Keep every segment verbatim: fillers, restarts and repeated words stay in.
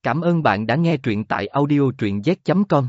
Cảm ơn bạn đã nghe truyện tại audio truyện z chấm com.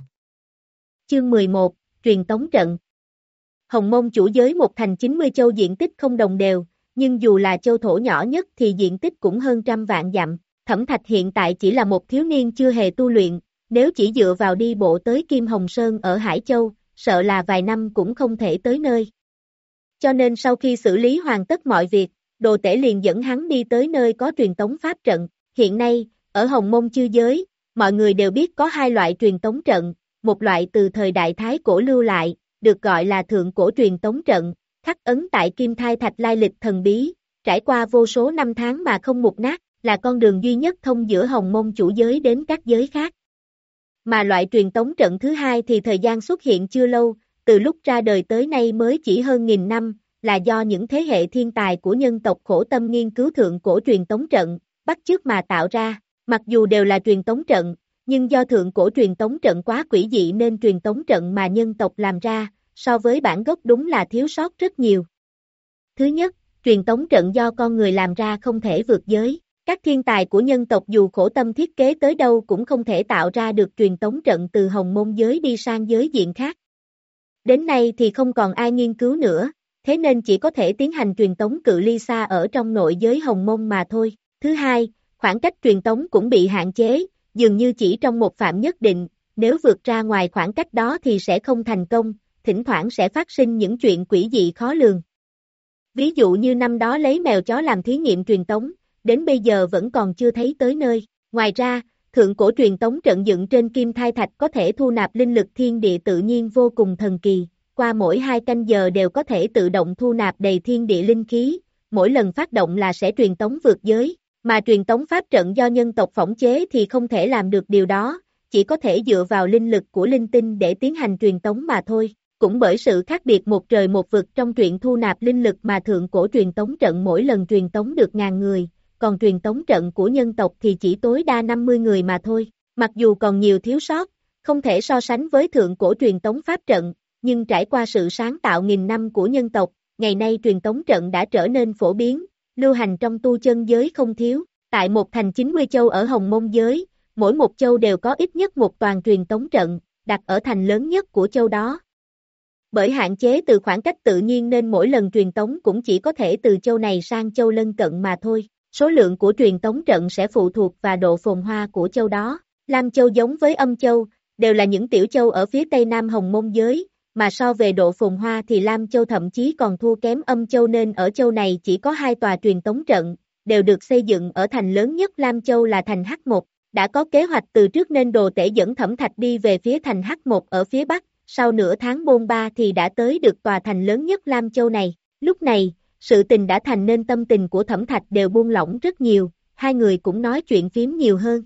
Chương mười một, Truyền tống trận. Hồng Mông chủ giới một thành chín mươi châu diện tích không đồng đều, nhưng dù là châu thổ nhỏ nhất thì diện tích cũng hơn trăm vạn dặm. Thẩm Thạch hiện tại chỉ là một thiếu niên chưa hề tu luyện, nếu chỉ dựa vào đi bộ tới Kim Hồng Sơn ở Hải Châu, sợ là vài năm cũng không thể tới nơi. Cho nên sau khi xử lý hoàn tất mọi việc, Đồ Tể liền dẫn hắn đi tới nơi có truyền tống pháp trận. Hiện nay, ở Hồng Mông chư giới, mọi người đều biết có hai loại truyền tống trận, một loại từ thời Đại Thái cổ lưu lại, được gọi là thượng cổ truyền tống trận, khắc ấn tại kim thai thạch lai lịch thần bí, trải qua vô số năm tháng mà không mục nát, là con đường duy nhất thông giữa Hồng Mông chủ giới đến các giới khác. Mà loại truyền tống trận thứ hai thì thời gian xuất hiện chưa lâu, từ lúc ra đời tới nay mới chỉ hơn nghìn năm, là do những thế hệ thiên tài của nhân tộc khổ tâm nghiên cứu thượng cổ truyền tống trận, bắt chước mà tạo ra. Mặc dù đều là truyền tống trận, nhưng do thượng cổ truyền tống trận quá quỷ dị nên truyền tống trận mà nhân tộc làm ra, so với bản gốc đúng là thiếu sót rất nhiều. Thứ nhất, truyền tống trận do con người làm ra không thể vượt giới. Các thiên tài của nhân tộc dù khổ tâm thiết kế tới đâu cũng không thể tạo ra được truyền tống trận từ Hồng Mông giới đi sang giới diện khác. Đến nay thì không còn ai nghiên cứu nữa, thế nên chỉ có thể tiến hành truyền tống cự ly xa ở trong nội giới Hồng Mông mà thôi. Thứ hai, khoảng cách truyền tống cũng bị hạn chế, dường như chỉ trong một phạm nhất định, nếu vượt ra ngoài khoảng cách đó thì sẽ không thành công, thỉnh thoảng sẽ phát sinh những chuyện quỷ dị khó lường. Ví dụ như năm đó lấy mèo chó làm thí nghiệm truyền tống, đến bây giờ vẫn còn chưa thấy tới nơi. Ngoài ra, thượng cổ truyền tống trận dựng trên kim thai thạch có thể thu nạp linh lực thiên địa tự nhiên vô cùng thần kỳ, qua mỗi hai canh giờ đều có thể tự động thu nạp đầy thiên địa linh khí, mỗi lần phát động là sẽ truyền tống vượt giới. Mà truyền tống pháp trận do nhân tộc phỏng chế thì không thể làm được điều đó, chỉ có thể dựa vào linh lực của linh tinh để tiến hành truyền tống mà thôi. Cũng bởi sự khác biệt một trời một vực trong chuyện thu nạp linh lực mà thượng cổ truyền tống trận mỗi lần truyền tống được ngàn người, còn truyền tống trận của nhân tộc thì chỉ tối đa năm mươi người mà thôi. Mặc dù còn nhiều thiếu sót, không thể so sánh với thượng cổ truyền tống pháp trận, nhưng trải qua sự sáng tạo nghìn năm của nhân tộc, ngày nay truyền tống trận đã trở nên phổ biến, lưu hành trong tu chân giới không thiếu. Tại một thành chín mươi châu ở Hồng Mông giới, mỗi một châu đều có ít nhất một toàn truyền tống trận, đặt ở thành lớn nhất của châu đó. Bởi hạn chế từ khoảng cách tự nhiên nên mỗi lần truyền tống cũng chỉ có thể từ châu này sang châu lân cận mà thôi. Số lượng của truyền tống trận sẽ phụ thuộc vào độ phồn hoa của châu đó. Lam Châu giống với Âm Châu, đều là những tiểu châu ở phía tây nam Hồng Mông giới, mà so về độ phồn hoa thì Lam Châu thậm chí còn thua kém Âm Châu nên ở châu này chỉ có hai tòa truyền tống trận, đều được xây dựng ở thành lớn nhất Lam Châu là thành Hắc Một. Đã có kế hoạch từ trước nên Đồ Tể dẫn Thẩm Thạch đi về phía thành Hắc Một ở phía bắc, sau nửa tháng bôn ba thì đã tới được tòa thành lớn nhất Lam Châu này. Lúc này, sự tình đã thành nên tâm tình của Thẩm Thạch đều buông lỏng rất nhiều, hai người cũng nói chuyện phím nhiều hơn.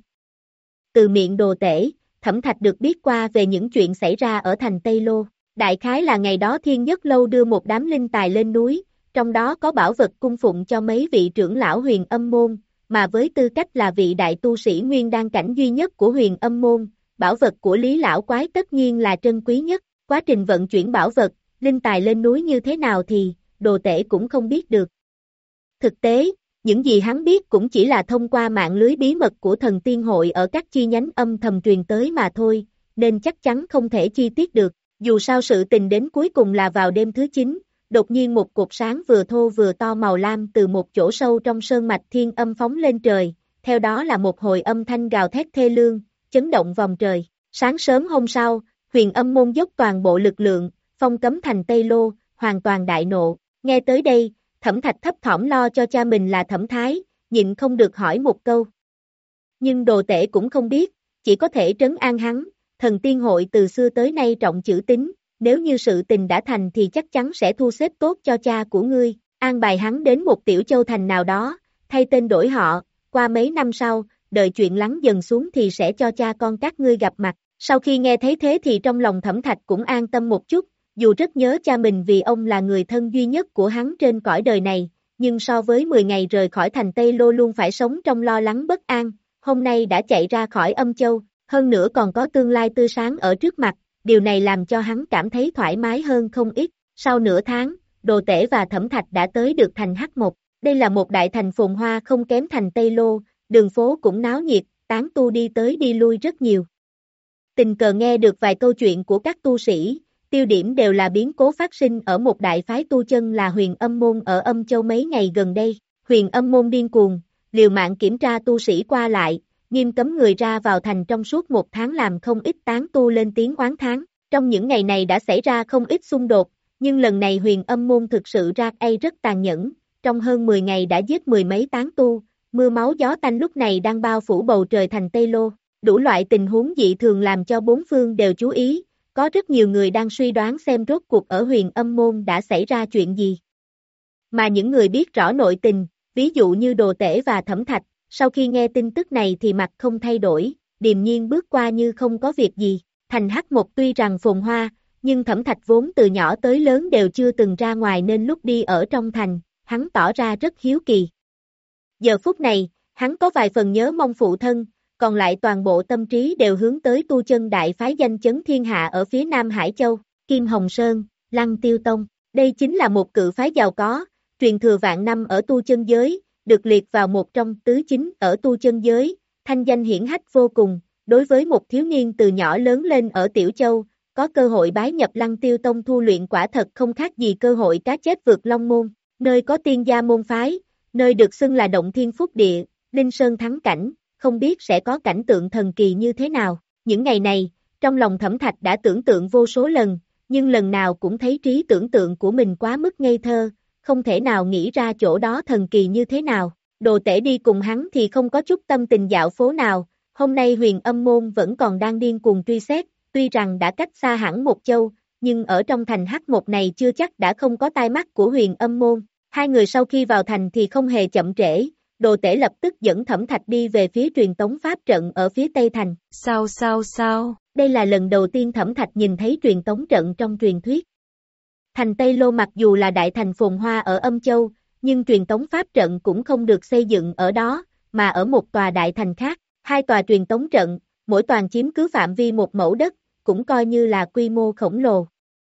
Từ miệng Đồ Tể, Thẩm Thạch được biết qua về những chuyện xảy ra ở thành Tây Lô. Đại khái là ngày đó Thiên Nhất Lâu đưa một đám linh tài lên núi, trong đó có bảo vật cung phụng cho mấy vị trưởng lão Huyền Âm Môn, mà với tư cách là vị đại tu sĩ nguyên đan cảnh duy nhất của Huyền Âm Môn, bảo vật của Lý Lão Quái tất nhiên là trân quý nhất. Quá trình vận chuyển bảo vật, linh tài lên núi như thế nào thì Đồ Tể cũng không biết được. Thực tế, những gì hắn biết cũng chỉ là thông qua mạng lưới bí mật của thần tiên hội ở các chi nhánh âm thầm truyền tới mà thôi, nên chắc chắn không thể chi tiết được. Dù sao sự tình đến cuối cùng là vào đêm thứ chín, đột nhiên một cột sáng vừa thô vừa to màu lam từ một chỗ sâu trong sơn mạch thiên âm phóng lên trời, theo đó là một hồi âm thanh gào thét thê lương, chấn động vòng trời. Sáng sớm hôm sau, Huyền Âm Môn dốc toàn bộ lực lượng, phong cấm thành Tây Lô, hoàn toàn đại nộ. Nghe tới đây, Thẩm Thạch thấp thỏm lo cho cha mình là Thẩm Thái, nhịn không được hỏi một câu. Nhưng Đồ Tể cũng không biết, chỉ có thể trấn an hắn, thần tiên hội từ xưa tới nay trọng chữ tín, nếu như sự tình đã thành thì chắc chắn sẽ thu xếp tốt cho cha của ngươi, an bài hắn đến một tiểu châu thành nào đó, thay tên đổi họ, qua mấy năm sau, đợi chuyện lắng dần xuống thì sẽ cho cha con các ngươi gặp mặt. Sau khi nghe thấy thế thì trong lòng Thẩm Thạch cũng an tâm một chút, dù rất nhớ cha mình vì ông là người thân duy nhất của hắn trên cõi đời này, nhưng so với mười ngày rời khỏi thành Tây Lô luôn phải sống trong lo lắng bất an, hôm nay đã chạy ra khỏi Âm Châu, hơn nữa còn có tương lai tươi sáng ở trước mặt, điều này làm cho hắn cảm thấy thoải mái hơn không ít. Sau nửa tháng, Đồ Tể và Thẩm Thạch đã tới được thành Hắc Một. Đây là một đại thành phồn hoa không kém thành Tây Lô, đường phố cũng náo nhiệt, tán tu đi tới đi lui rất nhiều. Tình cờ nghe được vài câu chuyện của các tu sĩ, tiêu điểm đều là biến cố phát sinh ở một đại phái tu chân là Huyền Âm Môn ở Âm Châu mấy ngày gần đây. Huyền Âm Môn điên cuồng, liều mạng kiểm tra tu sĩ qua lại, nghiêm cấm người ra vào thành trong suốt một tháng làm không ít tán tu lên tiếng oán thán. Trong những ngày này đã xảy ra không ít xung đột, nhưng lần này Huyền Âm Môn thực sự ra tay rất tàn nhẫn, trong hơn mười ngày đã giết mười mấy tán tu, mưa máu gió tanh lúc này đang bao phủ bầu trời thành Tây Lô. Đủ loại tình huống dị thường làm cho bốn phương đều chú ý, có rất nhiều người đang suy đoán xem rốt cuộc ở Huyền Âm Môn đã xảy ra chuyện gì. Mà những người biết rõ nội tình, ví dụ như Đồ Tể và Thẩm Thạch, sau khi nghe tin tức này thì mặt không thay đổi, điềm nhiên bước qua như không có việc gì. Thành Hắc Một tuy rằng phồn hoa, nhưng Thẩm Thạch vốn từ nhỏ tới lớn đều chưa từng ra ngoài nên lúc đi ở trong thành, hắn tỏ ra rất hiếu kỳ. Giờ phút này, hắn có vài phần nhớ mong phụ thân, còn lại toàn bộ tâm trí đều hướng tới tu chân đại phái danh chấn thiên hạ ở phía Nam Hải Châu, Kim Hồng Sơn, Lăng Tiêu Tông. Đây chính là một cự phái giàu có, truyền thừa vạn năm ở tu chân giới, được liệt vào một trong tứ chính ở tu chân giới, thanh danh hiển hách vô cùng. Đối với một thiếu niên từ nhỏ lớn lên ở Tiểu Châu, có cơ hội bái nhập Lăng Tiêu Tông thu luyện quả thật không khác gì cơ hội cá chết vượt long môn, nơi có tiên gia môn phái, nơi được xưng là động thiên phúc địa, linh sơn thắng cảnh, không biết sẽ có cảnh tượng thần kỳ như thế nào. Những ngày này, trong lòng Thẩm Thạch đã tưởng tượng vô số lần, nhưng lần nào cũng thấy trí tưởng tượng của mình quá mức ngây thơ, không thể nào nghĩ ra chỗ đó thần kỳ như thế nào. Đồ Tể đi cùng hắn thì không có chút tâm tình dạo phố nào, hôm nay Huyền Âm Môn vẫn còn đang điên cuồng truy xét, tuy rằng đã cách xa hẳn một châu, nhưng ở trong thành Hắc Một này chưa chắc đã không có tai mắt của Huyền Âm Môn. Hai người sau khi vào thành thì không hề chậm trễ, Đồ Tể lập tức dẫn Thẩm Thạch đi về phía truyền tống pháp trận ở phía Tây thành. Sao sao sao? Đây là lần đầu tiên Thẩm Thạch nhìn thấy truyền tống trận trong truyền thuyết. Thành Tây Lô mặc dù là đại thành phồn hoa ở Âm Châu, nhưng truyền tống pháp trận cũng không được xây dựng ở đó, mà ở một tòa đại thành khác. Hai tòa truyền tống trận, mỗi toàn chiếm cứ phạm vi một mẫu đất, cũng coi như là quy mô khổng lồ.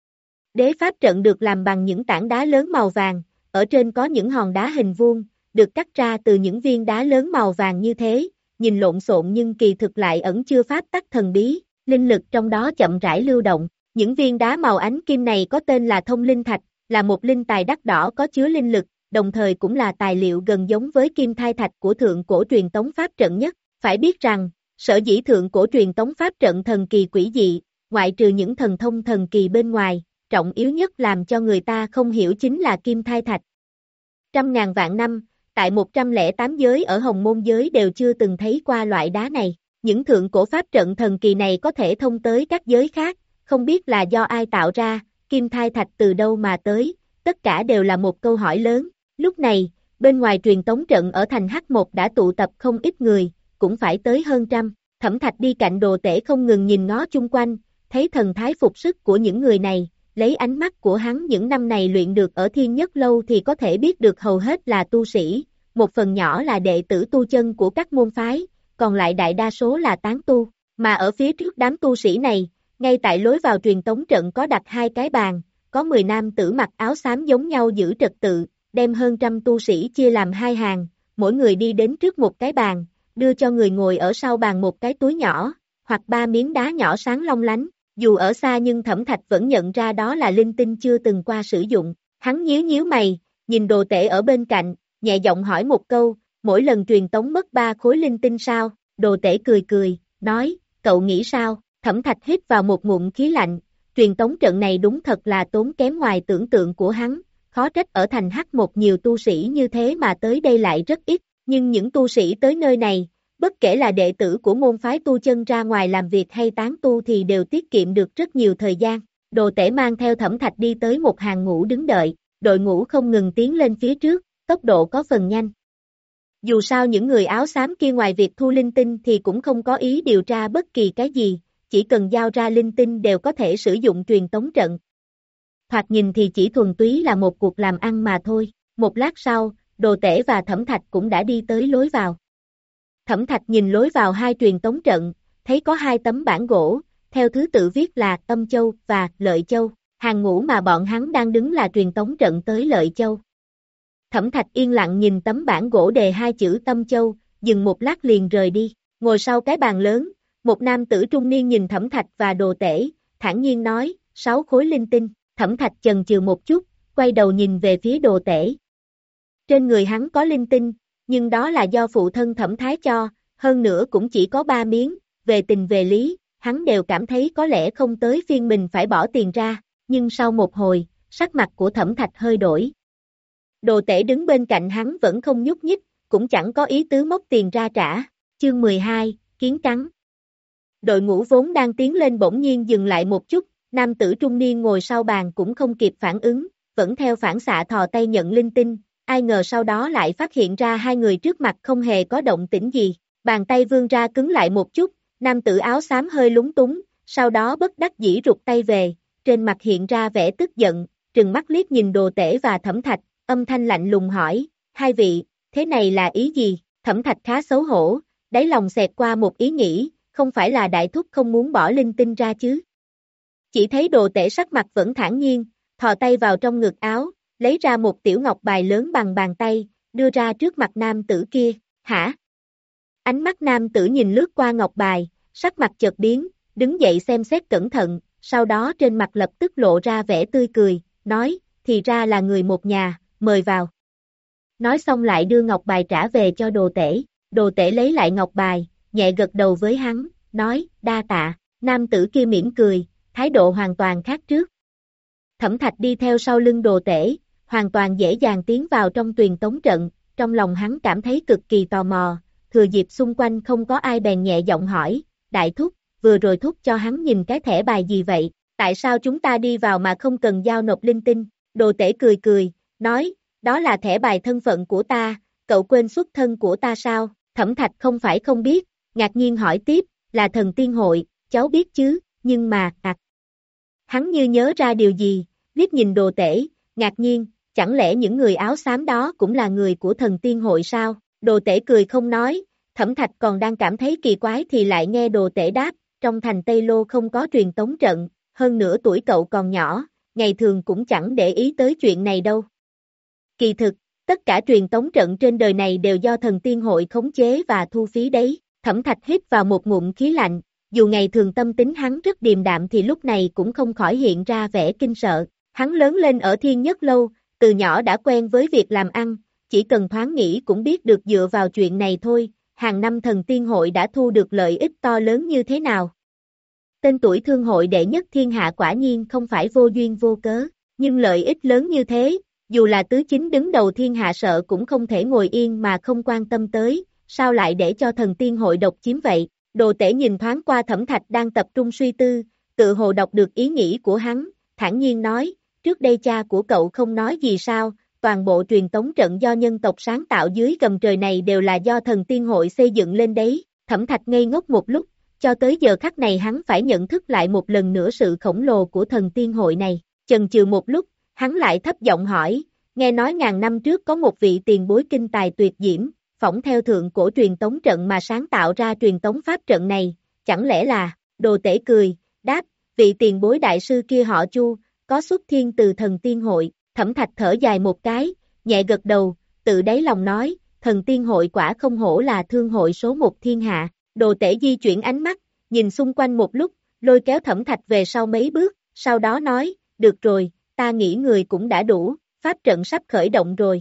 Đế pháp trận được làm bằng những tảng đá lớn màu vàng, ở trên có những hòn đá hình vuông, được cắt ra từ những viên đá lớn màu vàng như thế, nhìn lộn xộn nhưng kỳ thực lại ẩn chứa pháp tắc thần bí, linh lực trong đó chậm rãi lưu động. Những viên đá màu ánh kim này có tên là Thông Linh Thạch, là một linh tài đắt đỏ có chứa linh lực, đồng thời cũng là tài liệu gần giống với Kim Thai Thạch của thượng cổ truyền tống pháp trận nhất. Phải biết rằng, sở dĩ thượng cổ truyền tống pháp trận thần kỳ quỷ dị, ngoại trừ những thần thông thần kỳ bên ngoài, trọng yếu nhất làm cho người ta không hiểu chính là Kim Thai Thạch. Trăm ngàn vạn năm, tại một trăm lẻ tám giới ở Hồng Môn giới đều chưa từng thấy qua loại đá này. Những thượng cổ pháp trận thần kỳ này có thể thông tới các giới khác, không biết là do ai tạo ra, Kim Thai Thạch từ đâu mà tới, tất cả đều là một câu hỏi lớn. Lúc này, bên ngoài truyền tống trận ở thành Hắc Một đã tụ tập không ít người, cũng phải tới hơn trăm. Thẩm Thạch đi cạnh Đồ Tể không ngừng nhìn ngó chung quanh, thấy thần thái phục sức của những người này, lấy ánh mắt của hắn những năm này luyện được ở Thiên Nhất Lâu thì có thể biết được hầu hết là tu sĩ, một phần nhỏ là đệ tử tu chân của các môn phái, còn lại đại đa số là tán tu. Mà ở phía trước đám tu sĩ này, ngay tại lối vào truyền tống trận có đặt hai cái bàn, có mười nam tử mặc áo xám giống nhau giữ trật tự, đem hơn trăm tu sĩ chia làm hai hàng, mỗi người đi đến trước một cái bàn, đưa cho người ngồi ở sau bàn một cái túi nhỏ, hoặc ba miếng đá nhỏ sáng long lánh. Dù ở xa nhưng Thẩm Thạch vẫn nhận ra đó là linh tinh chưa từng qua sử dụng. Hắn nhíu nhíu mày, nhìn Đồ Tể ở bên cạnh, nhẹ giọng hỏi một câu, mỗi lần truyền tống mất ba khối linh tinh sao? Đồ Tể cười cười, nói, cậu nghĩ sao? Thẩm Thạch hít vào một ngụm khí lạnh, truyền tống trận này đúng thật là tốn kém ngoài tưởng tượng của hắn, khó trách ở thành Hắc Một nhiều tu sĩ như thế mà tới đây lại rất ít, nhưng những tu sĩ tới nơi này, bất kể là đệ tử của môn phái tu chân ra ngoài làm việc hay tán tu thì đều tiết kiệm được rất nhiều thời gian. Đồ Tể mang theo Thẩm Thạch đi tới một hàng ngũ đứng đợi, đội ngũ không ngừng tiến lên phía trước, tốc độ có phần nhanh. Dù sao những người áo xám kia ngoài việc thu linh tinh thì cũng không có ý điều tra bất kỳ cái gì, chỉ cần giao ra linh tinh đều có thể sử dụng truyền tống trận. Thoạt nhìn thì chỉ thuần túy là một cuộc làm ăn mà thôi. Một lát sau, Đồ Tể và Thẩm Thạch cũng đã đi tới lối vào. Thẩm Thạch nhìn lối vào hai truyền tống trận, thấy có hai tấm bảng gỗ, theo thứ tự viết là Âm Châu và Lợi Châu. Hàng ngũ mà bọn hắn đang đứng là truyền tống trận tới Lợi Châu. Thẩm Thạch yên lặng nhìn tấm bảng gỗ đề hai chữ Tâm Châu, dừng một lát liền rời đi. Ngồi sau cái bàn lớn, một nam tử trung niên nhìn Thẩm Thạch và Đồ Tể, thản nhiên nói, sáu khối linh tinh. Thẩm Thạch chần chừ một chút, quay đầu nhìn về phía Đồ Tể. Trên người hắn có linh tinh, nhưng đó là do phụ thân Thẩm Thái cho, hơn nữa cũng chỉ có ba miếng, về tình về lý, hắn đều cảm thấy có lẽ không tới phiên mình phải bỏ tiền ra, nhưng sau một hồi, sắc mặt của Thẩm Thạch hơi đổi. Đồ Tể đứng bên cạnh hắn vẫn không nhúc nhích, cũng chẳng có ý tứ móc tiền ra trả. Chương mười hai, kiến cắn. Đội ngũ vốn đang tiến lên bỗng nhiên dừng lại một chút, nam tử trung niên ngồi sau bàn cũng không kịp phản ứng, vẫn theo phản xạ thò tay nhận linh tinh, ai ngờ sau đó lại phát hiện ra hai người trước mặt không hề có động tĩnh gì, bàn tay vươn ra cứng lại một chút, nam tử áo xám hơi lúng túng, sau đó bất đắc dĩ rụt tay về, trên mặt hiện ra vẻ tức giận, trừng mắt liếc nhìn Đồ Tể và Thẩm Thạch, âm thanh lạnh lùng hỏi, hai vị, thế này là ý gì? Thẩm Thạch khá xấu hổ, đáy lòng xẹt qua một ý nghĩ, không phải là đại thúc không muốn bỏ linh tinh ra chứ. Chỉ thấy Đồ Tể sắc mặt vẫn thản nhiên, thò tay vào trong ngực áo, lấy ra một tiểu ngọc bài lớn bằng bàn tay, đưa ra trước mặt nam tử kia, hả? Ánh mắt nam tử nhìn lướt qua ngọc bài, sắc mặt chợt biến, đứng dậy xem xét cẩn thận, sau đó trên mặt lập tức lộ ra vẻ tươi cười, nói, thì ra là người một nhà, mời vào. Nói xong lại đưa ngọc bài trả về cho Đồ Tể, Đồ Tể lấy lại ngọc bài, nhẹ gật đầu với hắn, nói, đa tạ, nam tử kia mỉm cười, thái độ hoàn toàn khác trước. Thẩm Thạch đi theo sau lưng Đồ Tể, hoàn toàn dễ dàng tiến vào trong truyền tống trận, trong lòng hắn cảm thấy cực kỳ tò mò, thừa dịp xung quanh không có ai bèn nhẹ giọng hỏi, đại thúc, vừa rồi thúc cho hắn nhìn cái thẻ bài gì vậy, tại sao chúng ta đi vào mà không cần giao nộp linh tinh, Đồ Tể cười cười, nói, đó là thẻ bài thân phận của ta, cậu quên xuất thân của ta sao, Thẩm Thạch không phải không biết, ngạc nhiên hỏi tiếp, là thần tiên hội, cháu biết chứ, nhưng mà, à. Hắn như nhớ ra điều gì, liếc nhìn Đồ Tể, ngạc nhiên, chẳng lẽ những người áo xám đó cũng là người của thần tiên hội sao, Đồ Tể cười không nói, Thẩm Thạch còn đang cảm thấy kỳ quái thì lại nghe Đồ Tể đáp, trong thành Tây Lô không có truyền tống trận, hơn nữa tuổi cậu còn nhỏ, ngày thường cũng chẳng để ý tới chuyện này đâu. Kỳ thực, tất cả truyền tống trận trên đời này đều do thần tiên hội khống chế và thu phí đấy, Thẩm Thạch hít vào một ngụm khí lạnh, dù ngày thường tâm tính hắn rất điềm đạm thì lúc này cũng không khỏi hiện ra vẻ kinh sợ, hắn lớn lên ở Thiên Nhất Lâu, từ nhỏ đã quen với việc làm ăn, chỉ cần thoáng nghĩ cũng biết được dựa vào chuyện này thôi, hàng năm thần tiên hội đã thu được lợi ích to lớn như thế nào. Tên tuổi thương hội đệ nhất thiên hạ quả nhiên không phải vô duyên vô cớ, nhưng lợi ích lớn như thế, dù là tứ chính đứng đầu thiên hạ sợ cũng không thể ngồi yên mà không quan tâm tới, sao lại để cho thần tiên hội độc chiếm vậy? Đồ Tể nhìn thoáng qua Thẩm Thạch đang tập trung suy tư, tự hồ đọc được ý nghĩ của hắn, thản nhiên nói, trước đây cha của cậu không nói gì sao, toàn bộ truyền tống trận do nhân tộc sáng tạo dưới gầm trời này đều là do thần tiên hội xây dựng lên đấy, Thẩm Thạch ngây ngốc một lúc, cho tới giờ khắc này hắn phải nhận thức lại một lần nữa sự khổng lồ của thần tiên hội này, chần chừ một lúc, hắn lại thấp giọng hỏi, nghe nói ngàn năm trước có một vị tiền bối kinh tài tuyệt diễm, phỏng theo thượng cổ truyền tống trận mà sáng tạo ra truyền tống pháp trận này, chẳng lẽ là, Đồ Tể cười, đáp, vị tiền bối đại sư kia họ Chu, có xuất thiên từ thần tiên hội, Thẩm Thạch thở dài một cái, nhẹ gật đầu, tự đáy lòng nói, thần tiên hội quả không hổ là thương hội số một thiên hạ, Đồ Tể di chuyển ánh mắt, nhìn xung quanh một lúc, lôi kéo Thẩm Thạch về sau mấy bước, sau đó nói, được rồi, ta nghĩ người cũng đã đủ, pháp trận sắp khởi động rồi.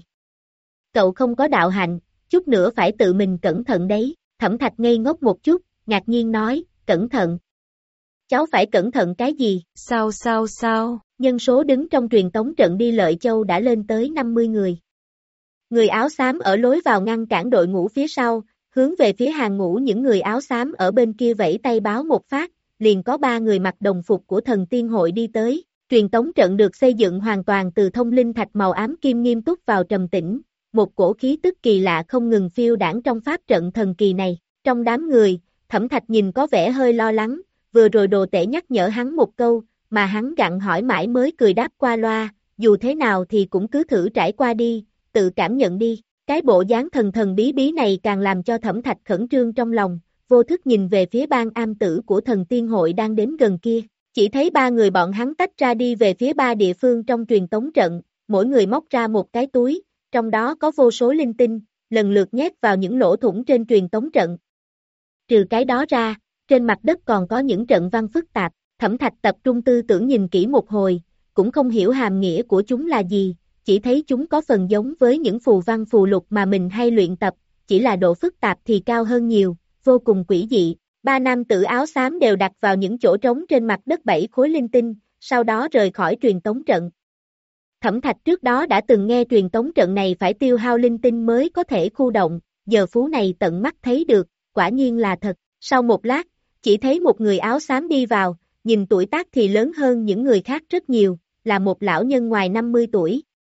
Cậu không có đạo hạnh, chút nữa phải tự mình cẩn thận đấy, Thẩm Thạch ngây ngốc một chút, ngạc nhiên nói, cẩn thận. Cháu phải cẩn thận cái gì? Sao sao sao? Nhân số đứng trong truyền tống trận đi Lợi Châu đã lên tới năm mươi người. Người áo xám ở lối vào ngăn cản đội ngũ phía sau, hướng về phía hàng ngũ những người áo xám ở bên kia vẫy tay báo một phát, liền có ba người mặc đồng phục của thần tiên hội đi tới. Truyền tống trận được xây dựng hoàn toàn từ thông linh thạch màu ám kim nghiêm túc vào trầm tĩnh, một cổ khí tức kỳ lạ không ngừng phiêu đãng trong pháp trận thần kỳ này. Trong đám người, Thẩm Thạch nhìn có vẻ hơi lo lắng, vừa rồi Đồ Tể nhắc nhở hắn một câu, mà hắn gặng hỏi mãi mới cười đáp qua loa, dù thế nào thì cũng cứ thử trải qua đi, tự cảm nhận đi. Cái bộ dáng thần thần bí bí này càng làm cho Thẩm Thạch khẩn trương trong lòng, vô thức nhìn về phía ban am tử của thần tiên hội đang đến gần kia. Chỉ thấy ba người bọn hắn tách ra đi về phía ba địa phương trong truyền tống trận, mỗi người móc ra một cái túi, trong đó có vô số linh tinh, lần lượt nhét vào những lỗ thủng trên truyền tống trận. trừ cái đó ra, trên mặt đất còn có những trận văn phức tạp, Thẩm Thạch tập trung tư tưởng nhìn kỹ một hồi, cũng không hiểu hàm nghĩa của chúng là gì, chỉ thấy chúng có phần giống với những phù văn phù lục mà mình hay luyện tập, chỉ là độ phức tạp thì cao hơn nhiều, vô cùng quỷ dị. Ba nam tử áo xám đều đặt vào những chỗ trống trên mặt đất bảy khối linh tinh, sau đó rời khỏi truyền tống trận. Thẩm Thạch trước đó đã từng nghe truyền tống trận này phải tiêu hao linh tinh mới có thể khu động, giờ phú này tận mắt thấy được, quả nhiên là thật. Sau một lát, chỉ thấy một người áo xám đi vào, nhìn tuổi tác thì lớn hơn những người khác rất nhiều, là một lão nhân ngoài năm mươi tuổi.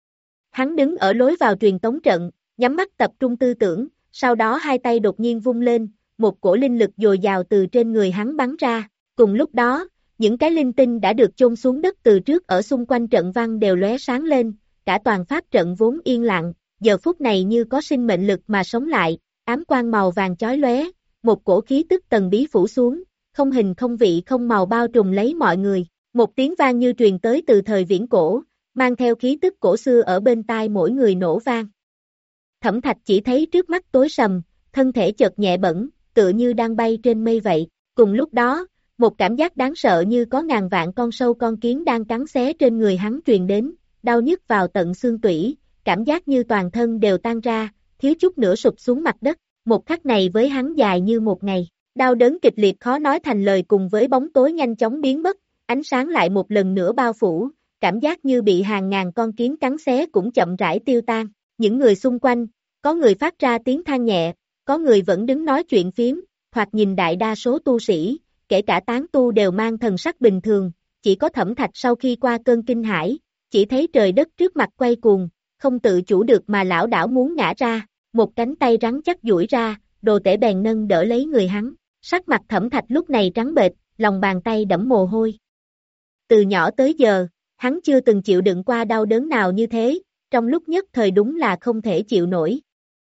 Hắn đứng ở lối vào truyền tống trận, nhắm mắt tập trung tư tưởng, sau đó hai tay đột nhiên vung lên, một cổ linh lực dồi dào từ trên người hắn bắn ra. Cùng lúc đó, những cái linh tinh đã được chôn xuống đất từ trước ở xung quanh trận văn đều lóe sáng lên, cả toàn pháp trận vốn yên lặng, giờ phút này như có sinh mệnh lực mà sống lại, ám quang màu vàng chói lóe, một cổ khí tức tần bí phủ xuống, không hình không vị không màu bao trùm lấy mọi người, một tiếng vang như truyền tới từ thời viễn cổ, mang theo khí tức cổ xưa ở bên tai mỗi người nổ vang. Thẩm Thạch chỉ thấy trước mắt tối sầm, thân thể chợt nhẹ bẫng, tựa như đang bay trên mây vậy. Cùng lúc đó, một cảm giác đáng sợ như có ngàn vạn con sâu con kiến đang cắn xé trên người hắn truyền đến, đau nhức vào tận xương tủy, cảm giác như toàn thân đều tan ra, thiếu chút nữa sụp xuống mặt đất. Một khắc này với hắn dài như một ngày, đau đớn kịch liệt khó nói thành lời cùng với bóng tối nhanh chóng biến mất, ánh sáng lại một lần nữa bao phủ, cảm giác như bị hàng ngàn con kiến cắn xé cũng chậm rãi tiêu tan. Những người xung quanh, có người phát ra tiếng than nhẹ, có người vẫn đứng nói chuyện phiếm, hoặc nhìn đại đa số tu sĩ, kể cả tán tu đều mang thần sắc bình thường, chỉ có Thẩm Thạch sau khi qua cơn kinh hãi, chỉ thấy trời đất trước mặt quay cuồng, không tự chủ được mà lảo đảo muốn ngã ra, một cánh tay rắn chắc duỗi ra, Đồ Tể bèn nâng đỡ lấy người hắn, sắc mặt Thẩm Thạch lúc này trắng bệch, lòng bàn tay đẫm mồ hôi. Từ nhỏ tới giờ, hắn chưa từng chịu đựng qua đau đớn nào như thế, trong lúc nhất thời đúng là không thể chịu nổi.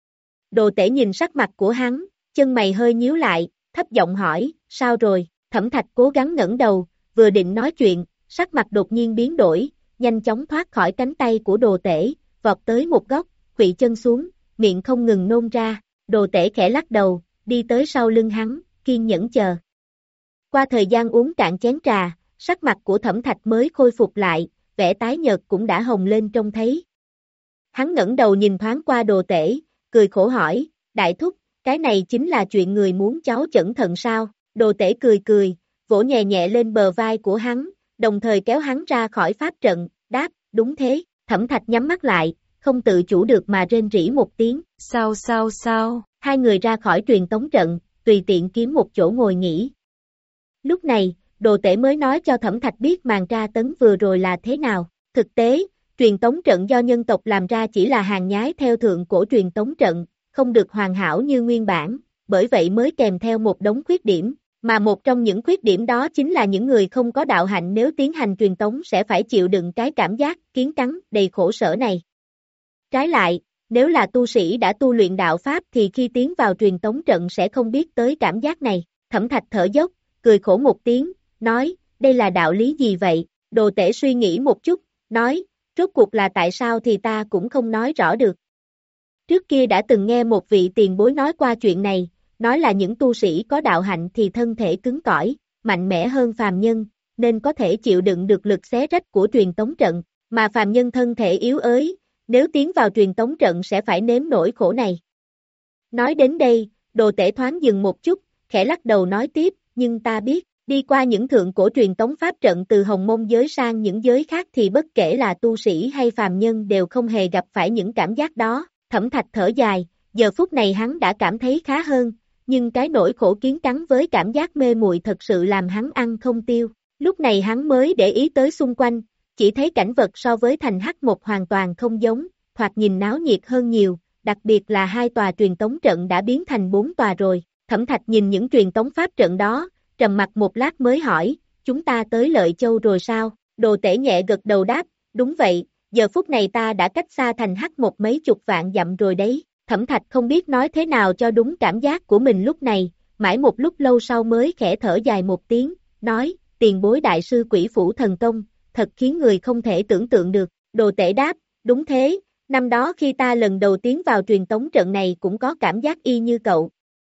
Đồ Tể nhìn sắc mặt của hắn, chân mày hơi nhíu lại, thấp giọng hỏi, sao rồi? Thẩm Thạch cố gắng ngẩng đầu, vừa định nói chuyện, sắc mặt đột nhiên biến đổi, nhanh chóng thoát khỏi cánh tay của Đồ Tể, vọt tới một góc, khuỵu chân xuống, miệng không ngừng nôn ra. Đồ Tể khẽ lắc đầu, đi tới sau lưng hắn, kiên nhẫn chờ. Qua thời gian uống cạn chén trà, sắc mặt của Thẩm Thạch mới khôi phục lại, vẻ tái nhợt cũng đã hồng lên trông thấy. Hắn ngẩng đầu nhìn thoáng qua Đồ Tể, cười khổ hỏi, đại thúc, cái này chính là chuyện người muốn cháu chẩn thận sao? Đồ Tể cười cười, vỗ nhẹ nhẹ lên bờ vai của hắn, đồng thời kéo hắn ra khỏi pháp trận, đáp, đúng thế. Thẩm Thạch nhắm mắt lại, không tự chủ được mà rên rỉ một tiếng, sao sao sao, hai người ra khỏi truyền tống trận, tùy tiện kiếm một chỗ ngồi nghỉ. Lúc này, Đồ Tể mới nói cho Thẩm Thạch biết màn tra tấn vừa rồi là thế nào. Thực tế, truyền tống trận do nhân tộc làm ra chỉ là hàng nhái theo thượng cổ truyền tống trận, không được hoàn hảo như nguyên bản, bởi vậy mới kèm theo một đống khuyết điểm, mà một trong những khuyết điểm đó chính là những người không có đạo hạnh nếu tiến hành truyền tống sẽ phải chịu đựng cái cảm giác kiến cắn đầy khổ sở này. Trái lại, nếu là tu sĩ đã tu luyện đạo pháp thì khi tiến vào truyền tống trận sẽ không biết tới cảm giác này. Thẩm Thạch thở dốc, cười khổ một tiếng, nói, đây là đạo lý gì vậy? Đồ Tể suy nghĩ một chút, nói, rốt cuộc là tại sao thì ta cũng không nói rõ được. Trước kia đã từng nghe một vị tiền bối nói qua chuyện này, nói là những tu sĩ có đạo hạnh thì thân thể cứng cỏi, mạnh mẽ hơn phàm nhân, nên có thể chịu đựng được lực xé rách của truyền tống trận, mà phàm nhân thân thể yếu ớt, nếu tiến vào truyền tống trận sẽ phải nếm nỗi khổ này. Nói đến đây, Đồ Tể thoáng dừng một chút, khẽ lắc đầu nói tiếp, nhưng ta biết, đi qua những thượng cổ truyền tống pháp trận từ Hồng Mông giới sang những giới khác thì bất kể là tu sĩ hay phàm nhân đều không hề gặp phải những cảm giác đó. Thẩm Thạch thở dài, giờ phút này hắn đã cảm thấy khá hơn, nhưng cái nỗi khổ kiến cắn với cảm giác mê muội thật sự làm hắn ăn không tiêu. Lúc này hắn mới để ý tới xung quanh, chỉ thấy cảnh vật so với thành Hắc Một hoàn toàn không giống, thoạt nhìn náo nhiệt hơn nhiều, đặc biệt là hai tòa truyền tống trận đã biến thành bốn tòa rồi. Thẩm Thạch nhìn những truyền tống pháp trận đó, trầm mặt một lát mới hỏi, chúng ta tới Lợi Châu rồi sao? Đồ Tể nhẹ gật đầu đáp, đúng vậy, giờ phút này ta đã cách xa thành Hắc Một mấy chục vạn dặm rồi đấy. Thẩm Thạch không biết nói thế nào cho đúng cảm giác của mình lúc này, mãi một lúc lâu sau mới khẽ thở dài một tiếng, nói, tiền bối đại sư Quỷ Phủ thần công, thật khiến người không thể tưởng tượng được. Đồ Tể đáp, đúng thế, năm đó khi ta lần đầu tiến vào truyền tống trận này cũng có cảm giác y như cậu.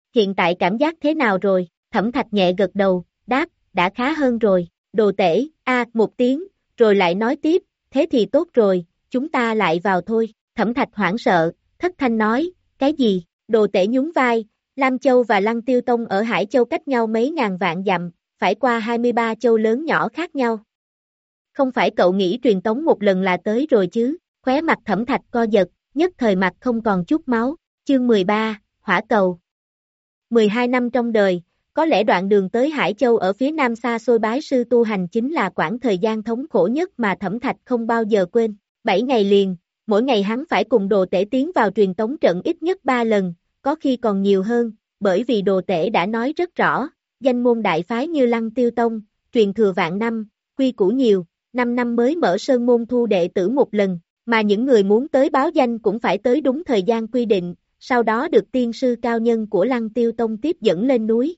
Hiện tại cảm giác thế nào rồi? Thẩm Thạch nhẹ gật đầu, đáp, đã khá hơn rồi. Đồ tể, a một tiếng, rồi lại nói tiếp, thế thì tốt rồi, chúng ta lại vào thôi. Thẩm Thạch hoảng sợ, thất thanh nói, cái gì? Đồ tể nhún vai, Lam Châu và Lăng Tiêu Tông ở Hải Châu cách nhau mấy ngàn vạn dặm, phải qua hai mươi ba châu lớn nhỏ khác nhau. Không phải cậu nghĩ truyền tống một lần là tới rồi chứ? Khóe mặt Thẩm Thạch co giật, nhất thời mặt không còn chút máu. Chương mười ba, Hỏa Cầu. mười hai năm trong đời, có lẽ đoạn đường tới Hải Châu ở phía nam xa xôi bái sư tu hành chính là quãng thời gian thống khổ nhất mà Thẩm Thạch không bao giờ quên. Bảy ngày liền, mỗi ngày hắn phải cùng đồ tể tiến vào truyền tống trận ít nhất ba lần, có khi còn nhiều hơn, bởi vì đồ tể đã nói rất rõ, danh môn đại phái như Lăng Tiêu Tông, truyền thừa vạn năm, quy củ nhiều, năm năm mới mở sơn môn thu đệ tử một lần, mà những người muốn tới báo danh cũng phải tới đúng thời gian quy định, sau đó được tiên sư cao nhân của Lăng Tiêu Tông tiếp dẫn lên núi.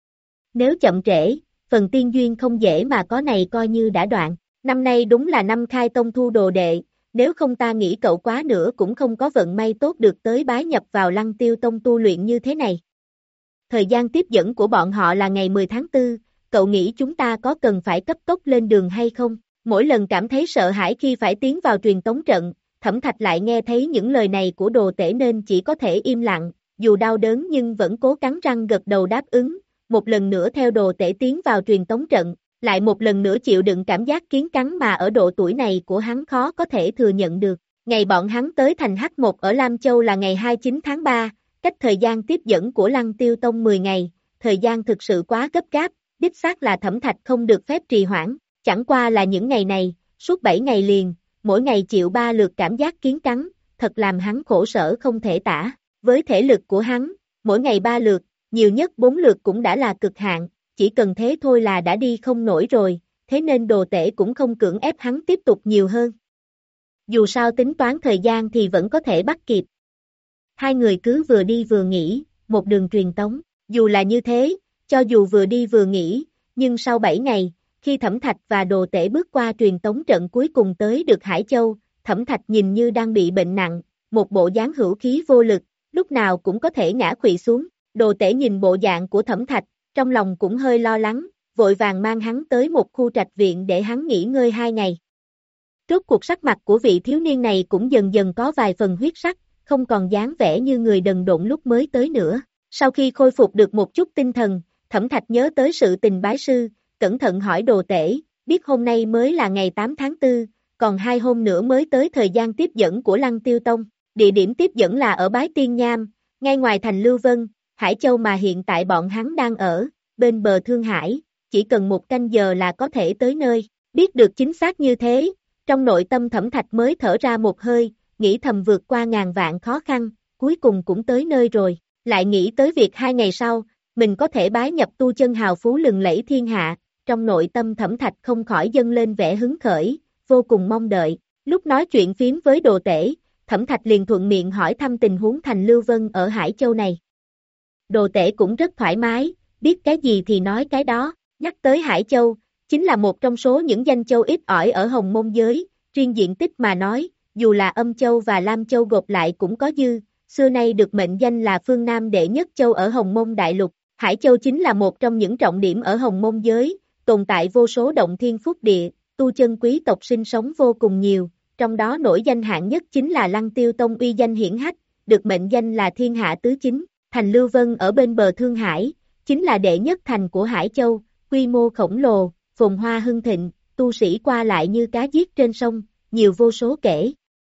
Nếu chậm trễ, phần tiên duyên không dễ mà có này coi như đã đoạn. Năm nay đúng là năm khai tông thu đồ đệ, nếu không ta nghĩ cậu quá nữa cũng không có vận may tốt được tới bái nhập vào Lăng Tiêu Tông tu luyện như thế này. Thời gian tiếp dẫn của bọn họ là ngày mười tháng tư, cậu nghĩ chúng ta có cần phải cấp tốc lên đường hay không? Mỗi lần cảm thấy sợ hãi khi phải tiến vào truyền tống trận, Thẩm Thạch lại nghe thấy những lời này của đồ tể nên chỉ có thể im lặng, dù đau đớn nhưng vẫn cố cắn răng gật đầu đáp ứng, một lần nữa theo đồ tể tiến vào truyền tống trận, lại một lần nữa chịu đựng cảm giác kiến cắn mà ở độ tuổi này của hắn khó có thể thừa nhận được. Ngày bọn hắn tới thành H một ở Lam Châu là ngày hai mươi chín tháng ba, cách thời gian tiếp dẫn của Lăng Tiêu Tông mười ngày, thời gian thực sự quá gấp gáp, đích xác là Thẩm Thạch không được phép trì hoãn, chẳng qua là những ngày này, suốt bảy ngày liền, mỗi ngày chịu ba lượt cảm giác kiến cắn, thật làm hắn khổ sở không thể tả, với thể lực của hắn, mỗi ngày ba lượt, nhiều nhất bốn lượt cũng đã là cực hạn, chỉ cần thế thôi là đã đi không nổi rồi, thế nên đồ tể cũng không cưỡng ép hắn tiếp tục nhiều hơn. Dù sao tính toán thời gian thì vẫn có thể bắt kịp. Hai người cứ vừa đi vừa nghỉ, một đường truyền tống, dù là như thế, cho dù vừa đi vừa nghỉ, nhưng sau bảy ngày, khi Thẩm Thạch và đồ tể bước qua truyền tống trận cuối cùng tới được Hải Châu, Thẩm Thạch nhìn như đang bị bệnh nặng, một bộ dáng hữu khí vô lực, lúc nào cũng có thể ngã khuỵu xuống. Đồ tể nhìn bộ dạng của Thẩm Thạch, trong lòng cũng hơi lo lắng, vội vàng mang hắn tới một khu trạch viện để hắn nghỉ ngơi hai ngày. Rốt cuộc sắc mặt của vị thiếu niên này cũng dần dần có vài phần huyết sắc, không còn dáng vẻ như người đần độn lúc mới tới nữa. Sau khi khôi phục được một chút tinh thần, Thẩm Thạch nhớ tới sự tình bái sư, cẩn thận hỏi đồ tể, biết hôm nay mới là ngày tám tháng tư, còn hai hôm nữa mới tới thời gian tiếp dẫn của Lăng Tiêu Tông. Địa điểm tiếp dẫn là ở Bái Tiên Nham, ngay ngoài thành Lưu Vân, Hải Châu mà hiện tại bọn hắn đang ở, bên bờ Thương Hải, chỉ cần một canh giờ là có thể tới nơi. Biết được chính xác như thế, trong nội tâm Thẩm Thạch mới thở ra một hơi, nghĩ thầm vượt qua ngàn vạn khó khăn, cuối cùng cũng tới nơi rồi, lại nghĩ tới việc hai ngày sau, mình có thể bái nhập tu chân hào phú lừng lẫy thiên hạ, trong nội tâm Thẩm Thạch không khỏi dâng lên vẻ hứng khởi, vô cùng mong đợi. Lúc nói chuyện phím với đồ tể, Thẩm Thạch liền thuận miệng hỏi thăm tình huống thành Lưu Vân ở Hải Châu này. Đồ tể cũng rất thoải mái, biết cái gì thì nói cái đó, nhắc tới Hải Châu, chính là một trong số những danh châu ít ỏi ở Hồng Môn giới, riêng diện tích mà nói, dù là Âm Châu và Lam Châu gộp lại cũng có dư, xưa nay được mệnh danh là phương Nam đệ nhất châu ở Hồng Môn Đại Lục, Hải Châu chính là một trong những trọng điểm ở Hồng Môn giới, tồn tại vô số động thiên phúc địa, tu chân quý tộc sinh sống vô cùng nhiều, trong đó nổi danh hạng nhất chính là Lăng Tiêu Tông uy danh hiển hách, được mệnh danh là thiên hạ tứ chính, thành Lưu Vân ở bên bờ Thương Hải, chính là đệ nhất thành của Hải Châu, quy mô khổng lồ, phồn hoa hưng thịnh, tu sĩ qua lại như cá giết trên sông, nhiều vô số kể.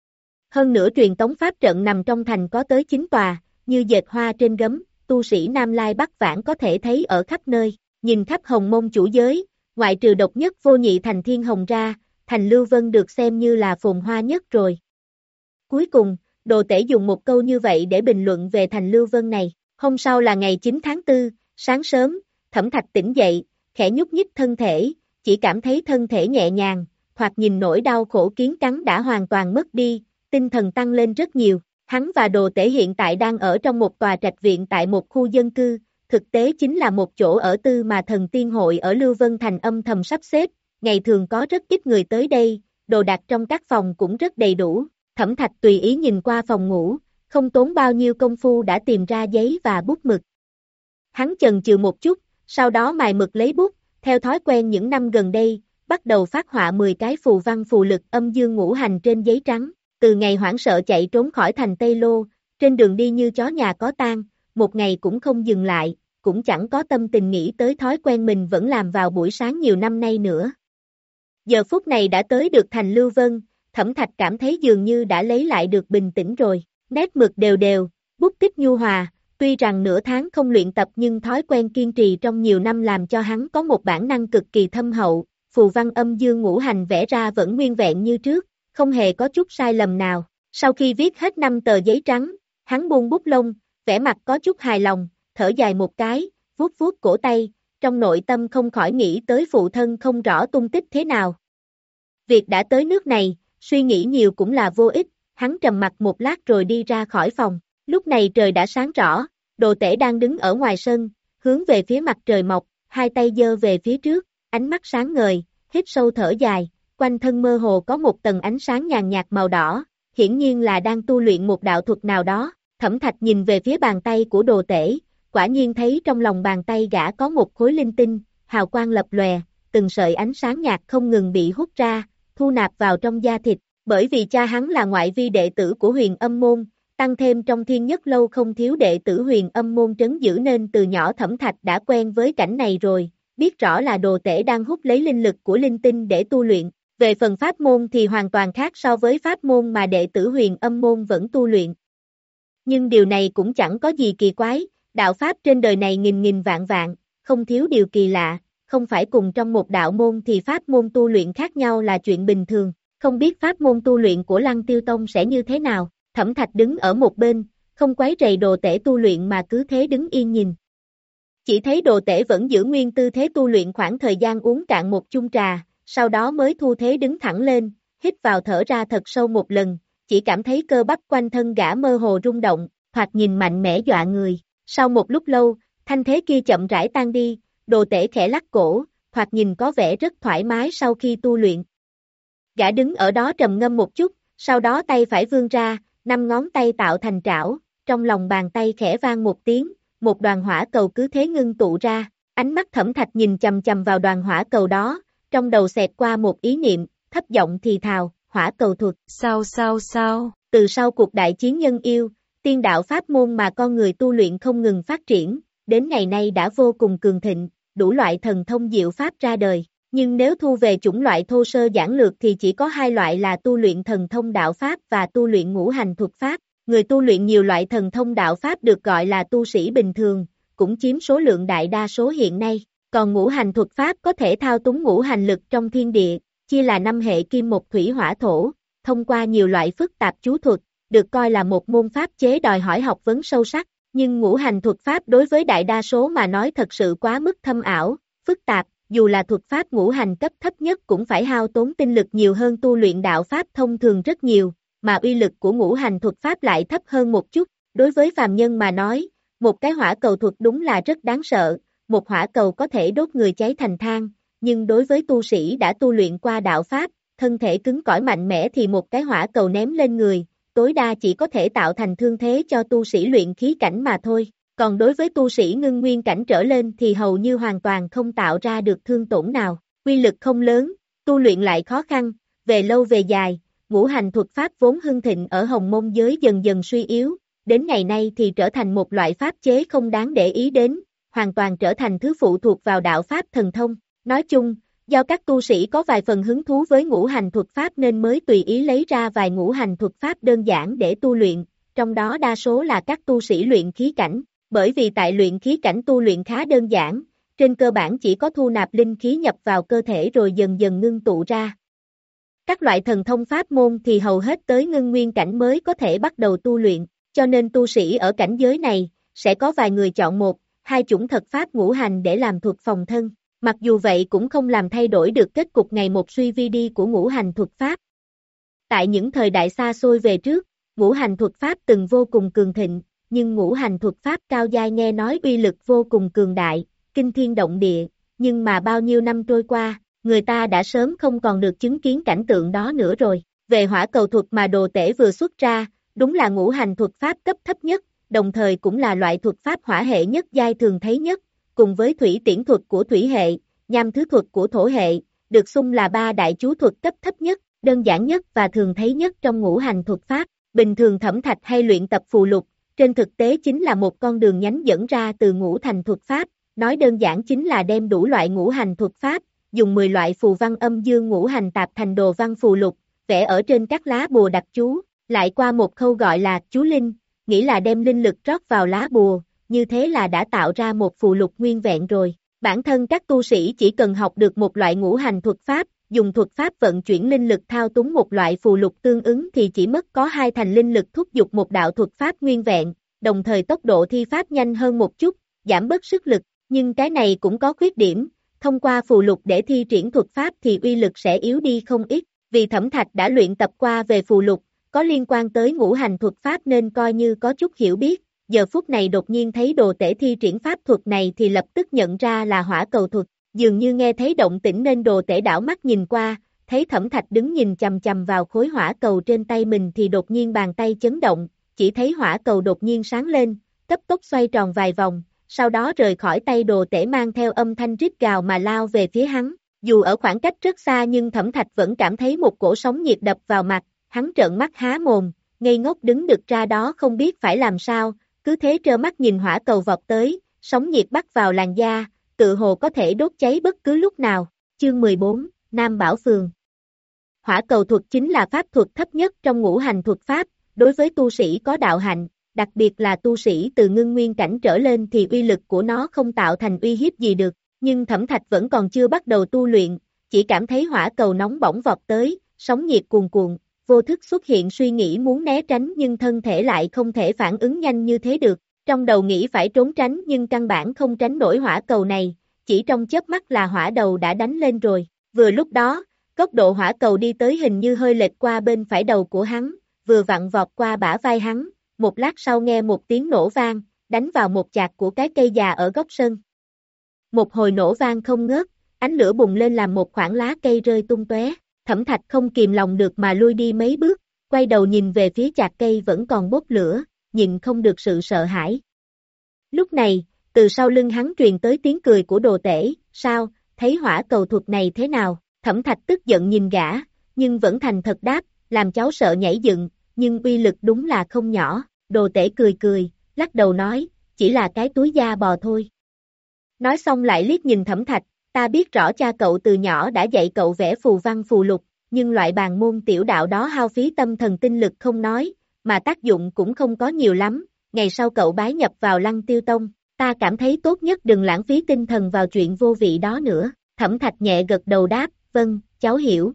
Hơn nữa truyền tống pháp trận nằm trong thành có tới chín tòa, như dệt hoa trên gấm, tu sĩ Nam Lai Bắc Vãng có thể thấy ở khắp nơi, nhìn khắp Hồng Môn chủ giới, ngoại trừ độc nhất vô nhị thành Thiên Hồng ra, thành Lưu Vân được xem như là phồn hoa nhất rồi. Cuối cùng, đồ tể dùng một câu như vậy để bình luận về thành Lưu Vân này. Hôm sau là ngày chín tháng tư, sáng sớm, Thẩm Thạch tỉnh dậy, khẽ nhúc nhích thân thể, chỉ cảm thấy thân thể nhẹ nhàng, thoạt nhìn nỗi đau khổ kiến cắn đã hoàn toàn mất đi, tinh thần tăng lên rất nhiều. Hắn và đồ tể hiện tại đang ở trong một tòa trạch viện tại một khu dân cư, thực tế chính là một chỗ ở tư mà thần tiên hội ở Lưu Vân Thành âm thầm sắp xếp, ngày thường có rất ít người tới đây, đồ đạc trong các phòng cũng rất đầy đủ. Thẩm Thạch tùy ý nhìn qua phòng ngủ, không tốn bao nhiêu công phu đã tìm ra giấy và bút mực. Hắn chần chừ một chút, sau đó mài mực lấy bút, theo thói quen những năm gần đây, bắt đầu phát họa mười cái phù văn phù lực âm dương ngũ hành trên giấy trắng. Từ ngày hoảng sợ chạy trốn khỏi thành Tây Lô, trên đường đi như chó nhà có tang, một ngày cũng không dừng lại, cũng chẳng có tâm tình nghĩ tới thói quen mình vẫn làm vào buổi sáng nhiều năm nay nữa. Giờ phút này đã tới được thành Lưu Vân, Thẩm Thạch cảm thấy dường như đã lấy lại được bình tĩnh rồi, nét mực đều đều, bút tích nhu hòa, tuy rằng nửa tháng không luyện tập nhưng thói quen kiên trì trong nhiều năm làm cho hắn có một bản năng cực kỳ thâm hậu, phù văn âm dương ngũ hành vẽ ra vẫn nguyên vẹn như trước, không hề có chút sai lầm nào. Sau khi viết hết năm tờ giấy trắng, hắn buông bút lông, vẻ mặt có chút hài lòng, thở dài một cái, vuốt vuốt cổ tay, trong nội tâm không khỏi nghĩ tới phụ thân không rõ tung tích thế nào. Việc đã tới nước này, suy nghĩ nhiều cũng là vô ích, hắn trầm mặt một lát rồi đi ra khỏi phòng. Lúc này trời đã sáng rõ, Đồ Tể đang đứng ở ngoài sân, hướng về phía mặt trời mọc, hai tay giơ về phía trước, ánh mắt sáng ngời, hít sâu thở dài, quanh thân mơ hồ có một tầng ánh sáng nhàn nhạt màu đỏ, hiển nhiên là đang tu luyện một đạo thuật nào đó. Thẩm Thạch nhìn về phía bàn tay của Đồ Tể, quả nhiên thấy trong lòng bàn tay gã có một khối linh tinh, hào quang lập lòe, từng sợi ánh sáng nhạt không ngừng bị hút ra, thu nạp vào trong da thịt, bởi vì cha hắn là ngoại vi đệ tử của Huyền Âm môn, tăng thêm trong Thiên Nhất lâu không thiếu đệ tử Huyền Âm môn trấn giữ nên từ nhỏ Thẩm Thạch đã quen với cảnh này rồi, biết rõ là Đồ Tể đang hút lấy linh lực của linh tinh để tu luyện. Về phần pháp môn thì hoàn toàn khác so với pháp môn mà đệ tử Huyền Âm môn vẫn tu luyện. Nhưng điều này cũng chẳng có gì kỳ quái, đạo pháp trên đời này nghìn nghìn vạn vạn, không thiếu điều kỳ lạ, không phải cùng trong một đạo môn thì pháp môn tu luyện khác nhau là chuyện bình thường, không biết pháp môn tu luyện của Lăng Tiêu Tông sẽ như thế nào. Thẩm Thạch đứng ở một bên, không quấy rầy Đồ Tể tu luyện mà cứ thế đứng yên nhìn. Chỉ thấy Đồ Tể vẫn giữ nguyên tư thế tu luyện khoảng thời gian uống cạn một chung trà, sau đó mới thu thế đứng thẳng lên, hít vào thở ra thật sâu một lần, chỉ cảm thấy cơ bắp quanh thân gã mơ hồ rung động, thoạt nhìn mạnh mẽ dọa người. Sau một lúc lâu, thanh thế kia chậm rãi tan đi, Đồ Tể khẽ lắc cổ, thoạt nhìn có vẻ rất thoải mái sau khi tu luyện. Gã đứng ở đó trầm ngâm một chút, sau đó tay phải vươn ra, năm ngón tay tạo thành trảo, trong lòng bàn tay khẽ vang một tiếng, một đoàn hỏa cầu cứ thế ngưng tụ ra, ánh mắt Thẩm Thạch nhìn chầm chầm vào đoàn hỏa cầu đó, trong đầu xẹt qua một ý niệm, thấp giọng thì thào, hỏa cầu thuật, sao sao sao, từ sau cuộc đại chiến nhân yêu, tiên đạo pháp môn mà con người tu luyện không ngừng phát triển, đến ngày nay đã vô cùng cường thịnh, đủ loại thần thông diệu pháp ra đời, nhưng nếu thu về chủng loại thô sơ giản lược thì chỉ có hai loại là tu luyện thần thông đạo pháp và tu luyện ngũ hành thuật pháp. Người tu luyện nhiều loại thần thông đạo pháp được gọi là tu sĩ bình thường, cũng chiếm số lượng đại đa số hiện nay, còn ngũ hành thuật pháp có thể thao túng ngũ hành lực trong thiên địa, chia là năm hệ kim mộc thủy hỏa thổ, thông qua nhiều loại phức tạp chú thuật, được coi là một môn pháp chế đòi hỏi học vấn sâu sắc, nhưng ngũ hành thuật pháp đối với đại đa số mà nói thật sự quá mức thâm ảo, phức tạp, dù là thuật pháp ngũ hành cấp thấp nhất cũng phải hao tốn tinh lực nhiều hơn tu luyện đạo pháp thông thường rất nhiều, mà uy lực của ngũ hành thuật pháp lại thấp hơn một chút, đối với phàm nhân mà nói, một cái hỏa cầu thuật đúng là rất đáng sợ, một hỏa cầu có thể đốt người cháy thành than, nhưng đối với tu sĩ đã tu luyện qua đạo pháp, thân thể cứng cỏi mạnh mẽ thì một cái hỏa cầu ném lên người, tối đa chỉ có thể tạo thành thương thế cho tu sĩ luyện khí cảnh mà thôi, còn đối với tu sĩ ngưng nguyên cảnh trở lên thì hầu như hoàn toàn không tạo ra được thương tổn nào, uy lực không lớn, tu luyện lại khó khăn, về lâu về dài, ngũ hành thuật pháp vốn hưng thịnh ở Hồng Môn giới dần dần suy yếu, đến ngày nay thì trở thành một loại pháp chế không đáng để ý đến, hoàn toàn trở thành thứ phụ thuộc vào đạo pháp thần thông. Nói chung, do các tu sĩ có vài phần hứng thú với ngũ hành thuật pháp nên mới tùy ý lấy ra vài ngũ hành thuật pháp đơn giản để tu luyện, trong đó đa số là các tu sĩ luyện khí cảnh, bởi vì tại luyện khí cảnh tu luyện khá đơn giản, trên cơ bản chỉ có thu nạp linh khí nhập vào cơ thể rồi dần dần ngưng tụ ra. Các loại thần thông pháp môn thì hầu hết tới ngưng nguyên cảnh mới có thể bắt đầu tu luyện, cho nên tu sĩ ở cảnh giới này, sẽ có vài người chọn một, hai chủng thật pháp ngũ hành để làm thuật phòng thân, mặc dù vậy cũng không làm thay đổi được kết cục ngày một suy vi đi của ngũ hành thuật pháp. Tại những thời đại xa xôi về trước, ngũ hành thuật pháp từng vô cùng cường thịnh, nhưng ngũ hành thuật pháp cao giai nghe nói uy lực vô cùng cường đại, kinh thiên động địa, nhưng mà bao nhiêu năm trôi qua, người ta đã sớm không còn được chứng kiến cảnh tượng đó nữa rồi. Về hỏa cầu thuật mà Đồ Tể vừa xuất ra, đúng là ngũ hành thuật pháp cấp thấp nhất, đồng thời cũng là loại thuật pháp hỏa hệ nhất giai thường thấy nhất, cùng với thủy tiễn thuật của thủy hệ, nham thứ thuật của thổ hệ, được xưng là ba đại chú thuật cấp thấp nhất, đơn giản nhất và thường thấy nhất trong ngũ hành thuật pháp. Bình thường Thẩm Thạch hay luyện tập phù lục, trên thực tế chính là một con đường nhánh dẫn ra từ ngũ thành thuật pháp, nói đơn giản chính là đem đủ loại ngũ hành thuật pháp, dùng mười loại phù văn âm dương ngũ hành tạp thành đồ văn phù lục, vẽ ở trên các lá bùa đặt chú, lại qua một khâu gọi là chú linh, nghĩ là đem linh lực rót vào lá bùa, như thế là đã tạo ra một phù lục nguyên vẹn rồi. Bản thân các tu sĩ chỉ cần học được một loại ngũ hành thuật pháp, dùng thuật pháp vận chuyển linh lực thao túng một loại phù lục tương ứng thì chỉ mất có hai thành linh lực thúc giục một đạo thuật pháp nguyên vẹn, đồng thời tốc độ thi pháp nhanh hơn một chút, giảm bớt sức lực, nhưng cái này cũng có khuyết điểm, thông qua phù lục để thi triển thuật pháp thì uy lực sẽ yếu đi không ít, vì Thẩm Thạch đã luyện tập qua về phù lục, có liên quan tới ngũ hành thuật pháp nên coi như có chút hiểu biết, giờ phút này đột nhiên thấy đồ tể thi triển pháp thuật này thì lập tức nhận ra là hỏa cầu thuật, dường như nghe thấy động tĩnh nên đồ tể đảo mắt nhìn qua, thấy Thẩm Thạch đứng nhìn chằm chằm vào khối hỏa cầu trên tay mình thì đột nhiên bàn tay chấn động, chỉ thấy hỏa cầu đột nhiên sáng lên, cấp tốc xoay tròn vài vòng, sau đó rời khỏi tay đồ tể mang theo âm thanh rít gào mà lao về phía hắn, dù ở khoảng cách rất xa nhưng Thẩm Thạch vẫn cảm thấy một cổ sóng nhiệt đập vào mặt, hắn trợn mắt há mồm, ngây ngốc đứng đực ra đó không biết phải làm sao, cứ thế trơ mắt nhìn hỏa cầu vọt tới, sóng nhiệt bắt vào làn da, tự hồ có thể đốt cháy bất cứ lúc nào. Chương mười bốn, Nam Bảo Phường. Hỏa cầu thuật chính là pháp thuật thấp nhất trong ngũ hành thuật pháp, đối với tu sĩ có đạo hạnh, đặc biệt là tu sĩ từ ngưng nguyên cảnh trở lên thì uy lực của nó không tạo thành uy hiếp gì được, nhưng Thẩm Thạch vẫn còn chưa bắt đầu tu luyện, chỉ cảm thấy hỏa cầu nóng bỏng vọt tới, sóng nhiệt cuồn cuộn, vô thức xuất hiện suy nghĩ muốn né tránh nhưng thân thể lại không thể phản ứng nhanh như thế được, trong đầu nghĩ phải trốn tránh nhưng căn bản không tránh nổi hỏa cầu này, chỉ trong chớp mắt là hỏa đầu đã đánh lên rồi, vừa lúc đó, góc độ hỏa cầu đi tới hình như hơi lệch qua bên phải đầu của hắn, vừa vặn vọt qua bả vai hắn, một lát sau nghe một tiếng nổ vang, đánh vào một chạc của cái cây già ở góc sân. Một hồi nổ vang không ngớt, ánh lửa bùng lên làm một khoảng lá cây rơi tung tóe. Thẩm Thạch không kìm lòng được mà lui đi mấy bước, quay đầu nhìn về phía chạc cây vẫn còn bốc lửa, nhìn không được sự sợ hãi. Lúc này, từ sau lưng hắn truyền tới tiếng cười của đồ tể, sao, thấy hỏa cầu thuật này thế nào? Thẩm Thạch tức giận nhìn gã, nhưng vẫn thành thật đáp, làm cháu sợ nhảy dựng, nhưng uy lực đúng là không nhỏ. Đồ tể cười cười, lắc đầu nói, chỉ là cái túi da bò thôi. Nói xong lại liếc nhìn Thẩm Thạch, ta biết rõ cha cậu từ nhỏ đã dạy cậu vẽ phù văn phù lục, nhưng loại bàn môn tiểu đạo đó hao phí tâm thần tinh lực không nói, mà tác dụng cũng không có nhiều lắm, ngày sau cậu bái nhập vào Lăng Tiêu Tông, ta cảm thấy tốt nhất đừng lãng phí tinh thần vào chuyện vô vị đó nữa. Thẩm Thạch nhẹ gật đầu đáp, vâng, cháu hiểu.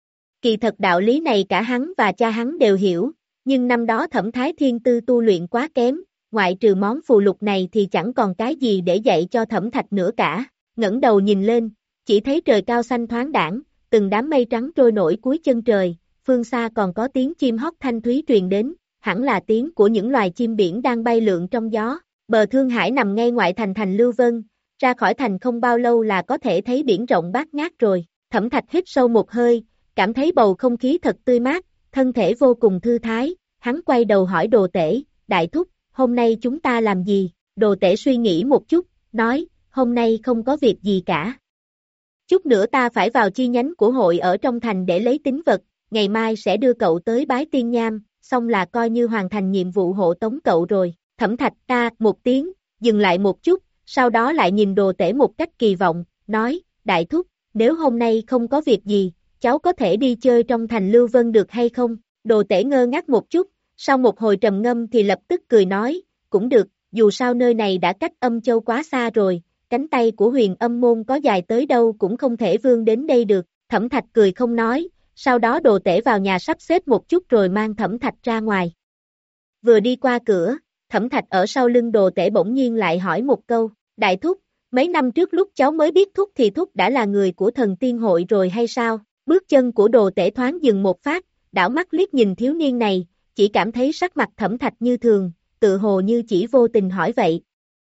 Kỳ thật đạo lý này cả hắn và cha hắn đều hiểu, nhưng năm đó Thẩm Thái Thiên Tư tu luyện quá kém, ngoại trừ món phù lục này thì chẳng còn cái gì để dạy cho Thẩm Thạch nữa cả. Ngẩng đầu nhìn lên, chỉ thấy trời cao xanh thoáng đãng, từng đám mây trắng trôi nổi cuối chân trời, phương xa còn có tiếng chim hót thanh thúy truyền đến, hẳn là tiếng của những loài chim biển đang bay lượn trong gió. Bờ Thương Hải nằm ngay ngoại thành thành Lưu Vân, ra khỏi thành không bao lâu là có thể thấy biển rộng bát ngát rồi. Thẩm Thạch hít sâu một hơi, cảm thấy bầu không khí thật tươi mát, thân thể vô cùng thư thái, hắn quay đầu hỏi đồ tể, đại thúc, hôm nay chúng ta làm gì? Đồ tể suy nghĩ một chút, nói, hôm nay không có việc gì cả. Chút nữa ta phải vào chi nhánh của hội ở trong thành để lấy tín vật, ngày mai sẽ đưa cậu tới Bái Tiên Nham, xong là coi như hoàn thành nhiệm vụ hộ tống cậu rồi. Thẩm Thạch ta một tiếng, dừng lại một chút, sau đó lại nhìn đồ tể một cách kỳ vọng, nói, đại thúc, nếu hôm nay không có việc gì, cháu có thể đi chơi trong thành Lưu Vân được hay không? Đồ tể ngơ ngác một chút, sau một hồi trầm ngâm thì lập tức cười nói, cũng được, dù sao nơi này đã cách Âm Châu quá xa rồi, cánh tay của Huyền Âm môn có dài tới đâu cũng không thể vươn đến đây được. Thẩm Thạch cười không nói, sau đó đồ tể vào nhà sắp xếp một chút rồi mang Thẩm Thạch ra ngoài. Vừa đi qua cửa, Thẩm Thạch ở sau lưng đồ tể bỗng nhiên lại hỏi một câu, đại thúc, mấy năm trước lúc cháu mới biết thúc thì thúc đã là người của thần tiên hội rồi hay sao? Bước chân của đồ tể thoáng dừng một phát, đảo mắt liếc nhìn thiếu niên này, chỉ cảm thấy sắc mặt Thẩm Thạch như thường, tự hồ như chỉ vô tình hỏi vậy.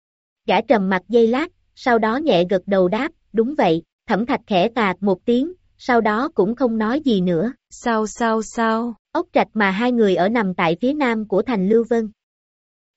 Gã trầm mặt giây lát, sau đó nhẹ gật đầu đáp, đúng vậy. Thẩm Thạch khẽ tạc một tiếng, sau đó cũng không nói gì nữa. Sao sao sao, ốc trạch mà hai người ở nằm tại phía nam của thành Lưu Vân.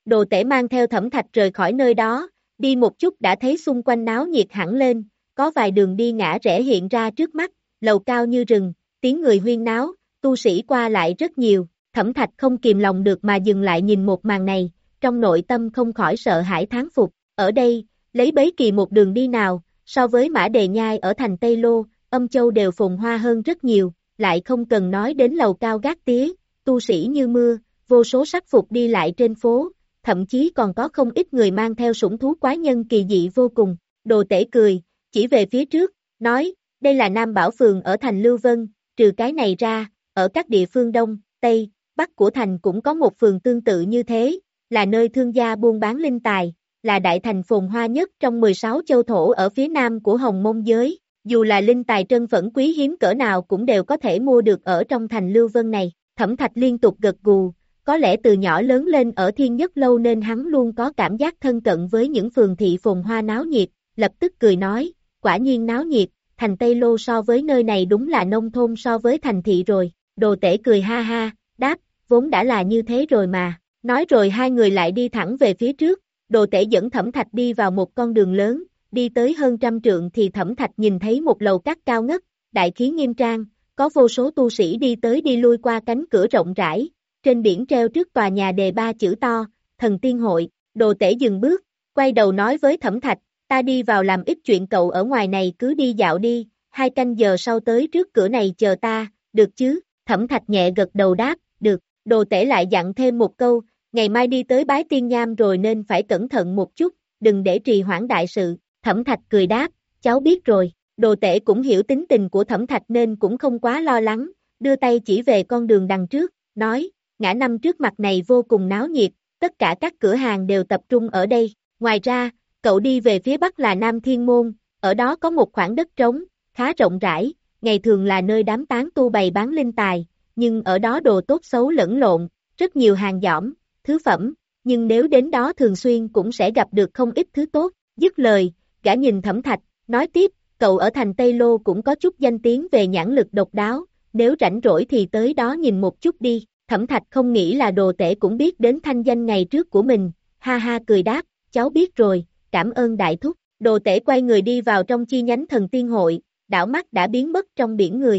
Đồ tể mang theo Thẩm Thạch rời khỏi nơi đó, đi một chút đã thấy xung quanh náo nhiệt hẳn lên, có vài đường đi ngã rẽ hiện ra trước mắt, lầu cao như rừng, tiếng người huyên náo, tu sĩ qua lại rất nhiều, Thẩm Thạch không kìm lòng được mà dừng lại nhìn một màn này, trong nội tâm không khỏi sợ hãi thán phục, ở đây, lấy bấy kỳ một đường đi nào, so với Mã Đề Nhai ở thành Tây Lô, Âm Châu đều phồn hoa hơn rất nhiều, lại không cần nói đến lầu cao gác tía, tu sĩ như mưa, vô số sắc phục đi lại trên phố, thậm chí còn có không ít người mang theo sủng thú quái nhân kỳ dị vô cùng, Đồ Tể cười, chỉ về phía trước, nói, đây là Nam Bảo Phường ở thành Lưu Vân, trừ cái này ra, ở các địa phương Đông, Tây, Bắc của thành cũng có một phường tương tự như thế, là nơi thương gia buôn bán linh tài, là đại thành phồn hoa nhất trong mười sáu châu thổ ở phía nam của Hồng Mông giới, dù là linh tài trân phẫn quý hiếm cỡ nào cũng đều có thể mua được ở trong thành Lưu Vân này, Thẩm Thạch liên tục gật gù, có lẽ từ nhỏ lớn lên ở Thiên Nhất Lâu nên hắn luôn có cảm giác thân cận với những phường thị phồn hoa náo nhiệt, lập tức cười nói, quả nhiên náo nhiệt, thành Tây Lô so với nơi này đúng là nông thôn so với thành thị rồi, Đồ Tể cười ha ha, đáp, vốn đã là như thế rồi mà, nói rồi hai người lại đi thẳng về phía trước, Đồ Tể dẫn Thẩm Thạch đi vào một con đường lớn, đi tới hơn trăm trượng thì Thẩm Thạch nhìn thấy một lầu các cao ngất, đại khí nghiêm trang, có vô số tu sĩ đi tới đi lui qua cánh cửa rộng rãi, trên biển treo trước tòa nhà đề ba chữ to, Thần Tiên Hội, Đồ Tể dừng bước, quay đầu nói với Thẩm Thạch, ta đi vào làm ít chuyện cậu ở ngoài này cứ đi dạo đi, hai canh giờ sau tới trước cửa này chờ ta, được chứ, Thẩm Thạch nhẹ gật đầu đáp, được, Đồ Tể lại dặn thêm một câu, ngày mai đi tới bái tiên nham rồi nên phải cẩn thận một chút, đừng để trì hoãn đại sự, Thẩm Thạch cười đáp, cháu biết rồi, Đồ Tể cũng hiểu tính tình của Thẩm Thạch nên cũng không quá lo lắng, đưa tay chỉ về con đường đằng trước, nói, ngã năm trước mặt này vô cùng náo nhiệt, tất cả các cửa hàng đều tập trung ở đây, ngoài ra, cậu đi về phía bắc là Nam Thiên Môn, ở đó có một khoảng đất trống, khá rộng rãi, ngày thường là nơi đám tán tu bày bán linh tài, nhưng ở đó đồ tốt xấu lẫn lộn, rất nhiều hàng giỏm, thứ phẩm, nhưng nếu đến đó thường xuyên cũng sẽ gặp được không ít thứ tốt, dứt lời, gã nhìn Thẩm Thạch, nói tiếp, cậu ở thành Tây Lô cũng có chút danh tiếng về nhãn lực độc đáo, nếu rảnh rỗi thì tới đó nhìn một chút đi, Thẩm Thạch không nghĩ là Đồ Tể cũng biết đến thanh danh ngày trước của mình, ha ha cười đáp, cháu biết rồi, cảm ơn đại thúc, Đồ Tể quay người đi vào trong chi nhánh Thần Tiên Hội, đảo mắt đã biến mất trong biển người.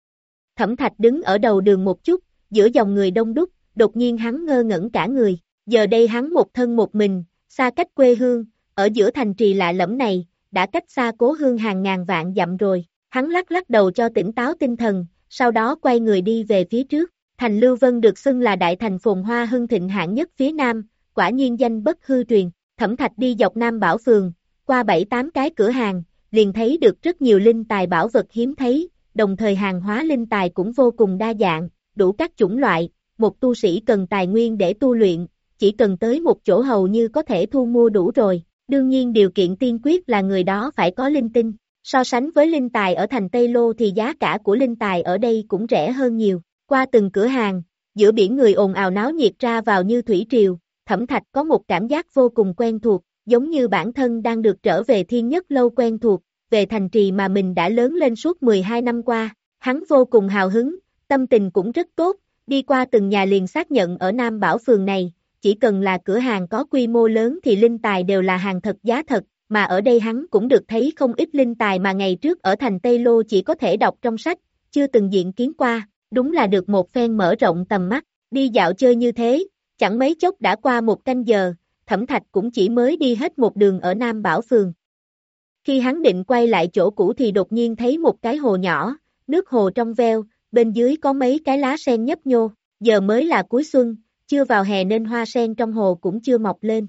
Thẩm Thạch đứng ở đầu đường một chút, giữa dòng người đông đúc, đột nhiên hắn ngơ ngẩn cả người, giờ đây hắn một thân một mình, xa cách quê hương, ở giữa thành trì lạ lẫm này, đã cách xa cố hương hàng ngàn vạn dặm rồi, hắn lắc lắc đầu cho tỉnh táo tinh thần, sau đó quay người đi về phía trước, thành Lưu Vân được xưng là đại thành phồn hoa hưng thịnh hạng nhất phía Nam, quả nhiên danh bất hư truyền, Thẩm Thạch đi dọc Nam Bảo Phường, qua bảy tám cái cửa hàng, liền thấy được rất nhiều linh tài bảo vật hiếm thấy, đồng thời hàng hóa linh tài cũng vô cùng đa dạng, đủ các chủng loại, một tu sĩ cần tài nguyên để tu luyện, chỉ cần tới một chỗ hầu như có thể thu mua đủ rồi, đương nhiên điều kiện tiên quyết là người đó phải có linh tinh, so sánh với linh tài ở thành Tây Lô thì giá cả của linh tài ở đây cũng rẻ hơn nhiều, qua từng cửa hàng, giữa biển người ồn ào náo nhiệt ra vào như thủy triều, Thẩm Thạch có một cảm giác vô cùng quen thuộc, giống như bản thân đang được trở về Thiên Nhất Lâu quen thuộc, về thành trì mà mình đã lớn lên suốt mười hai năm qua, hắn vô cùng hào hứng, tâm tình cũng rất tốt, đi qua từng nhà liền xác nhận ở Nam Bảo Phường này, chỉ cần là cửa hàng có quy mô lớn thì linh tài đều là hàng thật giá thật, mà ở đây hắn cũng được thấy không ít linh tài mà ngày trước ở thành Tây Lô chỉ có thể đọc trong sách, chưa từng diện kiến qua, đúng là được một phen mở rộng tầm mắt, đi dạo chơi như thế, chẳng mấy chốc đã qua một canh giờ, Thẩm Thạch cũng chỉ mới đi hết một đường ở Nam Bảo Phường. Khi hắn định quay lại chỗ cũ thì đột nhiên thấy một cái hồ nhỏ, nước hồ trong veo, bên dưới có mấy cái lá sen nhấp nhô, giờ mới là cuối xuân, chưa vào hè nên hoa sen trong hồ cũng chưa mọc lên.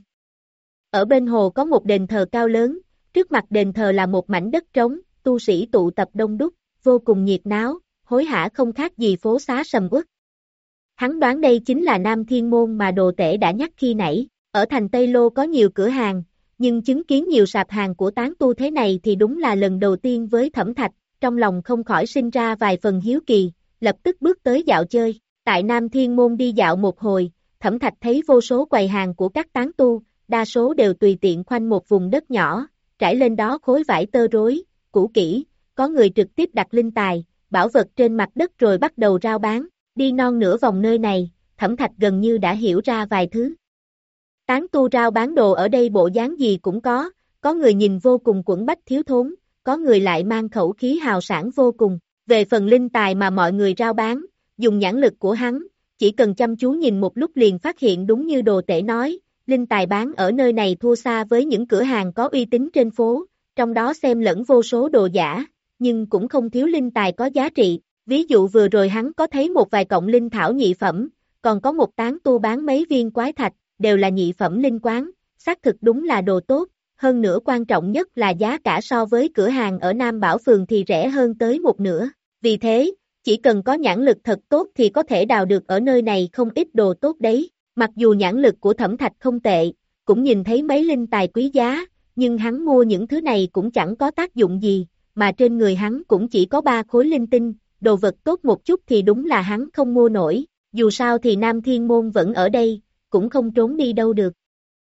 Ở bên hồ có một đền thờ cao lớn, trước mặt đền thờ là một mảnh đất trống, tu sĩ tụ tập đông đúc, vô cùng nhiệt náo, hối hả không khác gì phố xá sầm uất. Hắn đoán đây chính là Nam Thiên Môn mà Đồ Tể đã nhắc khi nãy, ở thành Tây Lô có nhiều cửa hàng, nhưng chứng kiến nhiều sạp hàng của tán tu thế này thì đúng là lần đầu tiên với Thẩm Thạch, trong lòng không khỏi sinh ra vài phần hiếu kỳ, lập tức bước tới dạo chơi, tại Nam Thiên Môn đi dạo một hồi, Thẩm Thạch thấy vô số quầy hàng của các tán tu, đa số đều tùy tiện khoanh một vùng đất nhỏ, trải lên đó khối vải tơ rối, cũ kỹ, có người trực tiếp đặt linh tài, bảo vật trên mặt đất rồi bắt đầu rao bán, đi non nửa vòng nơi này, Thẩm Thạch gần như đã hiểu ra vài thứ. Tán tu rao bán đồ ở đây bộ dáng gì cũng có, có người nhìn vô cùng quẫn bách thiếu thốn, có người lại mang khẩu khí hào sảng vô cùng. Về phần linh tài mà mọi người rao bán, dùng nhãn lực của hắn, chỉ cần chăm chú nhìn một lúc liền phát hiện đúng như đồ tể nói, linh tài bán ở nơi này thua xa với những cửa hàng có uy tín trên phố, trong đó xem lẫn vô số đồ giả, nhưng cũng không thiếu linh tài có giá trị. Ví dụ vừa rồi hắn có thấy một vài cọng linh thảo nhị phẩm, còn có một tán tu bán mấy viên quái thạch, đều là nhị phẩm linh quáng, xác thực đúng là đồ tốt, hơn nữa quan trọng nhất là giá cả so với cửa hàng ở Nam Bảo Phường thì rẻ hơn tới một nửa. Vì thế, chỉ cần có nhãn lực thật tốt thì có thể đào được ở nơi này không ít đồ tốt đấy. Mặc dù nhãn lực của Thẩm Thạch không tệ, cũng nhìn thấy mấy linh tài quý giá, nhưng hắn mua những thứ này cũng chẳng có tác dụng gì, mà trên người hắn cũng chỉ có ba khối linh tinh, đồ vật tốt một chút thì đúng là hắn không mua nổi, dù sao thì Nam Thiên Môn vẫn ở đây, cũng không trốn đi đâu được.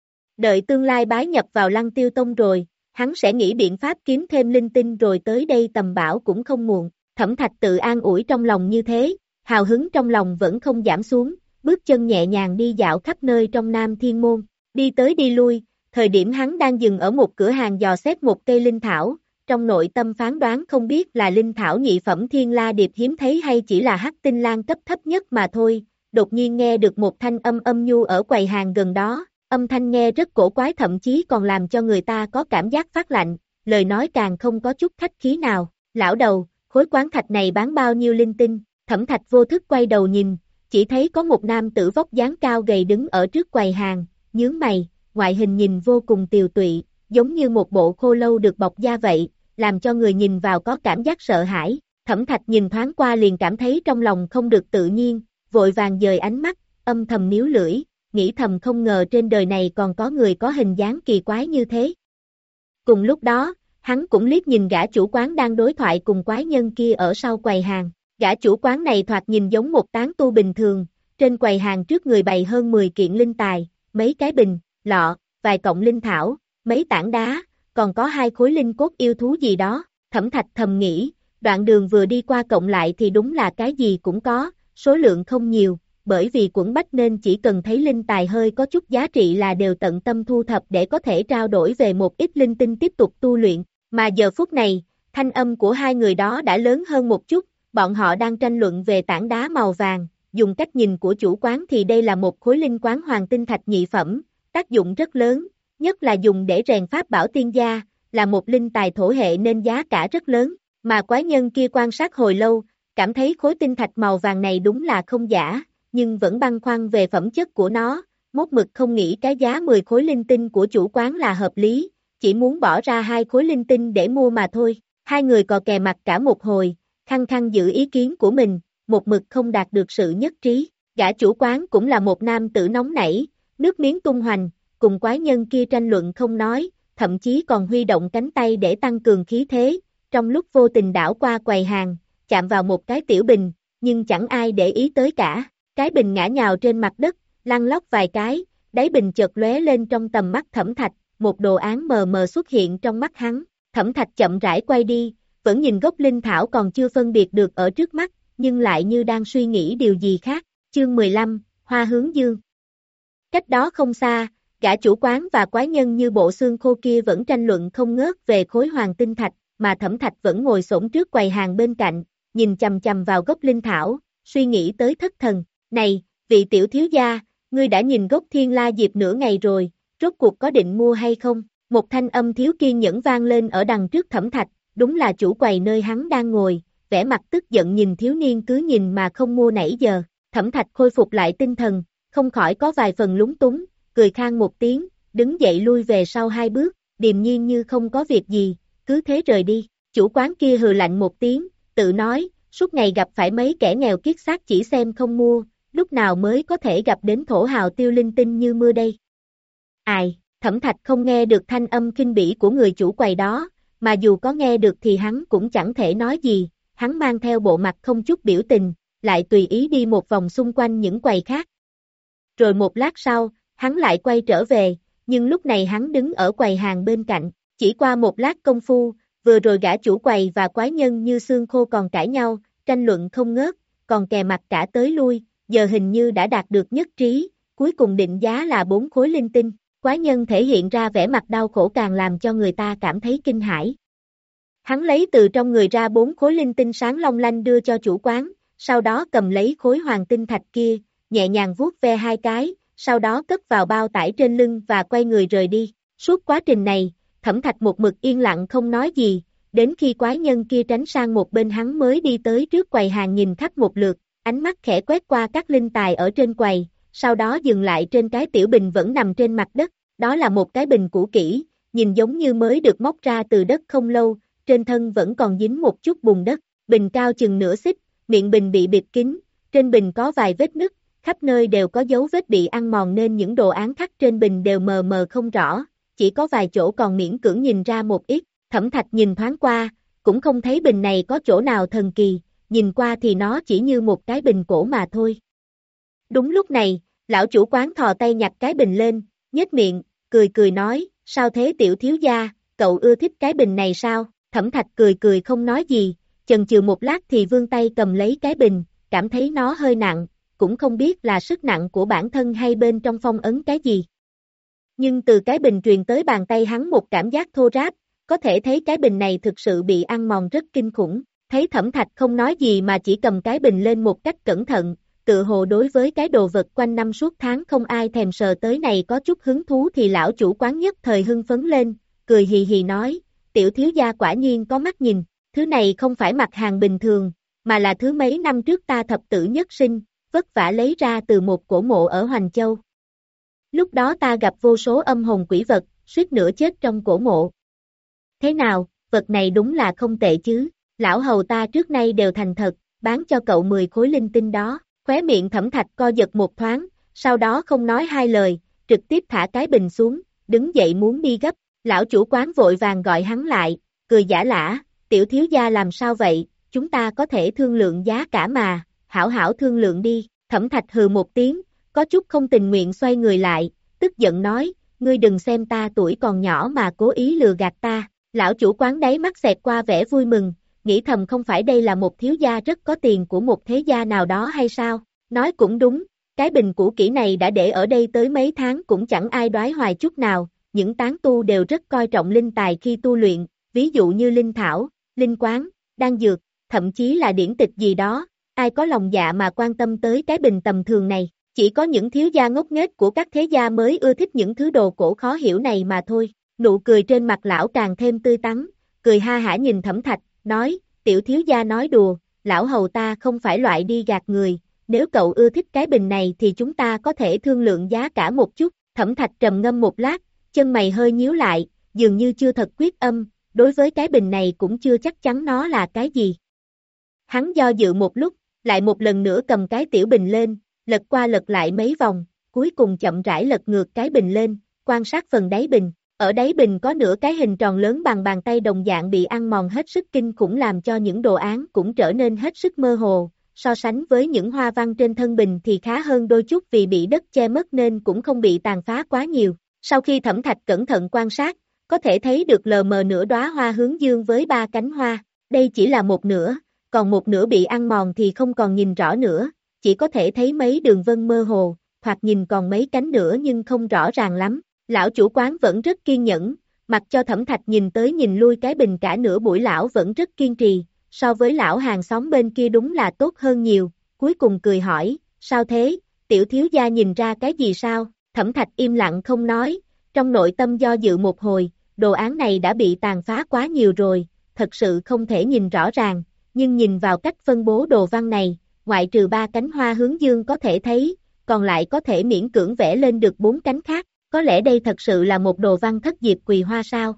Đợi tương lai bái nhập vào Lăng Tiêu Tông rồi, hắn sẽ nghĩ biện pháp kiếm thêm linh tinh rồi tới đây tầm bảo cũng không muộn. Thẩm Thạch tự an ủi trong lòng như thế, hào hứng trong lòng vẫn không giảm xuống, bước chân nhẹ nhàng đi dạo khắp nơi trong Nam Thiên Môn, đi tới đi lui, thời điểm hắn đang dừng ở một cửa hàng dò xét một cây linh thảo, trong nội tâm phán đoán không biết là linh thảo nhị phẩm thiên la điệp hiếm thấy hay chỉ là hắc tinh lan cấp thấp nhất mà thôi, đột nhiên nghe được một thanh âm âm nhu ở quầy hàng gần đó, âm thanh nghe rất cổ quái thậm chí còn làm cho người ta có cảm giác phát lạnh, lời nói càng không có chút khách khí nào, lão đầu, khối quán thạch này bán bao nhiêu linh tinh, Thẩm Thạch vô thức quay đầu nhìn, chỉ thấy có một nam tử vóc dáng cao gầy đứng ở trước quầy hàng, nhướng mày, ngoại hình nhìn vô cùng tiều tụy, giống như một bộ khô lâu được bọc da vậy, làm cho người nhìn vào có cảm giác sợ hãi. Thẩm Thạch nhìn thoáng qua liền cảm thấy trong lòng không được tự nhiên, vội vàng dời ánh mắt, âm thầm níu lưỡi, nghĩ thầm không ngờ trên đời này còn có người có hình dáng kỳ quái như thế. Cùng lúc đó, hắn cũng liếc nhìn gã chủ quán đang đối thoại cùng quái nhân kia ở sau quầy hàng. Gã chủ quán này thoạt nhìn giống một tán tu bình thường, trên quầy hàng trước người bày hơn mười kiện linh tài, mấy cái bình, lọ, vài cọng linh thảo, mấy tảng đá, còn có hai khối linh cốt yêu thú gì đó. Thẩm Thạch thầm nghĩ, đoạn đường vừa đi qua cộng lại thì đúng là cái gì cũng có, số lượng không nhiều, bởi vì quẩn bách nên chỉ cần thấy linh tài hơi có chút giá trị là đều tận tâm thu thập để có thể trao đổi về một ít linh tinh tiếp tục tu luyện, mà giờ phút này, thanh âm của hai người đó đã lớn hơn một chút, bọn họ đang tranh luận về tảng đá màu vàng, dùng cách nhìn của chủ quán thì đây là một khối linh quáng hoàng tinh thạch nhị phẩm, tác dụng rất lớn, nhất là dùng để rèn pháp bảo tiên gia, là một linh tài thổ hệ nên giá cả rất lớn, mà quái nhân kia quan sát hồi lâu, cảm thấy khối tinh thạch màu vàng này đúng là không giả, nhưng vẫn băn khoăn về phẩm chất của nó, mốt mực không nghĩ cái giá mười khối linh tinh của chủ quán là hợp lý, chỉ muốn bỏ ra hai khối linh tinh để mua mà thôi. Hai người cò kè mặt cả một hồi, khăng khăng giữ ý kiến của mình, một mực không đạt được sự nhất trí. Gã chủ quán cũng là một nam tử nóng nảy, nước miếng tung hoành, cùng quái nhân kia tranh luận không nói, thậm chí còn huy động cánh tay để tăng cường khí thế, trong lúc vô tình đảo qua quầy hàng, chạm vào một cái tiểu bình, nhưng chẳng ai để ý tới cả. Cái bình ngã nhào trên mặt đất, lăn lóc vài cái, đáy bình chợt lóe lên trong tầm mắt Thẩm Thạch, một đồ án mờ mờ xuất hiện trong mắt hắn. Thẩm Thạch chậm rãi quay đi, vẫn nhìn gốc linh thảo còn chưa phân biệt được ở trước mắt, nhưng lại như đang suy nghĩ điều gì khác. Chương mười lăm, Hoa Hướng Dương. Cách đó không xa, gã chủ quán và quái nhân như bộ xương khô kia vẫn tranh luận không ngớt về khối hoàng tinh thạch, mà Thẩm Thạch vẫn ngồi xổm trước quầy hàng bên cạnh, nhìn chằm chằm vào gốc linh thảo, suy nghĩ tới thất thần. Này, vị tiểu thiếu gia, ngươi đã nhìn gốc thiên la diệp nửa ngày rồi, rốt cuộc có định mua hay không? Một thanh âm thiếu kiên nhẫn vang lên ở đằng trước Thẩm Thạch, đúng là chủ quầy nơi hắn đang ngồi, vẻ mặt tức giận nhìn thiếu niên cứ nhìn mà không mua nãy giờ. Thẩm Thạch khôi phục lại tinh thần, không khỏi có vài phần lúng túng, cười khan một tiếng, đứng dậy lui về sau hai bước, điềm nhiên như không có việc gì, cứ thế rời đi. Chủ quán kia hừ lạnh một tiếng, tự nói, suốt ngày gặp phải mấy kẻ nghèo kiết xác chỉ xem không mua, lúc nào mới có thể gặp đến thổ hào tiêu linh tinh như mưa đây. Ai, Thẩm Thạch không nghe được thanh âm khinh bỉ của người chủ quầy đó, mà dù có nghe được thì hắn cũng chẳng thể nói gì, hắn mang theo bộ mặt không chút biểu tình, lại tùy ý đi một vòng xung quanh những quầy khác. Rồi một lát sau, hắn lại quay trở về, nhưng lúc này hắn đứng ở quầy hàng bên cạnh, chỉ qua một lát công phu, vừa rồi gã chủ quầy và quái nhân như xương khô còn cãi nhau, tranh luận không ngớt, còn kè mặt cả tới lui, giờ hình như đã đạt được nhất trí, cuối cùng định giá là bốn khối linh tinh. Quái nhân thể hiện ra vẻ mặt đau khổ càng làm cho người ta cảm thấy kinh hãi. Hắn lấy từ trong người ra bốn khối linh tinh sáng long lanh đưa cho chủ quán, sau đó cầm lấy khối hoàng tinh thạch kia, nhẹ nhàng vuốt ve hai cái, sau đó cất vào bao tải trên lưng và quay người rời đi. Suốt quá trình này, Thẩm Thạch một mực yên lặng không nói gì, đến khi quái nhân kia tránh sang một bên hắn mới đi tới trước quầy hàng nhìn khắp một lượt, ánh mắt khẽ quét qua các linh tài ở trên quầy, sau đó dừng lại trên cái tiểu bình vẫn nằm trên mặt đất, đó là một cái bình cũ kỹ, nhìn giống như mới được móc ra từ đất không lâu, trên thân vẫn còn dính một chút bùn đất, bình cao chừng nửa xích, miệng bình bị bịt kín, trên bình có vài vết nứt, khắp nơi đều có dấu vết bị ăn mòn nên những đồ án khắc trên bình đều mờ mờ không rõ, chỉ có vài chỗ còn miễn cưỡng nhìn ra một ít. Thẩm Thạch nhìn thoáng qua, cũng không thấy bình này có chỗ nào thần kỳ, nhìn qua thì nó chỉ như một cái bình cổ mà thôi. Đúng lúc này, lão chủ quán thò tay nhặt cái bình lên, nhếch miệng, cười cười nói, sao thế tiểu thiếu gia, cậu ưa thích cái bình này sao? Thẩm Thạch cười cười không nói gì, chần chừ một lát thì vươn tay cầm lấy cái bình, cảm thấy nó hơi nặng, cũng không biết là sức nặng của bản thân hay bên trong phong ấn cái gì. Nhưng từ cái bình truyền tới bàn tay hắn một cảm giác thô ráp, có thể thấy cái bình này thực sự bị ăn mòn rất kinh khủng. Thấy Thẩm Thạch không nói gì mà chỉ cầm cái bình lên một cách cẩn thận, tự hồ đối với cái đồ vật quanh năm suốt tháng không ai thèm sờ tới này có chút hứng thú thì lão chủ quán nhất thời hưng phấn lên, cười hì hì nói, tiểu thiếu gia quả nhiên có mắt nhìn, thứ này không phải mặt hàng bình thường, mà là thứ mấy năm trước ta thập tử nhất sinh, vất vả lấy ra từ một cổ mộ ở Hoành Châu. Lúc đó ta gặp vô số âm hồn quỷ vật, suýt nữa chết trong cổ mộ. Thế nào, vật này đúng là không tệ chứ, lão hầu ta trước nay đều thành thật, bán cho cậu mười khối linh tinh đó, khóe miệng Thẩm Thạch co giật một thoáng, sau đó không nói hai lời, trực tiếp thả cái bình xuống, đứng dậy muốn đi gấp, lão chủ quán vội vàng gọi hắn lại, cười giả lả, tiểu thiếu gia làm sao vậy, chúng ta có thể thương lượng giá cả mà, hảo hảo thương lượng đi, Thẩm Thạch hừ một tiếng, có chút không tình nguyện xoay người lại, tức giận nói, ngươi đừng xem ta tuổi còn nhỏ mà cố ý lừa gạt ta. Lão chủ quán đáy mắt xẹt qua vẻ vui mừng, nghĩ thầm không phải đây là một thiếu gia rất có tiền của một thế gia nào đó hay sao, nói cũng đúng, cái bình cũ kỹ này đã để ở đây tới mấy tháng cũng chẳng ai đoái hoài chút nào, những tán tu đều rất coi trọng linh tài khi tu luyện, ví dụ như linh thảo, linh quán, đan dược, thậm chí là điển tịch gì đó, ai có lòng dạ mà quan tâm tới cái bình tầm thường này, chỉ có những thiếu gia ngốc nghếch của các thế gia mới ưa thích những thứ đồ cổ khó hiểu này mà thôi. Nụ cười trên mặt lão càng thêm tươi tắn, cười ha hả nhìn Thẩm Thạch, nói, tiểu thiếu gia nói đùa, lão hầu ta không phải loại đi gạt người, nếu cậu ưa thích cái bình này thì chúng ta có thể thương lượng giá cả một chút. Thẩm Thạch trầm ngâm một lát, chân mày hơi nhíu lại, dường như chưa thật quyết âm, đối với cái bình này cũng chưa chắc chắn nó là cái gì. Hắn do dự một lúc, lại một lần nữa cầm cái tiểu bình lên, lật qua lật lại mấy vòng, cuối cùng chậm rãi lật ngược cái bình lên, quan sát phần đáy bình. Ở đáy bình có nửa cái hình tròn lớn bằng bàn tay đồng dạng bị ăn mòn hết sức kinh khủng làm cho những đồ án cũng trở nên hết sức mơ hồ, so sánh với những hoa văn trên thân bình thì khá hơn đôi chút vì bị đất che mất nên cũng không bị tàn phá quá nhiều. Sau khi Thẩm Thạch cẩn thận quan sát, có thể thấy được lờ mờ nửa đóa hoa hướng dương với ba cánh hoa, đây chỉ là một nửa, còn một nửa bị ăn mòn thì không còn nhìn rõ nữa, chỉ có thể thấy mấy đường vân mơ hồ, thoạt nhìn còn mấy cánh nữa nhưng không rõ ràng lắm. Lão chủ quán vẫn rất kiên nhẫn, mặc cho Thẩm Thạch nhìn tới nhìn lui cái bình cả nửa buổi lão vẫn rất kiên trì, so với lão hàng xóm bên kia đúng là tốt hơn nhiều, cuối cùng cười hỏi, sao thế, tiểu thiếu gia nhìn ra cái gì sao, Thẩm Thạch im lặng không nói, trong nội tâm do dự một hồi, đồ án này đã bị tàn phá quá nhiều rồi, thật sự không thể nhìn rõ ràng, nhưng nhìn vào cách phân bố đồ văn này, ngoại trừ ba cánh hoa hướng dương có thể thấy, còn lại có thể miễn cưỡng vẽ lên được bốn cánh khác. Có lẽ đây thật sự là một đồ văn thất diệp quỳ hoa sao?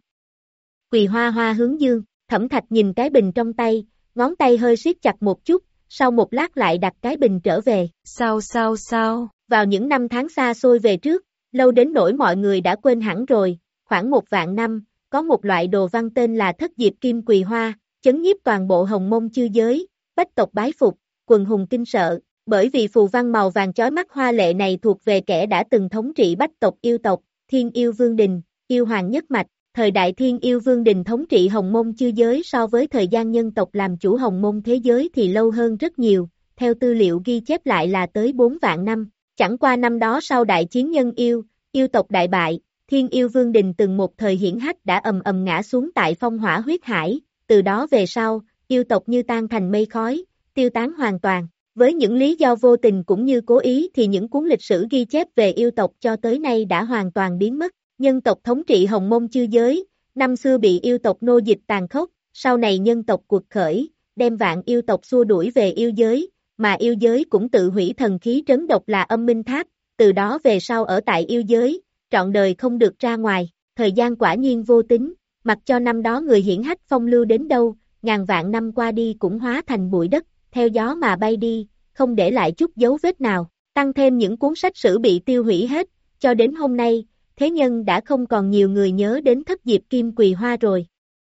Quỳ hoa hoa hướng dương, Thẩm Thạch nhìn cái bình trong tay, ngón tay hơi siết chặt một chút, sau một lát lại đặt cái bình trở về. Sao sao sao? Vào những năm tháng xa xôi về trước, lâu đến nỗi mọi người đã quên hẳn rồi, khoảng một vạn năm, có một loại đồ văn tên là thất diệp kim quỳ hoa, chấn nhiếp toàn bộ Hồng Mông chư giới, bách tộc bái phục, quần hùng kinh sợ. Bởi vì phù văn màu vàng chói mắt hoa lệ này thuộc về kẻ đã từng thống trị bách tộc yêu tộc, Thiên Yêu Vương Đình, yêu hoàng nhất mạch, thời đại Thiên Yêu Vương Đình thống trị Hồng Mông chư giới so với thời gian nhân tộc làm chủ Hồng Mông thế giới thì lâu hơn rất nhiều, theo tư liệu ghi chép lại là tới bốn vạn năm, Chẳng qua năm đó sau đại chiến nhân yêu, yêu tộc đại bại, Thiên Yêu Vương Đình từng một thời hiển hách đã ầm ầm ngã xuống tại phong hỏa huyết hải, từ đó về sau, yêu tộc như tan thành mây khói, tiêu tán hoàn toàn. Với những lý do vô tình cũng như cố ý thì những cuốn lịch sử ghi chép về yêu tộc cho tới nay đã hoàn toàn biến mất. Nhân tộc thống trị Hồng Mông chư giới, năm xưa bị yêu tộc nô dịch tàn khốc, sau này nhân tộc cuộc khởi, đem vạn yêu tộc xua đuổi về yêu giới, mà yêu giới cũng tự hủy thần khí trấn độc là Âm Minh Tháp, từ đó về sau ở tại yêu giới, trọn đời không được ra ngoài. Thời gian quả nhiên vô tính, mặc cho năm đó người hiển hách phong lưu đến đâu, ngàn vạn năm qua đi cũng hóa thành bụi đất, theo gió mà bay đi, không để lại chút dấu vết nào. Tăng thêm những cuốn sách sử bị tiêu hủy hết, cho đến hôm nay, thế nhân đã không còn nhiều người nhớ đến thất diệp kim quỳ hoa rồi.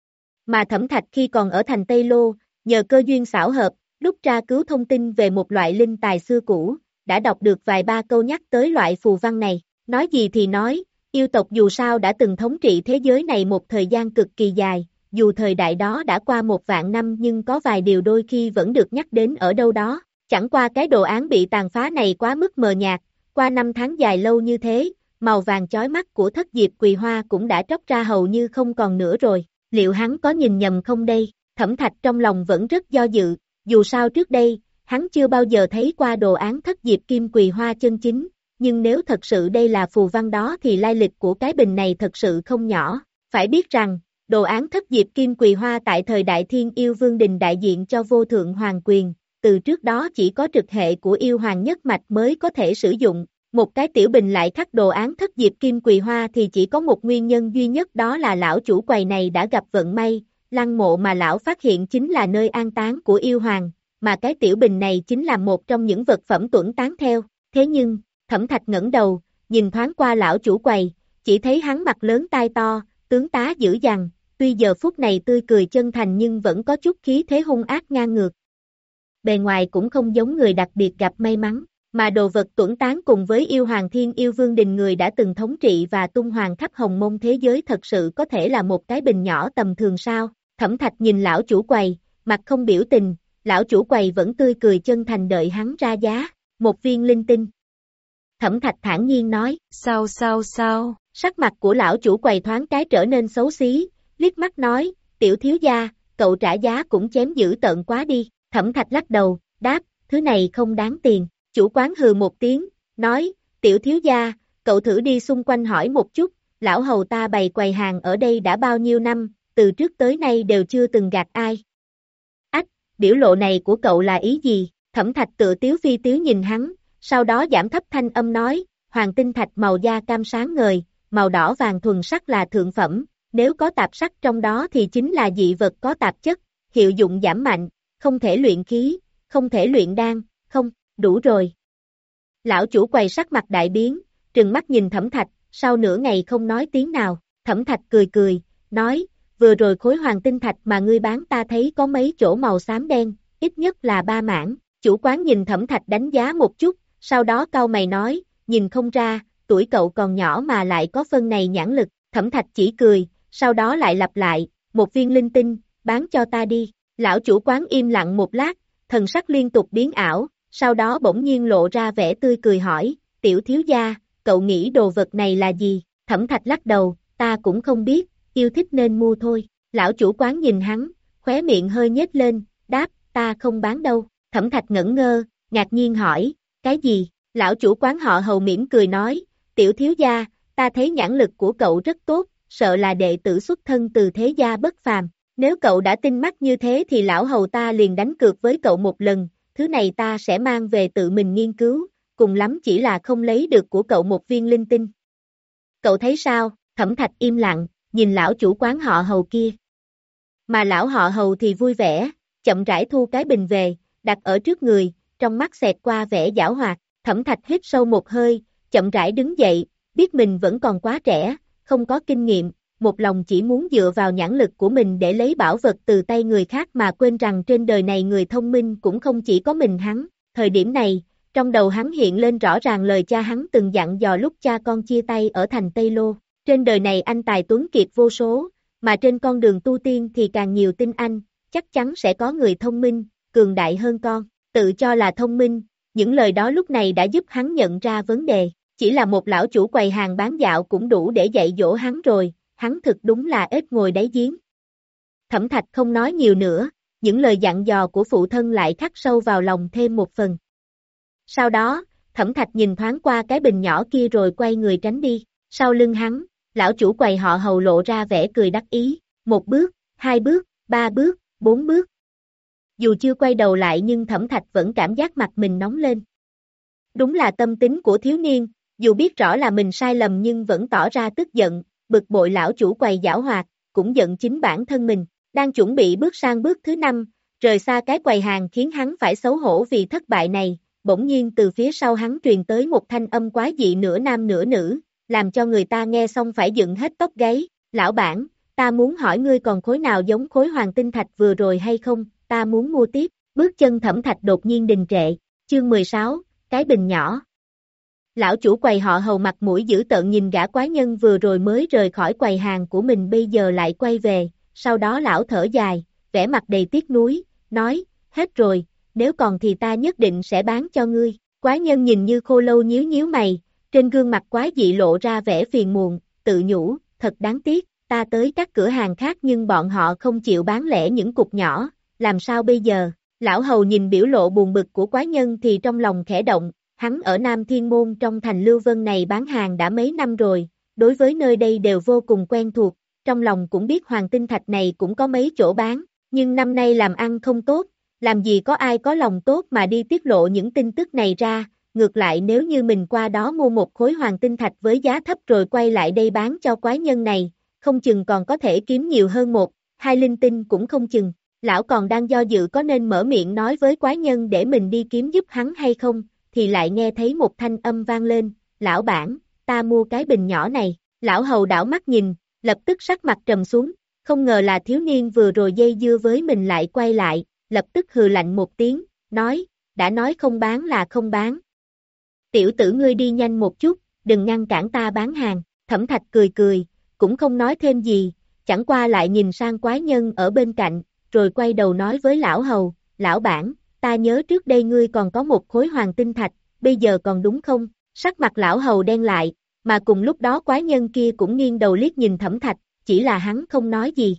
Mà Thẩm Thạch khi còn ở thành Tây Lô, nhờ cơ duyên xảo hợp, lúc tra cứu thông tin về một loại linh tài xưa cũ, đã đọc được vài ba câu nhắc tới loại phù văn này. Nói gì thì nói, yêu tộc dù sao đã từng thống trị thế giới này một thời gian cực kỳ dài, dù thời đại đó đã qua một vạn năm nhưng có vài điều đôi khi vẫn được nhắc đến ở đâu đó. Chẳng qua cái đồ án bị tàn phá này quá mức mờ nhạt, qua năm tháng dài lâu như thế, màu vàng chói mắt của thất diệp quỳ hoa cũng đã tróc ra hầu như không còn nữa rồi. Liệu hắn có nhìn nhầm không đây? Thẩm Thạch trong lòng vẫn rất do dự, dù sao trước đây, hắn chưa bao giờ thấy qua đồ án thất diệp kim quỳ hoa chân chính, nhưng nếu thật sự đây là phù văn đó thì lai lịch của cái bình này thật sự không nhỏ. Phải biết rằng, đồ án thất diệp kim quỳ hoa tại thời đại Thiên Yêu Vương Đình đại diện cho vô thượng hoàng quyền, từ trước đó chỉ có trực hệ của yêu hoàng nhất mạch mới có thể sử dụng. Một cái tiểu bình lại khắc đồ án thất diệp kim quỳ hoa thì chỉ có một nguyên nhân duy nhất, đó là lão chủ quầy này đã gặp vận may, lăng mộ mà lão phát hiện chính là nơi an táng của yêu hoàng, mà cái tiểu bình này chính là một trong những vật phẩm tuẩn tán theo. Thế nhưng, Thẩm Thạch ngẩng đầu, nhìn thoáng qua lão chủ quầy, chỉ thấy hắn mặt lớn tai to, tướng tá dữ dằn, tuy giờ phút này tươi cười chân thành nhưng vẫn có chút khí thế hung ác ngang ngược. Bề ngoài cũng không giống người đặc biệt gặp may mắn, mà đồ vật tuẩn tán cùng với yêu hoàng Thiên Yêu Vương Đình người đã từng thống trị và tung hoàng khắp Hồng Mông thế giới thật sự có thể là một cái bình nhỏ tầm thường sao? Thẩm Thạch nhìn lão chủ quầy, mặt không biểu tình, lão chủ quầy vẫn tươi cười chân thành đợi hắn ra giá, một viên linh tinh. Thẩm Thạch thản nhiên nói, sao sao sao, sắc mặt của lão chủ quầy thoáng cái trở nên xấu xí, liếc mắt nói, tiểu thiếu gia, cậu trả giá cũng chém dữ tợn quá đi. Thẩm Thạch lắc đầu, đáp, thứ này không đáng tiền. Chủ quán hừ một tiếng, nói, tiểu thiếu gia, cậu thử đi xung quanh hỏi một chút, lão hầu ta bày quầy hàng ở đây đã bao nhiêu năm, từ trước tới nay đều chưa từng gạt ai. Ách, biểu lộ này của cậu là ý gì? Thẩm Thạch tựa tiếu phi tiếu nhìn hắn, sau đó giảm thấp thanh âm nói, hoàng tinh thạch màu da cam sáng ngời, màu đỏ vàng thuần sắc là thượng phẩm, nếu có tạp sắc trong đó thì chính là dị vật có tạp chất, hiệu dụng giảm mạnh, không thể luyện khí, không thể luyện đan, không, đủ rồi. Lão chủ quầy sắc mặt đại biến, trừng mắt nhìn Thẩm Thạch, sau nửa ngày không nói tiếng nào. Thẩm Thạch cười cười, nói, vừa rồi khối hoàng tinh thạch mà ngươi bán ta thấy có mấy chỗ màu xám đen, ít nhất là ba mảng. Chủ quán nhìn Thẩm Thạch đánh giá một chút, sau đó cau mày nói, nhìn không ra, tuổi cậu còn nhỏ mà lại có phân này nhãn lực. Thẩm Thạch chỉ cười, sau đó lại lặp lại, một viên linh tinh, bán cho ta đi. Lão chủ quán im lặng một lát, thần sắc liên tục biến ảo, sau đó bỗng nhiên lộ ra vẻ tươi cười hỏi, tiểu thiếu gia, cậu nghĩ đồ vật này là gì? Thẩm Thạch lắc đầu, ta cũng không biết, yêu thích nên mua thôi. Lão chủ quán nhìn hắn, khóe miệng hơi nhếch lên, đáp, ta không bán đâu. Thẩm Thạch ngẩn ngơ, ngạc nhiên hỏi, cái gì? Lão chủ quán họ Hầu mỉm cười nói, tiểu thiếu gia, ta thấy nhãn lực của cậu rất tốt, sợ là đệ tử xuất thân từ thế gia bất phàm. Nếu cậu đã tinh mắt như thế thì lão hầu ta liền đánh cược với cậu một lần, thứ này ta sẽ mang về tự mình nghiên cứu, cùng lắm chỉ là không lấy được của cậu một viên linh tinh. Cậu thấy sao? Thẩm Thạch im lặng, nhìn lão chủ quán họ Hầu kia. Mà lão họ Hầu thì vui vẻ, chậm rãi thu cái bình về, đặt ở trước người, trong mắt xẹt qua vẻ giảo hoạt. Thẩm Thạch hít sâu một hơi, chậm rãi đứng dậy, biết mình vẫn còn quá trẻ, không có kinh nghiệm, một lòng chỉ muốn dựa vào nhãn lực của mình để lấy bảo vật từ tay người khác mà quên rằng trên đời này người thông minh cũng không chỉ có mình hắn. Thời điểm này, trong đầu hắn hiện lên rõ ràng lời cha hắn từng dặn dò lúc cha con chia tay ở thành Tây Lô. Trên đời này anh tài tuấn kiệt vô số, mà trên con đường tu tiên thì càng nhiều tinh anh, chắc chắn sẽ có người thông minh, cường đại hơn con. Tự cho là thông minh, những lời đó lúc này đã giúp hắn nhận ra vấn đề, chỉ là một lão chủ quầy hàng bán dạo cũng đủ để dạy dỗ hắn rồi, hắn thực đúng là ếch ngồi đáy giếng. Thẩm Thạch không nói nhiều nữa, những lời dặn dò của phụ thân lại khắc sâu vào lòng thêm một phần. Sau đó, Thẩm Thạch nhìn thoáng qua cái bình nhỏ kia rồi quay người tránh đi, sau lưng hắn, lão chủ quầy họ Hầu lộ ra vẻ cười đắc ý, một bước, hai bước, ba bước, bốn bước. Dù chưa quay đầu lại nhưng Thẩm Thạch vẫn cảm giác mặt mình nóng lên. Đúng là tâm tính của thiếu niên, dù biết rõ là mình sai lầm nhưng vẫn tỏ ra tức giận, bực bội lão chủ quầy giảo hoạt, cũng giận chính bản thân mình, đang chuẩn bị bước sang bước thứ năm, rời xa cái quầy hàng khiến hắn phải xấu hổ vì thất bại này, bỗng nhiên từ phía sau hắn truyền tới một thanh âm quái dị nửa nam nửa nữ, làm cho người ta nghe xong phải dựng hết tóc gáy, lão bản, ta muốn hỏi ngươi còn khối nào giống khối hoàng tinh thạch vừa rồi hay không, ta muốn mua tiếp, bước chân Thẩm Thạch đột nhiên đình trệ, chương mười sáu, cái bình nhỏ. Lão chủ quầy họ Hầu mặt mũi dữ tợn nhìn gã quái nhân vừa rồi mới rời khỏi quầy hàng của mình bây giờ lại quay về, sau đó lão thở dài, vẻ mặt đầy tiếc nuối, nói, hết rồi, nếu còn thì ta nhất định sẽ bán cho ngươi, quái nhân nhìn như khô lâu nhíu nhíu mày, trên gương mặt quái dị lộ ra vẻ phiền muộn, tự nhủ, thật đáng tiếc, ta tới các cửa hàng khác nhưng bọn họ không chịu bán lẻ những cục nhỏ, làm sao bây giờ, lão Hầu nhìn biểu lộ buồn bực của quái nhân thì trong lòng khẽ động, hắn ở Nam Thiên Môn trong thành Lưu Vân này bán hàng đã mấy năm rồi, đối với nơi đây đều vô cùng quen thuộc, trong lòng cũng biết hoàng tinh thạch này cũng có mấy chỗ bán, nhưng năm nay làm ăn không tốt, làm gì có ai có lòng tốt mà đi tiết lộ những tin tức này ra, ngược lại nếu như mình qua đó mua một khối hoàng tinh thạch với giá thấp rồi quay lại đây bán cho quái nhân này, không chừng còn có thể kiếm nhiều hơn một, hai linh tinh cũng không chừng. Lão còn đang do dự có nên mở miệng nói với quái nhân để mình đi kiếm giúp hắn hay không, thì lại nghe thấy một thanh âm vang lên, lão bản, ta mua cái bình nhỏ này, lão Hầu đảo mắt nhìn, lập tức sắc mặt trầm xuống, không ngờ là thiếu niên vừa rồi dây dưa với mình lại quay lại, lập tức hừ lạnh một tiếng, nói, đã nói không bán là không bán. Tiểu tử ngươi đi nhanh một chút, đừng ngăn cản ta bán hàng, Thẩm Thạch cười cười, cũng không nói thêm gì, chẳng qua lại nhìn sang quái nhân ở bên cạnh, rồi quay đầu nói với lão Hầu, lão bản, ta nhớ trước đây ngươi còn có một khối hoàng tinh thạch, bây giờ còn đúng không? Sắc mặt lão Hầu đen lại, mà cùng lúc đó quái nhân kia cũng nghiêng đầu liếc nhìn Thẩm Thạch, chỉ là hắn không nói gì.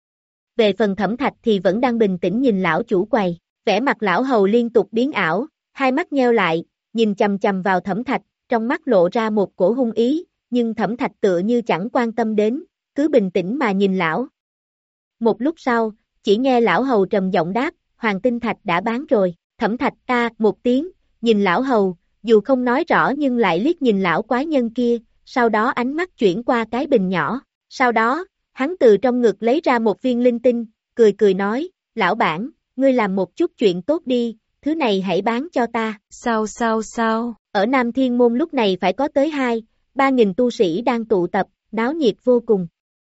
Về phần Thẩm Thạch thì vẫn đang bình tĩnh nhìn lão chủ quầy, vẻ mặt lão Hầu liên tục biến ảo, hai mắt nheo lại, nhìn chằm chằm vào Thẩm Thạch, trong mắt lộ ra một cổ hung ý, nhưng Thẩm Thạch tựa như chẳng quan tâm đến, cứ bình tĩnh mà nhìn lão. Một lúc sau, chỉ nghe lão Hầu trầm giọng đáp, hoàng tinh thạch đã bán rồi, Thẩm Thạch ta một tiếng, nhìn lão Hầu, dù không nói rõ nhưng lại liếc nhìn lão quái nhân kia, sau đó ánh mắt chuyển qua cái bình nhỏ, sau đó, hắn từ trong ngực lấy ra một viên linh tinh, cười cười nói, lão bản, ngươi làm một chút chuyện tốt đi, thứ này hãy bán cho ta, sao sao sao, ở Nam Thiên Môn lúc này phải có tới hai, ba nghìn tu sĩ đang tụ tập, náo nhiệt vô cùng.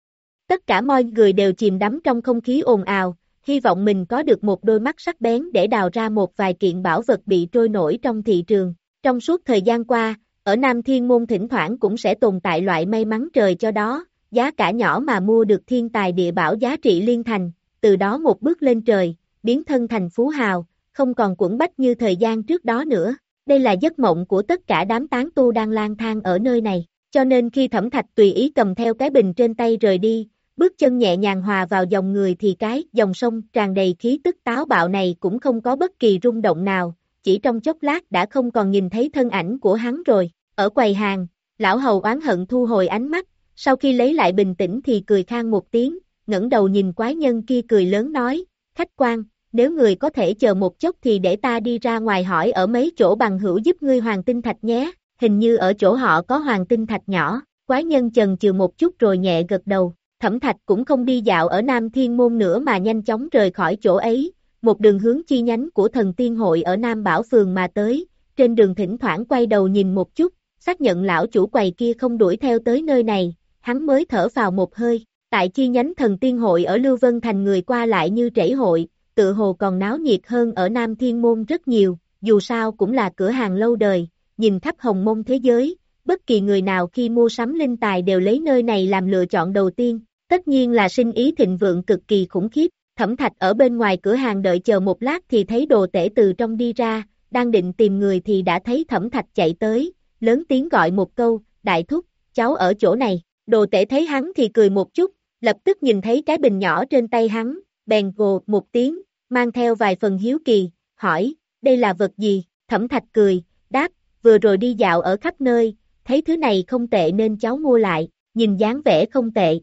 Tất cả mọi người đều chìm đắm trong không khí ồn ào, hy vọng mình có được một đôi mắt sắc bén để đào ra một vài kiện bảo vật bị trôi nổi trong thị trường. Trong suốt thời gian qua, ở Nam Thiên Môn thỉnh thoảng cũng sẽ tồn tại loại may mắn trời cho đó, giá cả nhỏ mà mua được thiên tài địa bảo giá trị liên thành, từ đó một bước lên trời, biến thân thành phú hào, không còn quẫn bách như thời gian trước đó nữa. Đây là giấc mộng của tất cả đám tán tu đang lang thang ở nơi này, cho nên khi Thẩm Thạch tùy ý cầm theo cái bình trên tay rời đi, bước chân nhẹ nhàng hòa vào dòng người thì cái dòng sông tràn đầy khí tức táo bạo này cũng không có bất kỳ rung động nào, chỉ trong chốc lát đã không còn nhìn thấy thân ảnh của hắn rồi. Ở quầy hàng, lão Hầu oán hận thu hồi ánh mắt, sau khi lấy lại bình tĩnh thì cười khang một tiếng, ngẩng đầu nhìn quái nhân kia cười lớn nói, khách quan, nếu người có thể chờ một chút thì để ta đi ra ngoài hỏi ở mấy chỗ bằng hữu giúp ngươi hoàng tinh thạch nhé, hình như ở chỗ họ có hoàng tinh thạch nhỏ, quái nhân chần chừ một chút rồi nhẹ gật đầu. Thẩm Thạch cũng không đi dạo ở Nam Thiên Môn nữa mà nhanh chóng rời khỏi chỗ ấy, một đường hướng chi nhánh của Thần Tiên Hội ở Nam Bảo Phường mà tới, trên đường thỉnh thoảng quay đầu nhìn một chút, xác nhận lão chủ quầy kia không đuổi theo tới nơi này, hắn mới thở vào một hơi. Tại chi nhánh Thần Tiên Hội ở Lưu Vân Thành người qua lại như trẩy hội, tự hồ còn náo nhiệt hơn ở Nam Thiên Môn rất nhiều, dù sao cũng là cửa hàng lâu đời, nhìn khắp hồng môn thế giới, bất kỳ người nào khi mua sắm linh tài đều lấy nơi này làm lựa chọn đầu tiên, tất nhiên là sinh ý thịnh vượng cực kỳ khủng khiếp. Thẩm Thạch ở bên ngoài cửa hàng đợi chờ một lát thì thấy Đồ Tể từ trong đi ra, đang định tìm người thì đã thấy Thẩm Thạch chạy tới, lớn tiếng gọi một câu, đại thúc, cháu ở chỗ này, Đồ Tể thấy hắn thì cười một chút, lập tức nhìn thấy cái bình nhỏ trên tay hắn, bèn gồ một tiếng, mang theo vài phần hiếu kỳ, hỏi, đây là vật gì, Thẩm Thạch cười, đáp, vừa rồi đi dạo ở khắp nơi, thấy thứ này không tệ nên cháu mua lại, nhìn dáng vẻ không tệ.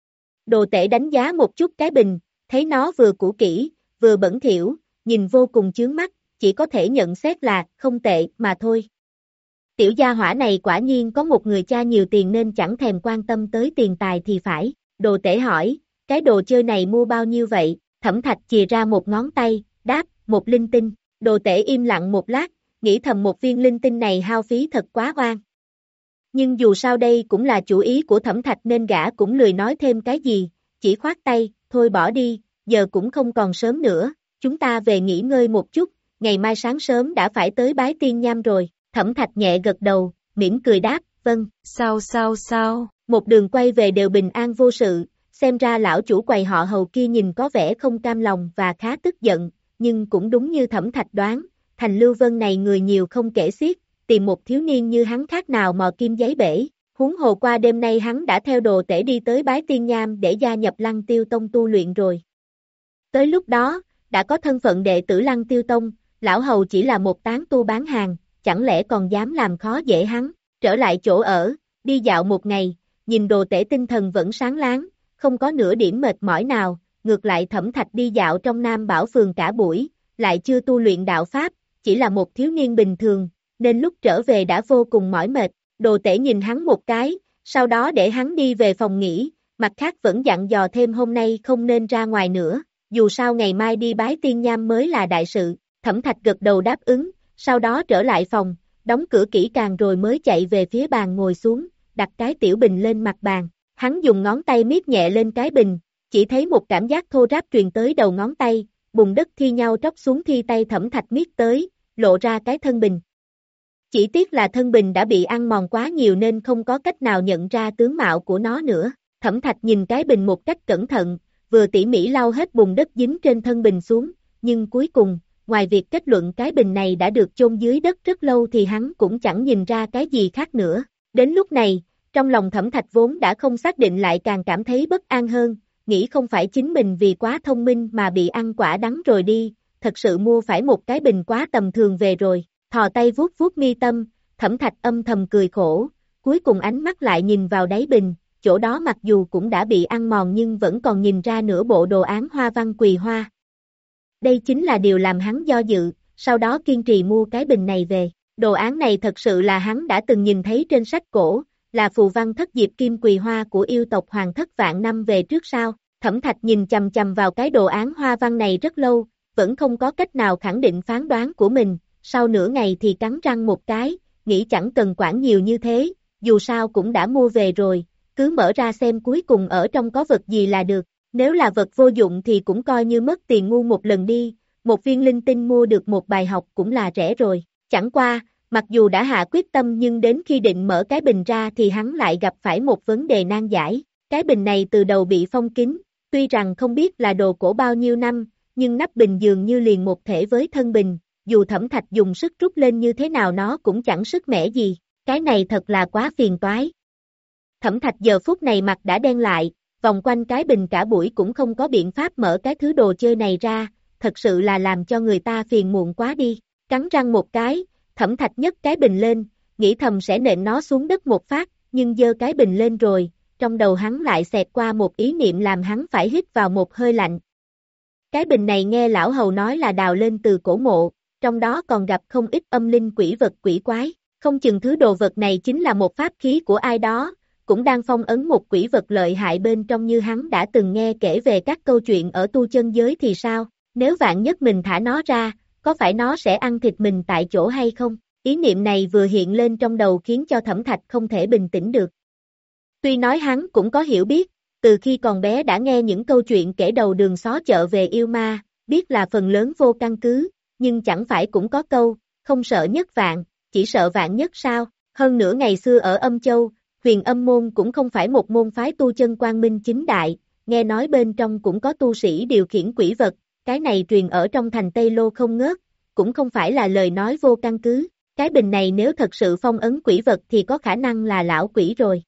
Đồ Tể đánh giá một chút cái bình, thấy nó vừa cũ kỹ, vừa bẩn thỉu, nhìn vô cùng chướng mắt, chỉ có thể nhận xét là không tệ mà thôi. Tiểu gia hỏa này quả nhiên có một người cha nhiều tiền nên chẳng thèm quan tâm tới tiền tài thì phải. Đồ Tể hỏi, cái đồ chơi này mua bao nhiêu vậy? Thẩm Thạch chìa ra một ngón tay, đáp, một linh tinh. Đồ Tể im lặng một lát, nghĩ thầm một viên linh tinh này hao phí thật quá oan. Nhưng dù sao đây cũng là chủ ý của Thẩm Thạch nên gã cũng lười nói thêm cái gì, chỉ khoát tay, thôi bỏ đi, giờ cũng không còn sớm nữa, chúng ta về nghỉ ngơi một chút, ngày mai sáng sớm đã phải tới bái tiên nham rồi. Thẩm Thạch nhẹ gật đầu, mỉm cười đáp, vâng, sao sao sao, một đường quay về đều bình an vô sự, xem ra lão chủ quầy họ Hầu kia nhìn có vẻ không cam lòng và khá tức giận, nhưng cũng đúng như Thẩm Thạch đoán, thành Lưu Vân này người nhiều không kể xiết, tìm một thiếu niên như hắn khác nào mò kim giấy bể, huống hồ qua đêm nay hắn đã theo Đồ Tể đi tới bái tiên nham để gia nhập Lăng Tiêu Tông tu luyện rồi. Tới lúc đó, đã có thân phận đệ tử Lăng Tiêu Tông, lão Hầu chỉ là một tán tu bán hàng, chẳng lẽ còn dám làm khó dễ hắn, trở lại chỗ ở, đi dạo một ngày, nhìn Đồ Tể tinh thần vẫn sáng láng, không có nửa điểm mệt mỏi nào, ngược lại Thẩm Thạch đi dạo trong Nam Bảo Phường cả buổi, lại chưa tu luyện đạo Pháp, chỉ là một thiếu niên bình thường, nên lúc trở về đã vô cùng mỏi mệt, Đồ Tể nhìn hắn một cái, sau đó để hắn đi về phòng nghỉ, mặt khác vẫn dặn dò thêm hôm nay không nên ra ngoài nữa, dù sao ngày mai đi bái tiên nham mới là đại sự, Thẩm Thạch gật đầu đáp ứng, sau đó trở lại phòng, đóng cửa kỹ càng rồi mới chạy về phía bàn ngồi xuống, đặt cái tiểu bình lên mặt bàn, hắn dùng ngón tay miết nhẹ lên cái bình, chỉ thấy một cảm giác thô ráp truyền tới đầu ngón tay, bùn đất thi nhau tróc xuống thi tay Thẩm Thạch miết tới, lộ ra cái thân bình. Chỉ tiếc là thân bình đã bị ăn mòn quá nhiều nên không có cách nào nhận ra tướng mạo của nó nữa. Thẩm Thạch nhìn cái bình một cách cẩn thận, vừa tỉ mỉ lau hết bùn đất dính trên thân bình xuống, nhưng cuối cùng, ngoài việc kết luận cái bình này đã được chôn dưới đất rất lâu thì hắn cũng chẳng nhìn ra cái gì khác nữa. Đến lúc này, trong lòng Thẩm Thạch vốn đã không xác định lại càng cảm thấy bất an hơn, nghĩ không phải chính mình vì quá thông minh mà bị ăn quả đắng rồi đi, thật sự mua phải một cái bình quá tầm thường về rồi. Thò tay vuốt vuốt mi tâm, Thẩm Thạch âm thầm cười khổ, cuối cùng ánh mắt lại nhìn vào đáy bình, chỗ đó mặc dù cũng đã bị ăn mòn nhưng vẫn còn nhìn ra nửa bộ đồ án hoa văn quỳ hoa. Đây chính là điều làm hắn do dự, sau đó kiên trì mua cái bình này về. Đồ án này thật sự là hắn đã từng nhìn thấy trên sách cổ, là phù văn thất diệp kim quỳ hoa của yêu tộc Hoàng Thất vạn năm về trước sao. Thẩm Thạch nhìn chằm chằm vào cái đồ án hoa văn này rất lâu, vẫn không có cách nào khẳng định phán đoán của mình. Sau nửa ngày thì cắn răng một cái, nghĩ chẳng cần quản nhiều như thế, dù sao cũng đã mua về rồi, cứ mở ra xem cuối cùng ở trong có vật gì là được, nếu là vật vô dụng thì cũng coi như mất tiền ngu một lần đi, một viên linh tinh mua được một bài học cũng là rẻ rồi, chẳng qua, mặc dù đã hạ quyết tâm nhưng đến khi định mở cái bình ra thì hắn lại gặp phải một vấn đề nan giải, cái bình này từ đầu bị phong kín, tuy rằng không biết là đồ cổ bao nhiêu năm, nhưng nắp bình dường như liền một thể với thân bình. Dù Thẩm Thạch dùng sức rút lên như thế nào nó cũng chẳng sức mẻ gì, cái này thật là quá phiền toái. Thẩm Thạch giờ phút này mặt đã đen lại, vòng quanh cái bình cả buổi cũng không có biện pháp mở cái thứ đồ chơi này ra, thật sự là làm cho người ta phiền muộn quá đi. Cắn răng một cái, Thẩm Thạch nhấc cái bình lên, nghĩ thầm sẽ nện nó xuống đất một phát, nhưng giơ cái bình lên rồi, trong đầu hắn lại xẹt qua một ý niệm làm hắn phải hít vào một hơi lạnh. Cái bình này nghe lão Hầu nói là đào lên từ cổ mộ, trong đó còn gặp không ít âm linh quỷ vật quỷ quái, không chừng thứ đồ vật này chính là một pháp khí của ai đó, cũng đang phong ấn một quỷ vật lợi hại bên trong như hắn đã từng nghe kể về các câu chuyện ở tu chân giới thì sao, nếu vạn nhất mình thả nó ra, có phải nó sẽ ăn thịt mình tại chỗ hay không? Ý niệm này vừa hiện lên trong đầu khiến cho Thẩm Thạch không thể bình tĩnh được. Tuy nói hắn cũng có hiểu biết, từ khi còn bé đã nghe những câu chuyện kể đầu đường xó chợ về yêu ma, biết là phần lớn vô căn cứ, nhưng chẳng phải cũng có câu, không sợ nhất vạn, chỉ sợ vạn nhất sao, hơn nữa ngày xưa ở Âm Châu, Huyền Âm Môn cũng không phải một môn phái tu chân quang minh chính đại, nghe nói bên trong cũng có tu sĩ điều khiển quỷ vật, cái này truyền ở trong thành Tây Lô không ngớt, cũng không phải là lời nói vô căn cứ, cái bình này nếu thật sự phong ấn quỷ vật thì có khả năng là lão quỷ rồi.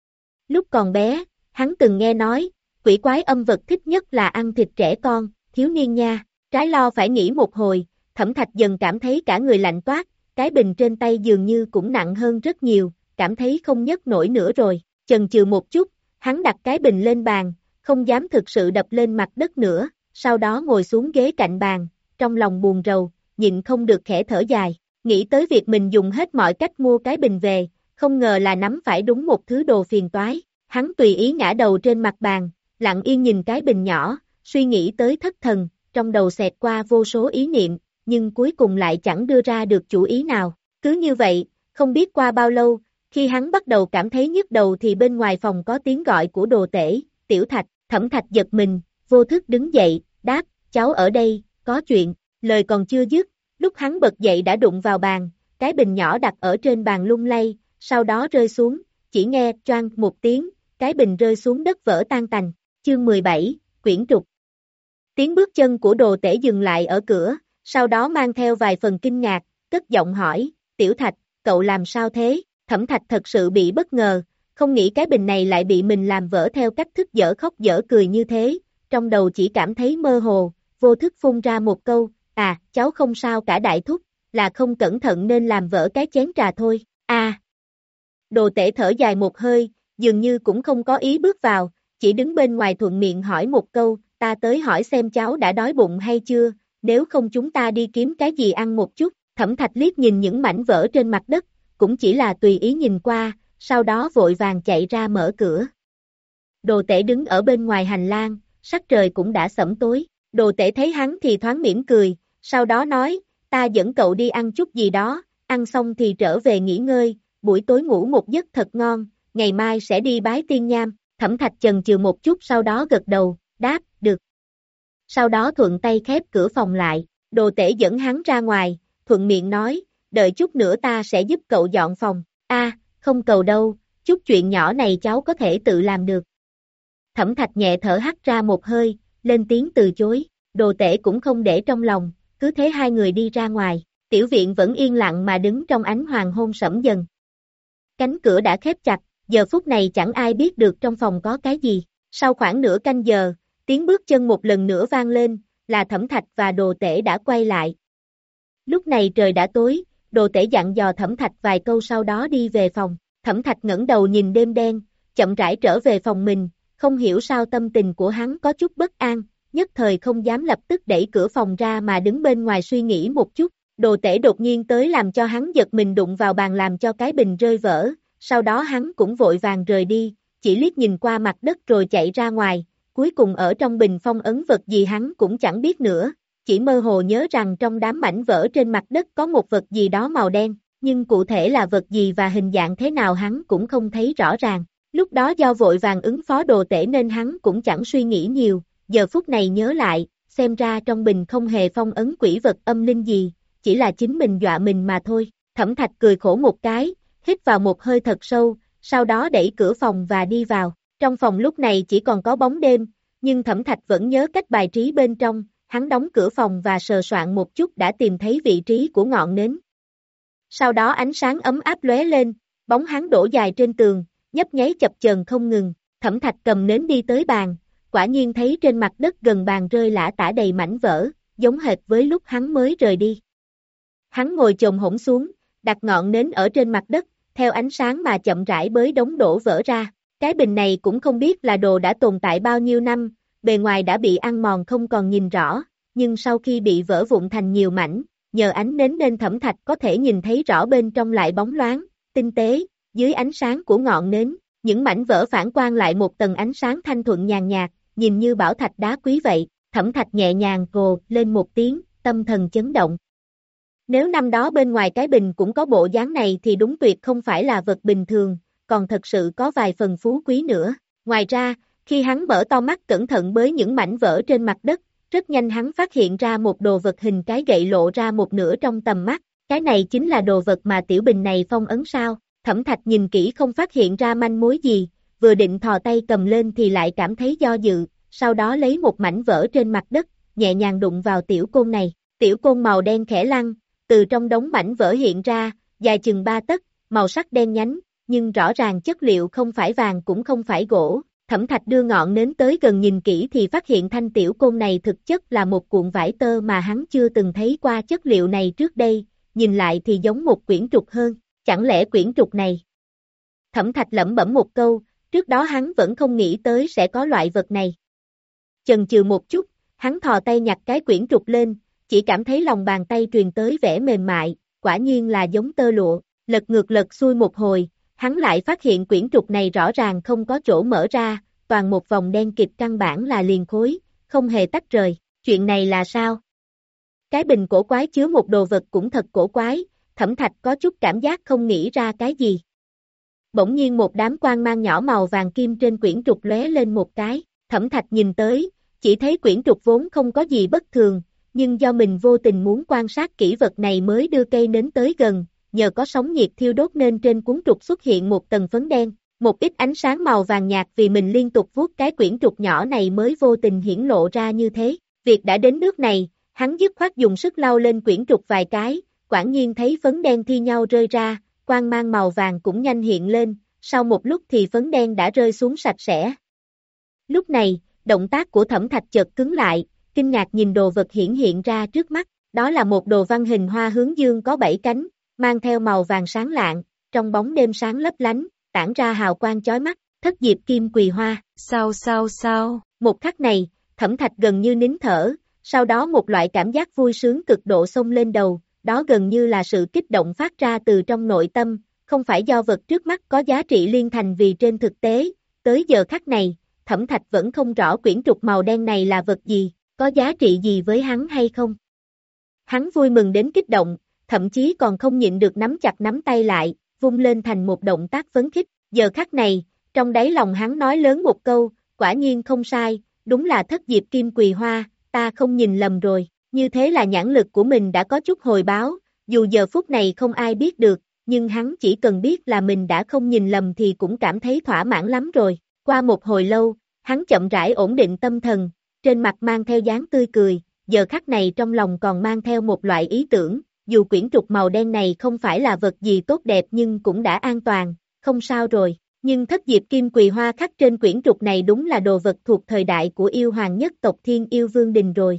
Lúc còn bé, hắn từng nghe nói, quỷ quái âm vật thích nhất là ăn thịt trẻ con, thiếu niên nha, trái lo phải nghĩ một hồi, Thẩm Thạch dần cảm thấy cả người lạnh toát, cái bình trên tay dường như cũng nặng hơn rất nhiều, cảm thấy không nhấc nổi nữa rồi, chần chừ một chút, hắn đặt cái bình lên bàn, không dám thực sự đập lên mặt đất nữa, sau đó ngồi xuống ghế cạnh bàn, trong lòng buồn rầu, nhịn không được khẽ thở dài, nghĩ tới việc mình dùng hết mọi cách mua cái bình về, không ngờ là nắm phải đúng một thứ đồ phiền toái, hắn tùy ý ngã đầu trên mặt bàn, lặng yên nhìn cái bình nhỏ, suy nghĩ tới thất thần, trong đầu xẹt qua vô số ý niệm, nhưng cuối cùng lại chẳng đưa ra được chủ ý nào, cứ như vậy, không biết qua bao lâu, khi hắn bắt đầu cảm thấy nhức đầu thì bên ngoài phòng có tiếng gọi của Đồ Tể, Tiểu Thạch, Thẩm Thạch giật mình, vô thức đứng dậy, đáp, cháu ở đây, có chuyện, lời còn chưa dứt, lúc hắn bật dậy đã đụng vào bàn, cái bình nhỏ đặt ở trên bàn lung lay, sau đó rơi xuống, chỉ nghe choang một tiếng, cái bình rơi xuống đất vỡ tan tành, chương mười bảy, quyển trục. Tiếng bước chân của Đồ Tể dừng lại ở cửa, sau đó mang theo vài phần kinh ngạc, cất giọng hỏi, Tiểu Thạch, cậu làm sao thế? Thẩm Thạch thật sự bị bất ngờ, không nghĩ cái bình này lại bị mình làm vỡ theo cách thức dở khóc dở cười như thế, trong đầu chỉ cảm thấy mơ hồ, vô thức phun ra một câu, à, cháu không sao cả đại thúc, là không cẩn thận nên làm vỡ cái chén trà thôi, à. Đồ Tể thở dài một hơi, dường như cũng không có ý bước vào, chỉ đứng bên ngoài thuận miệng hỏi một câu, ta tới hỏi xem cháu đã đói bụng hay chưa, nếu không chúng ta đi kiếm cái gì ăn một chút, Thẩm Thạch liếc nhìn những mảnh vỡ trên mặt đất, cũng chỉ là tùy ý nhìn qua, sau đó vội vàng chạy ra mở cửa. Đồ Tể đứng ở bên ngoài hành lang, sắc trời cũng đã sẫm tối, Đồ Tể thấy hắn thì thoáng mỉm cười, sau đó nói, ta dẫn cậu đi ăn chút gì đó, ăn xong thì trở về nghỉ ngơi, buổi tối ngủ một giấc thật ngon, ngày mai sẽ đi bái tiên nham, Thẩm Thạch chần chừ một chút sau đó gật đầu, đáp, được. Sau đó thuận tay khép cửa phòng lại, Đồ Tể dẫn hắn ra ngoài, thuận miệng nói, đợi chút nữa ta sẽ giúp cậu dọn phòng, a, không cầu đâu, chút chuyện nhỏ này cháu có thể tự làm được. Thẩm Thạch nhẹ thở hắt ra một hơi, lên tiếng từ chối, Đồ Tể cũng không để trong lòng, cứ thế hai người đi ra ngoài, tiểu viện vẫn yên lặng mà đứng trong ánh hoàng hôn sẫm dần. Cánh cửa đã khép chặt, giờ phút này chẳng ai biết được trong phòng có cái gì, sau khoảng nửa canh giờ, tiếng bước chân một lần nữa vang lên, là Thẩm Thạch và Đồ Tể đã quay lại. Lúc này trời đã tối, Đồ Tể dặn dò Thẩm Thạch vài câu sau đó đi về phòng, Thẩm Thạch ngẩng đầu nhìn đêm đen, chậm rãi trở về phòng mình, không hiểu sao tâm tình của hắn có chút bất an, nhất thời không dám lập tức đẩy cửa phòng ra mà đứng bên ngoài suy nghĩ một chút, Đồ Tể đột nhiên tới làm cho hắn giật mình đụng vào bàn làm cho cái bình rơi vỡ, sau đó hắn cũng vội vàng rời đi, chỉ liếc nhìn qua mặt đất rồi chạy ra ngoài, cuối cùng ở trong bình phong ấn vật gì hắn cũng chẳng biết nữa, chỉ mơ hồ nhớ rằng trong đám mảnh vỡ trên mặt đất có một vật gì đó màu đen, nhưng cụ thể là vật gì và hình dạng thế nào hắn cũng không thấy rõ ràng. Lúc đó do vội vàng ứng phó Đồ Tể nên hắn cũng chẳng suy nghĩ nhiều, giờ phút này nhớ lại, xem ra trong bình không hề phong ấn quỷ vật âm linh gì, chỉ là chính mình dọa mình mà thôi. Thẩm Thạch cười khổ một cái, hít vào một hơi thật sâu, sau đó đẩy cửa phòng và đi vào. Trong phòng lúc này chỉ còn có bóng đêm, nhưng Thẩm Thạch vẫn nhớ cách bài trí bên trong, hắn đóng cửa phòng và sờ soạn một chút đã tìm thấy vị trí của ngọn nến. Sau đó ánh sáng ấm áp lóe lên, bóng hắn đổ dài trên tường, nhấp nháy chập chờn không ngừng, Thẩm Thạch cầm nến đi tới bàn, quả nhiên thấy trên mặt đất gần bàn rơi lả tả đầy mảnh vỡ, giống hệt với lúc hắn mới rời đi. Hắn ngồi chồm hổm xuống, đặt ngọn nến ở trên mặt đất, theo ánh sáng mà chậm rãi bới đống đổ vỡ ra. Cái bình này cũng không biết là đồ đã tồn tại bao nhiêu năm, bề ngoài đã bị ăn mòn không còn nhìn rõ, nhưng sau khi bị vỡ vụn thành nhiều mảnh, nhờ ánh nến nên Thẩm Thạch có thể nhìn thấy rõ bên trong lại bóng loáng, tinh tế, dưới ánh sáng của ngọn nến, những mảnh vỡ phản quang lại một tầng ánh sáng thanh thuận nhàn nhạt, nhìn như bảo thạch đá quý vậy. Thẩm Thạch nhẹ nhàng cồ lên một tiếng, tâm thần chấn động. Nếu năm đó bên ngoài cái bình cũng có bộ dáng này thì đúng tuyệt không phải là vật bình thường, còn thật sự có vài phần phú quý nữa. Ngoài ra, khi hắn mở to mắt cẩn thận bới những mảnh vỡ trên mặt đất, rất nhanh hắn phát hiện ra một đồ vật hình cái gậy lộ ra một nửa trong tầm mắt. Cái này chính là đồ vật mà tiểu bình này phong ấn sao? Thẩm Thạch nhìn kỹ không phát hiện ra manh mối gì, vừa định thò tay cầm lên thì lại cảm thấy do dự, sau đó lấy một mảnh vỡ trên mặt đất, nhẹ nhàng đụng vào tiểu côn này. Tiểu côn màu đen khẽ lăn, từ trong đống mảnh vỡ hiện ra, dài chừng ba tấc, màu sắc đen nhánh, nhưng rõ ràng chất liệu không phải vàng cũng không phải gỗ. Thẩm Thạch đưa ngọn nến tới gần nhìn kỹ thì phát hiện thanh tiểu côn này thực chất là một cuộn vải tơ mà hắn chưa từng thấy qua chất liệu này trước đây, nhìn lại thì giống một quyển trục hơn, chẳng lẽ quyển trục này? Thẩm Thạch lẩm bẩm một câu, trước đó hắn vẫn không nghĩ tới sẽ có loại vật này. Chần chừ một chút, hắn thò tay nhặt cái quyển trục lên, chỉ cảm thấy lòng bàn tay truyền tới vẻ mềm mại, quả nhiên là giống tơ lụa, lật ngược lật xuôi một hồi, hắn lại phát hiện quyển trục này rõ ràng không có chỗ mở ra, toàn một vòng đen kịt căn bản là liền khối, không hề tách rời, chuyện này là sao? Cái bình cổ quái chứa một đồ vật cũng thật cổ quái, Thẩm Thạch có chút cảm giác không nghĩ ra cái gì. Bỗng nhiên một đám quang mang nhỏ màu vàng kim trên quyển trục lóe lên một cái, Thẩm Thạch nhìn tới, chỉ thấy quyển trục vốn không có gì bất thường, nhưng do mình vô tình muốn quan sát kỹ vật này mới đưa cây nến tới gần, nhờ có sóng nhiệt thiêu đốt nên trên cuốn trục xuất hiện một tầng phấn đen, một ít ánh sáng màu vàng nhạt vì mình liên tục vuốt cái quyển trục nhỏ này mới vô tình hiển lộ ra như thế. Việc đã đến nước này, hắn dứt khoát dùng sức lau lên quyển trục vài cái, quả nhiên thấy phấn đen thi nhau rơi ra, quang mang màu vàng cũng nhanh hiện lên, sau một lúc thì phấn đen đã rơi xuống sạch sẽ. Lúc này, động tác của Thẩm Thạch chợt cứng lại, kinh ngạc nhìn đồ vật hiển hiện ra trước mắt, đó là một đồ văn hình hoa hướng dương có bảy cánh, mang theo màu vàng sáng lạng, trong bóng đêm sáng lấp lánh, tản ra hào quang chói mắt, thất diệp kim quỳ hoa, sao sao sao, một khắc này, Thẩm Thạch gần như nín thở, sau đó một loại cảm giác vui sướng cực độ xông lên đầu, đó gần như là sự kích động phát ra từ trong nội tâm, không phải do vật trước mắt có giá trị liên thành vì trên thực tế, tới giờ khắc này, Thẩm Thạch vẫn không rõ quyển trục màu đen này là vật gì, có giá trị gì với hắn hay không. Hắn vui mừng đến kích động, thậm chí còn không nhịn được nắm chặt nắm tay lại, vung lên thành một động tác phấn khích, giờ khắc này, trong đáy lòng hắn nói lớn một câu, quả nhiên không sai, đúng là thất diệp kim quỳ hoa, ta không nhìn lầm rồi, như thế là nhãn lực của mình đã có chút hồi báo, dù giờ phút này không ai biết được, nhưng hắn chỉ cần biết là mình đã không nhìn lầm thì cũng cảm thấy thỏa mãn lắm rồi. Qua một hồi lâu, hắn chậm rãi ổn định tâm thần, trên mặt mang theo dáng tươi cười, giờ khắc này trong lòng còn mang theo một loại ý tưởng, dù quyển trục màu đen này không phải là vật gì tốt đẹp nhưng cũng đã an toàn, không sao rồi, nhưng thất diệp kim quỳ hoa khắc trên quyển trục này đúng là đồ vật thuộc thời đại của yêu hoàng nhất tộc Thiên Yêu Vương Đình rồi.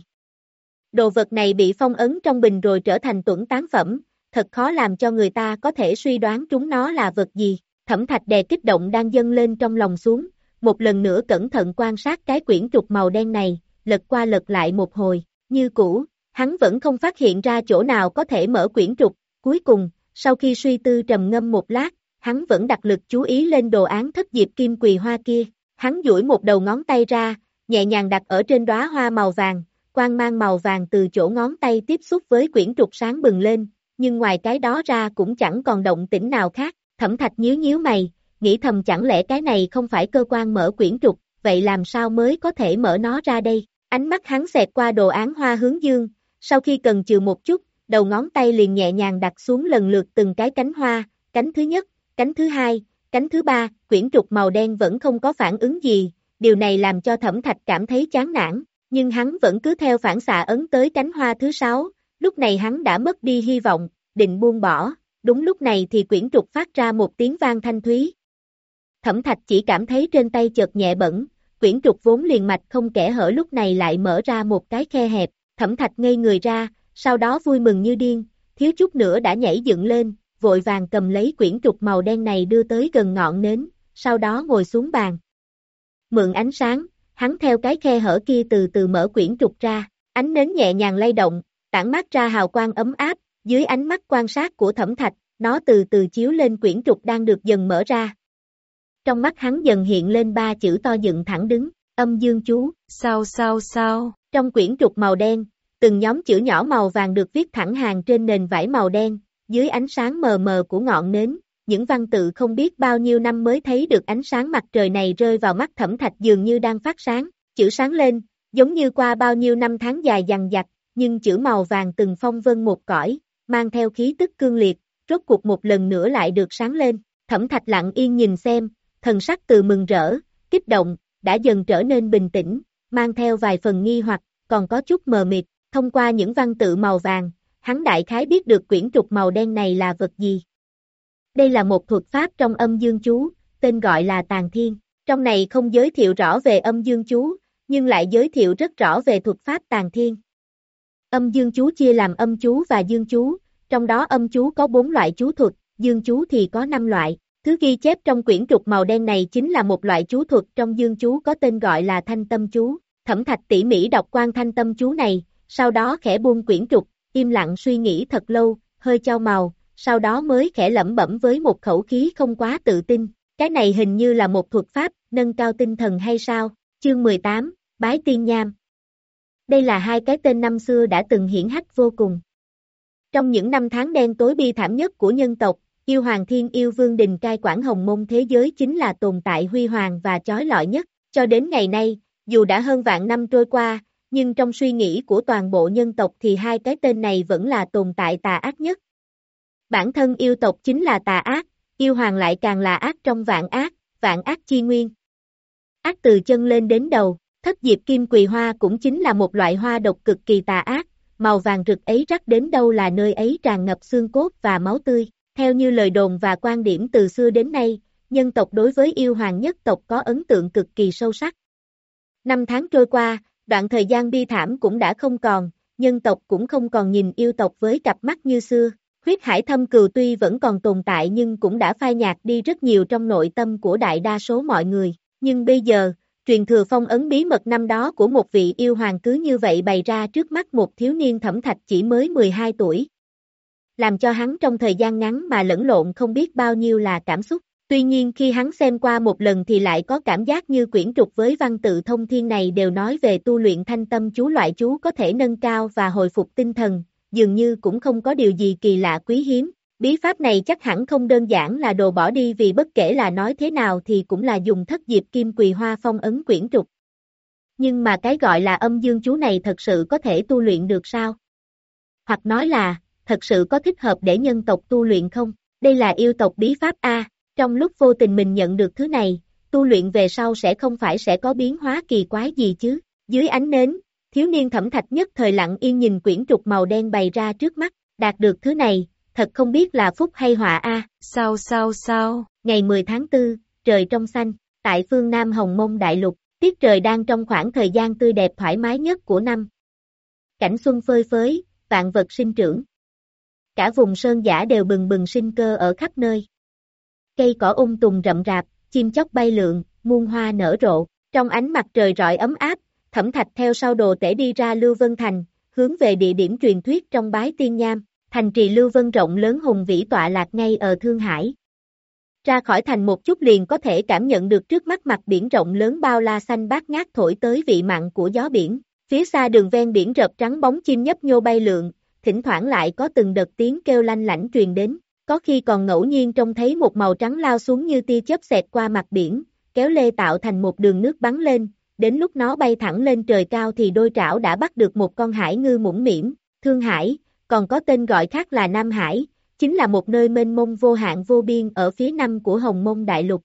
Đồ vật này bị phong ấn trong bình rồi trở thành tuẫn tán phẩm, thật khó làm cho người ta có thể suy đoán chúng nó là vật gì. Thẩm Thạch đè kích động đang dâng lên trong lòng xuống, một lần nữa cẩn thận quan sát cái quyển trục màu đen này, lật qua lật lại một hồi, như cũ, hắn vẫn không phát hiện ra chỗ nào có thể mở quyển trục, cuối cùng, sau khi suy tư trầm ngâm một lát, hắn vẫn đặt lực chú ý lên đồ án thất diệp kim quỳ hoa kia, hắn duỗi một đầu ngón tay ra, nhẹ nhàng đặt ở trên đóa hoa màu vàng, quang mang màu vàng từ chỗ ngón tay tiếp xúc với quyển trục sáng bừng lên, nhưng ngoài cái đó ra cũng chẳng còn động tĩnh nào khác. Thẩm Thạch nhíu nhíu mày, nghĩ thầm chẳng lẽ cái này không phải cơ quan mở quyển trục, vậy làm sao mới có thể mở nó ra đây? Ánh mắt hắn xẹt qua đồ án hoa hướng dương, sau khi cần chừ một chút, đầu ngón tay liền nhẹ nhàng đặt xuống lần lượt từng cái cánh hoa, cánh thứ nhất, cánh thứ hai, cánh thứ ba, quyển trục màu đen vẫn không có phản ứng gì, điều này làm cho Thẩm Thạch cảm thấy chán nản, nhưng hắn vẫn cứ theo phản xạ ấn tới cánh hoa thứ sáu, lúc này hắn đã mất đi hy vọng, định buông bỏ. Đúng lúc này thì quyển trục phát ra một tiếng vang thanh thúy. Thẩm Thạch chỉ cảm thấy trên tay chợt nhẹ bẩn, quyển trục vốn liền mạch không kẽ hở lúc này lại mở ra một cái khe hẹp, Thẩm Thạch ngây người ra, sau đó vui mừng như điên, thiếu chút nữa đã nhảy dựng lên, vội vàng cầm lấy quyển trục màu đen này đưa tới gần ngọn nến, sau đó ngồi xuống bàn. Mượn ánh sáng, hắn theo cái khe hở kia từ từ mở quyển trục ra, ánh nến nhẹ nhàng lay động, tản mát ra hào quang ấm áp. Dưới ánh mắt quan sát của Thẩm Thạch, nó từ từ chiếu lên quyển trục đang được dần mở ra. Trong mắt hắn dần hiện lên ba chữ to dựng thẳng đứng, âm dương chú, sao sao sao. Trong quyển trục màu đen, từng nhóm chữ nhỏ màu vàng được viết thẳng hàng trên nền vải màu đen, dưới ánh sáng mờ mờ của ngọn nến, những văn tự không biết bao nhiêu năm mới thấy được ánh sáng mặt trời này rơi vào mắt Thẩm Thạch dường như đang phát sáng, chữ sáng lên, giống như qua bao nhiêu năm tháng dài dằng dặc, nhưng chữ màu vàng từng phong vân một cõi, mang theo khí tức cương liệt, rốt cuộc một lần nữa lại được sáng lên. Thẩm Thạch lặng yên nhìn xem, thần sắc từ mừng rỡ, kích động, đã dần trở nên bình tĩnh, mang theo vài phần nghi hoặc, còn có chút mờ mịt, Thông qua những văn tự màu vàng, hắn đại khái biết được quyển trục màu đen này là vật gì. Đây là một thuật pháp trong âm dương chú, tên gọi là Tàn Thiên. Trong này không giới thiệu rõ về âm dương chú, nhưng lại giới thiệu rất rõ về thuật pháp Tàn Thiên. Âm dương chú chia làm âm chú và dương chú, trong đó âm chú có bốn loại chú thuật, dương chú thì có năm loại. Thứ ghi chép trong quyển trục màu đen này chính là một loại chú thuật trong dương chú có tên gọi là Thanh Tâm chú. Thẩm Thạch tỉ mỉ đọc quan Thanh Tâm chú này, sau đó khẽ buông quyển trục, im lặng suy nghĩ thật lâu, hơi chau màu, sau đó mới khẽ lẩm bẩm với một khẩu khí không quá tự tin. Cái này hình như là một thuật pháp, nâng cao tinh thần hay sao? Chương mười tám, Bái Tiên Nham. Đây là hai cái tên năm xưa đã từng hiển hách vô cùng. Trong những năm tháng đen tối bi thảm nhất của nhân tộc, Yêu Hoàng Thiên Yêu Vương Đình cai quản Hồng Mông thế giới chính là tồn tại huy hoàng và chói lọi nhất. Cho đến ngày nay, dù đã hơn vạn năm trôi qua, nhưng trong suy nghĩ của toàn bộ nhân tộc thì hai cái tên này vẫn là tồn tại tà ác nhất. Bản thân yêu tộc chính là tà ác, yêu hoàng lại càng là ác trong vạn ác, vạn ác chi nguyên. Ác từ chân lên đến đầu, thất diệp kim quỳ hoa cũng chính là một loại hoa độc cực kỳ tà ác, màu vàng rực ấy rắc đến đâu là nơi ấy tràn ngập xương cốt và máu tươi. Theo như lời đồn và quan điểm từ xưa đến nay, nhân tộc đối với yêu hoàng nhất tộc có ấn tượng cực kỳ sâu sắc. Năm tháng trôi qua, đoạn thời gian bi thảm cũng đã không còn, nhân tộc cũng không còn nhìn yêu tộc với cặp mắt như xưa. Huyết hải thâm cừu tuy vẫn còn tồn tại nhưng cũng đã phai nhạt đi rất nhiều trong nội tâm của đại đa số mọi người. Nhưng bây giờ, truyền thừa phong ấn bí mật năm đó của một vị yêu hoàng cứ như vậy bày ra trước mắt một thiếu niên Thẩm Thạch chỉ mới mười hai tuổi. Làm cho hắn trong thời gian ngắn mà lẫn lộn không biết bao nhiêu là cảm xúc. Tuy nhiên khi hắn xem qua một lần thì lại có cảm giác như quyển trục với văn tự thông thiên này đều nói về tu luyện thanh tâm chú, loại chú có thể nâng cao và hồi phục tinh thần, dường như cũng không có điều gì kỳ lạ quý hiếm. Bí pháp này chắc hẳn không đơn giản là đồ bỏ đi, vì bất kể là nói thế nào thì cũng là dùng thất diệp kim quỳ hoa phong ấn quyển trục. Nhưng mà cái gọi là âm dương chú này thật sự có thể tu luyện được sao? Hoặc nói là, thật sự có thích hợp để nhân tộc tu luyện không? Đây là yêu tộc bí pháp A, trong lúc vô tình mình nhận được thứ này, tu luyện về sau sẽ không phải sẽ có biến hóa kỳ quái gì chứ? Dưới ánh nến, thiếu niên Thẩm Thạch nhất thời lặng yên nhìn quyển trục màu đen bày ra trước mắt, đạt được thứ này, thật không biết là phúc hay họa a. À. Sao sao sao? Ngày mười tháng tư, trời trong xanh, tại phương Nam Hồng Mông Đại Lục, tiết trời đang trong khoảng thời gian tươi đẹp thoải mái nhất của năm. Cảnh xuân phơi phới, vạn vật sinh trưởng. Cả vùng sơn dã đều bừng bừng sinh cơ ở khắp nơi. Cây cỏ um tùm rậm rạp, chim chóc bay lượn, muôn hoa nở rộ. Trong ánh mặt trời rọi ấm áp, Thẩm Thạch theo sau đồ tể đi ra Lưu Vân Thành, hướng về địa điểm truyền thuyết trong Bái Tiên Nham. Thành trì Lưu Vân rộng lớn hùng vĩ tọa lạc ngay ở Thương Hải. Ra khỏi thành một chút liền có thể cảm nhận được trước mắt mặt biển rộng lớn bao la xanh bát ngát thổi tới vị mặn của gió biển. Phía xa đường ven biển rợp trắng bóng chim nhấp nhô bay lượn, thỉnh thoảng lại có từng đợt tiếng kêu lanh lảnh truyền đến. Có khi còn ngẫu nhiên trông thấy một màu trắng lao xuống như tia chớp xẹt qua mặt biển, kéo lê tạo thành một đường nước bắn lên. Đến lúc nó bay thẳng lên trời cao thì đôi trảo đã bắt được một con hải ngư mũm mĩm. Thương Hải, còn có tên gọi khác là Nam Hải, chính là một nơi mênh mông vô hạn vô biên ở phía nam của Hồng Mông Đại Lục.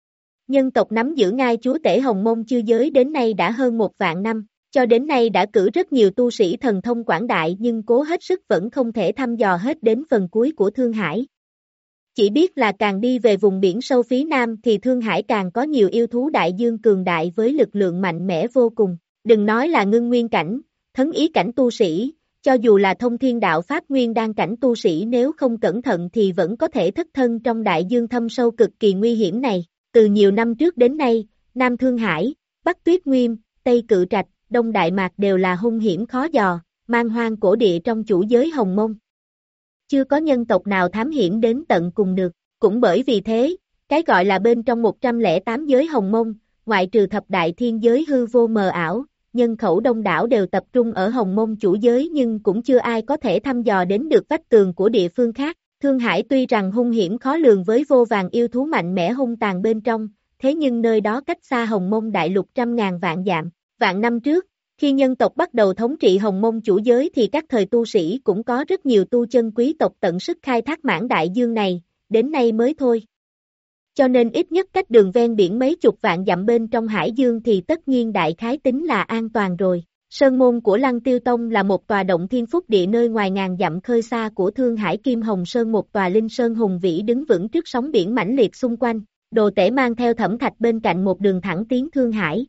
Nhân tộc nắm giữ ngai chúa tể Hồng Mông chư giới đến nay đã hơn một vạn năm, cho đến nay đã cử rất nhiều tu sĩ thần thông quảng đại nhưng cố hết sức vẫn không thể thăm dò hết đến phần cuối của Thương Hải. Chỉ biết là càng đi về vùng biển sâu phía nam thì Thương Hải càng có nhiều yêu thú đại dương cường đại với lực lượng mạnh mẽ vô cùng. Đừng nói là ngưng nguyên cảnh, thấn ý cảnh tu sĩ, cho dù là thông thiên đạo pháp nguyên đan cảnh tu sĩ nếu không cẩn thận thì vẫn có thể thất thân trong đại dương thâm sâu cực kỳ nguy hiểm này. Từ nhiều năm trước đến nay, Nam Thương Hải, Bắc Tuyết Nguyên, Tây Cự Trạch, Đông Đại Mạc đều là hung hiểm khó dò, man hoang cổ địa trong chủ giới Hồng Mông. Chưa có nhân tộc nào thám hiểm đến tận cùng được, cũng bởi vì thế, cái gọi là bên trong một trăm lẻ tám giới Hồng Mông, ngoại trừ thập đại thiên giới hư vô mờ ảo, nhân khẩu đông đảo đều tập trung ở Hồng Mông chủ giới nhưng cũng chưa ai có thể thăm dò đến được vách tường của địa phương khác. Thương Hải tuy rằng hung hiểm khó lường với vô vàn yêu thú mạnh mẽ hung tàn bên trong, thế nhưng nơi đó cách xa Hồng Mông Đại Lục trăm ngàn vạn dặm. Vạn năm trước, khi nhân tộc bắt đầu thống trị Hồng Mông chủ giới thì các thời tu sĩ cũng có rất nhiều tu chân quý tộc tận sức khai thác mãn đại dương này, đến nay mới thôi. Cho nên ít nhất cách đường ven biển mấy chục vạn dặm bên trong hải dương thì tất nhiên đại khái tính là an toàn rồi. Sơn môn của Lăng Tiêu Tông là một tòa động thiên phúc địa nơi ngoài ngàn dặm khơi xa của Thương Hải Kim Hồng Sơn, một tòa linh sơn hùng vĩ đứng vững trước sóng biển mãnh liệt xung quanh. Đồ Tể mang theo Thẩm Thạch bên cạnh một đường thẳng tiến Thương Hải.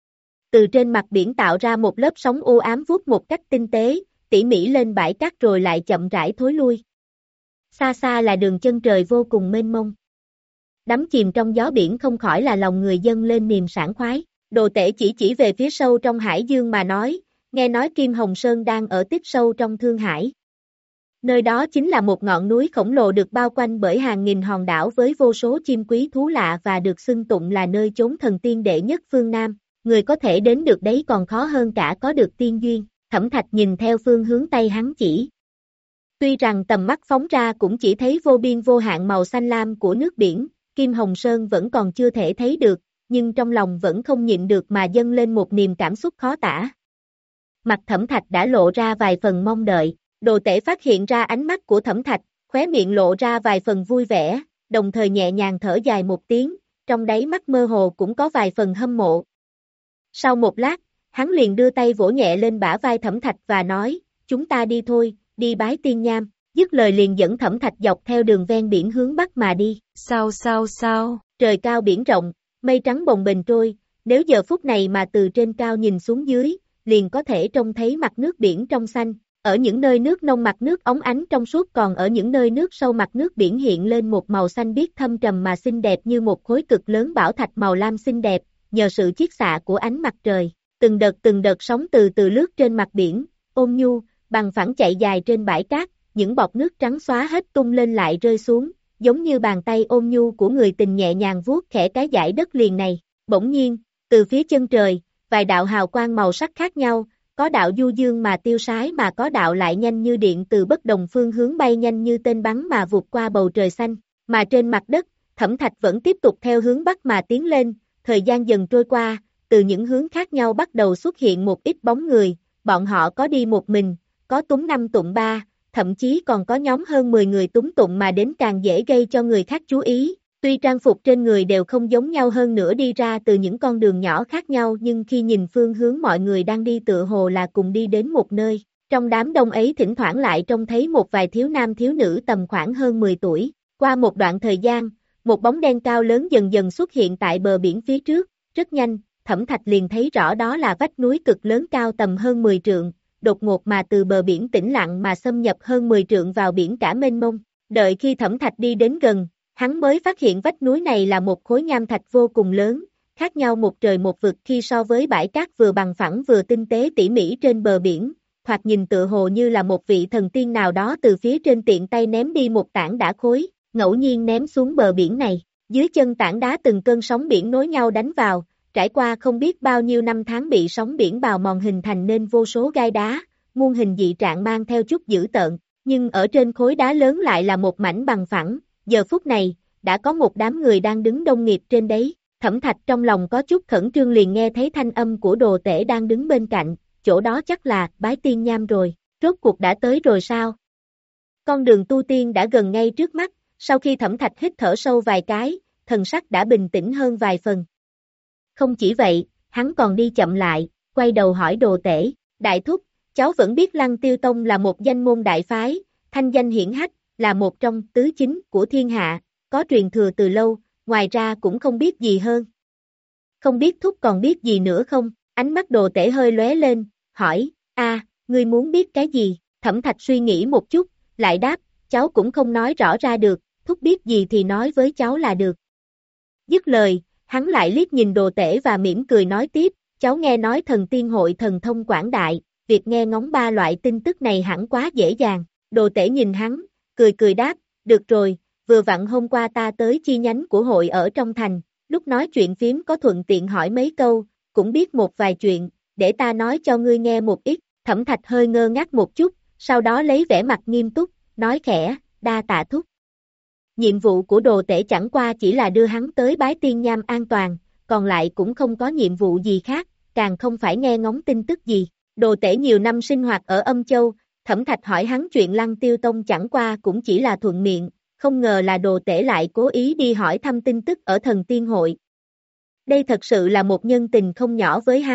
Từ trên mặt biển tạo ra một lớp sóng u ám vuốt một cách tinh tế, tỉ mỉ lên bãi cát rồi lại chậm rãi thối lui. Xa xa là đường chân trời vô cùng mênh mông. Đắm chìm trong gió biển không khỏi là lòng người dâng lên niềm sảng khoái. Đồ Tể chỉ chỉ về phía sâu trong hải dương mà nói, nghe nói Kim Hồng Sơn đang ở tích sâu trong Thương Hải. Nơi đó chính là một ngọn núi khổng lồ được bao quanh bởi hàng nghìn hòn đảo với vô số chim quý thú lạ và được xưng tụng là nơi chốn thần tiên đệ nhất phương Nam. Người có thể đến được đấy còn khó hơn cả có được tiên duyên. Thẩm Thạch nhìn theo phương hướng tay hắn chỉ. Tuy rằng tầm mắt phóng ra cũng chỉ thấy vô biên vô hạn màu xanh lam của nước biển, Kim Hồng Sơn vẫn còn chưa thể thấy được, nhưng trong lòng vẫn không nhịn được mà dâng lên một niềm cảm xúc khó tả. Mặt Thẩm Thạch đã lộ ra vài phần mong đợi. Đồ Tể phát hiện ra ánh mắt của Thẩm Thạch, khóe miệng lộ ra vài phần vui vẻ, đồng thời nhẹ nhàng thở dài một tiếng, trong đáy mắt mơ hồ cũng có vài phần hâm mộ. Sau một lát, hắn liền đưa tay vỗ nhẹ lên bả vai Thẩm Thạch và nói, chúng ta đi thôi, đi bái tiên nham, dứt lời liền dẫn Thẩm Thạch dọc theo đường ven biển hướng bắc mà đi. Sao sao sao, trời cao biển rộng, mây trắng bồng bềnh trôi, nếu giờ phút này mà từ trên cao nhìn xuống dưới, liền có thể trông thấy mặt nước biển trong xanh. Ở những nơi nước nông mặt nước óng ánh trong suốt, còn ở những nơi nước sâu mặt nước biển hiện lên một màu xanh biếc thâm trầm mà xinh đẹp như một khối cực lớn bảo thạch màu lam xinh đẹp, nhờ sự chiết xạ của ánh mặt trời. Từng đợt từng đợt sóng từ từ lướt trên mặt biển, ôn nhu, bằng phẳng chạy dài trên bãi cát, những bọt nước trắng xóa hết tung lên lại rơi xuống, giống như bàn tay ôn nhu của người tình nhẹ nhàng vuốt khẽ cái dải đất liền này. Bỗng nhiên, từ phía chân trời, vài đạo hào quang màu sắc khác nhau, có đạo du dương mà tiêu sái mà có đạo lại nhanh như điện từ bất đồng phương hướng bay nhanh như tên bắn mà vụt qua bầu trời xanh, mà trên mặt đất, Thẩm Thạch vẫn tiếp tục theo hướng bắc mà tiến lên, thời gian dần trôi qua, từ những hướng khác nhau bắt đầu xuất hiện một ít bóng người, bọn họ có đi một mình, có túng năm tụng ba, thậm chí còn có nhóm hơn mười người túng tụng mà đến càng dễ gây cho người khác chú ý. Tuy trang phục trên người đều không giống nhau, hơn nữa đi ra từ những con đường nhỏ khác nhau, nhưng khi nhìn phương hướng mọi người đang đi tựa hồ là cùng đi đến một nơi. Trong đám đông ấy thỉnh thoảng lại trông thấy một vài thiếu nam thiếu nữ tầm khoảng hơn mười tuổi. Qua một đoạn thời gian, một bóng đen cao lớn dần dần xuất hiện tại bờ biển phía trước, rất nhanh, Thẩm Thạch liền thấy rõ đó là vách núi cực lớn cao tầm hơn mười trượng, đột ngột mà từ bờ biển tĩnh lặng mà xâm nhập hơn mười trượng vào biển cả mênh mông. Đợi khi Thẩm Thạch đi đến gần, hắn mới phát hiện vách núi này là một khối nham thạch vô cùng lớn, khác nhau một trời một vực khi so với bãi cát vừa bằng phẳng vừa tinh tế tỉ mỉ trên bờ biển, thoạt nhìn tựa hồ như là một vị thần tiên nào đó từ phía trên tiện tay ném đi một tảng đá khối, ngẫu nhiên ném xuống bờ biển này. Dưới chân tảng đá từng cơn sóng biển nối nhau đánh vào, trải qua không biết bao nhiêu năm tháng bị sóng biển bào mòn hình thành nên vô số gai đá, muôn hình dị trạng mang theo chút dữ tợn, nhưng ở trên khối đá lớn lại là một mảnh bằng phẳng. Giờ phút này, đã có một đám người đang đứng đông nghịt trên đấy. Thẩm Thạch trong lòng có chút khẩn trương liền nghe thấy thanh âm của Đồ Tể đang đứng bên cạnh, chỗ đó chắc là bái tiên nham rồi, rốt cuộc đã tới rồi sao? Con đường tu tiên đã gần ngay trước mắt, sau khi Thẩm Thạch hít thở sâu vài cái, thần sắc đã bình tĩnh hơn vài phần. Không chỉ vậy, hắn còn đi chậm lại, quay đầu hỏi Đồ Tể, đại thúc, cháu vẫn biết Lăng Tiêu Tông là một danh môn đại phái, thanh danh hiển hách, là một trong tứ chính của thiên hạ, có truyền thừa từ lâu, ngoài ra cũng không biết gì hơn. Không biết thúc còn biết gì nữa không? Ánh mắt Đồ Tể hơi lóe lên, hỏi, a, ngươi muốn biết cái gì? Thẩm Thạch suy nghĩ một chút, lại đáp, cháu cũng không nói rõ ra được, thúc biết gì thì nói với cháu là được. Dứt lời, hắn lại liếc nhìn Đồ Tể và mỉm cười nói tiếp, cháu nghe nói thần tiên hội thần thông quảng đại, việc nghe ngóng ba loại tin tức này hẳn quá dễ dàng. Đồ Tể nhìn hắn, cười cười đáp, được rồi, vừa vặn hôm qua ta tới chi nhánh của hội ở trong thành, lúc nói chuyện phím có thuận tiện hỏi mấy câu, cũng biết một vài chuyện, để ta nói cho ngươi nghe một ít. Thẩm Thạch hơi ngơ ngác một chút, sau đó lấy vẻ mặt nghiêm túc, nói khẽ, đa tạ thúc. Nhiệm vụ của Đồ Tể chẳng qua chỉ là đưa hắn tới bái tiên nham an toàn, còn lại cũng không có nhiệm vụ gì khác, càng không phải nghe ngóng tin tức gì. Đồ Tể nhiều năm sinh hoạt ở Âm Châu, Thẩm Thạch hỏi hắn chuyện Lăng Tiêu Tông chẳng qua cũng chỉ là thuận miệng, không ngờ là Đồ Tể lại cố ý đi hỏi thăm tin tức ở thần tiên hội. Đây thật sự là một nhân tình không nhỏ với hắn,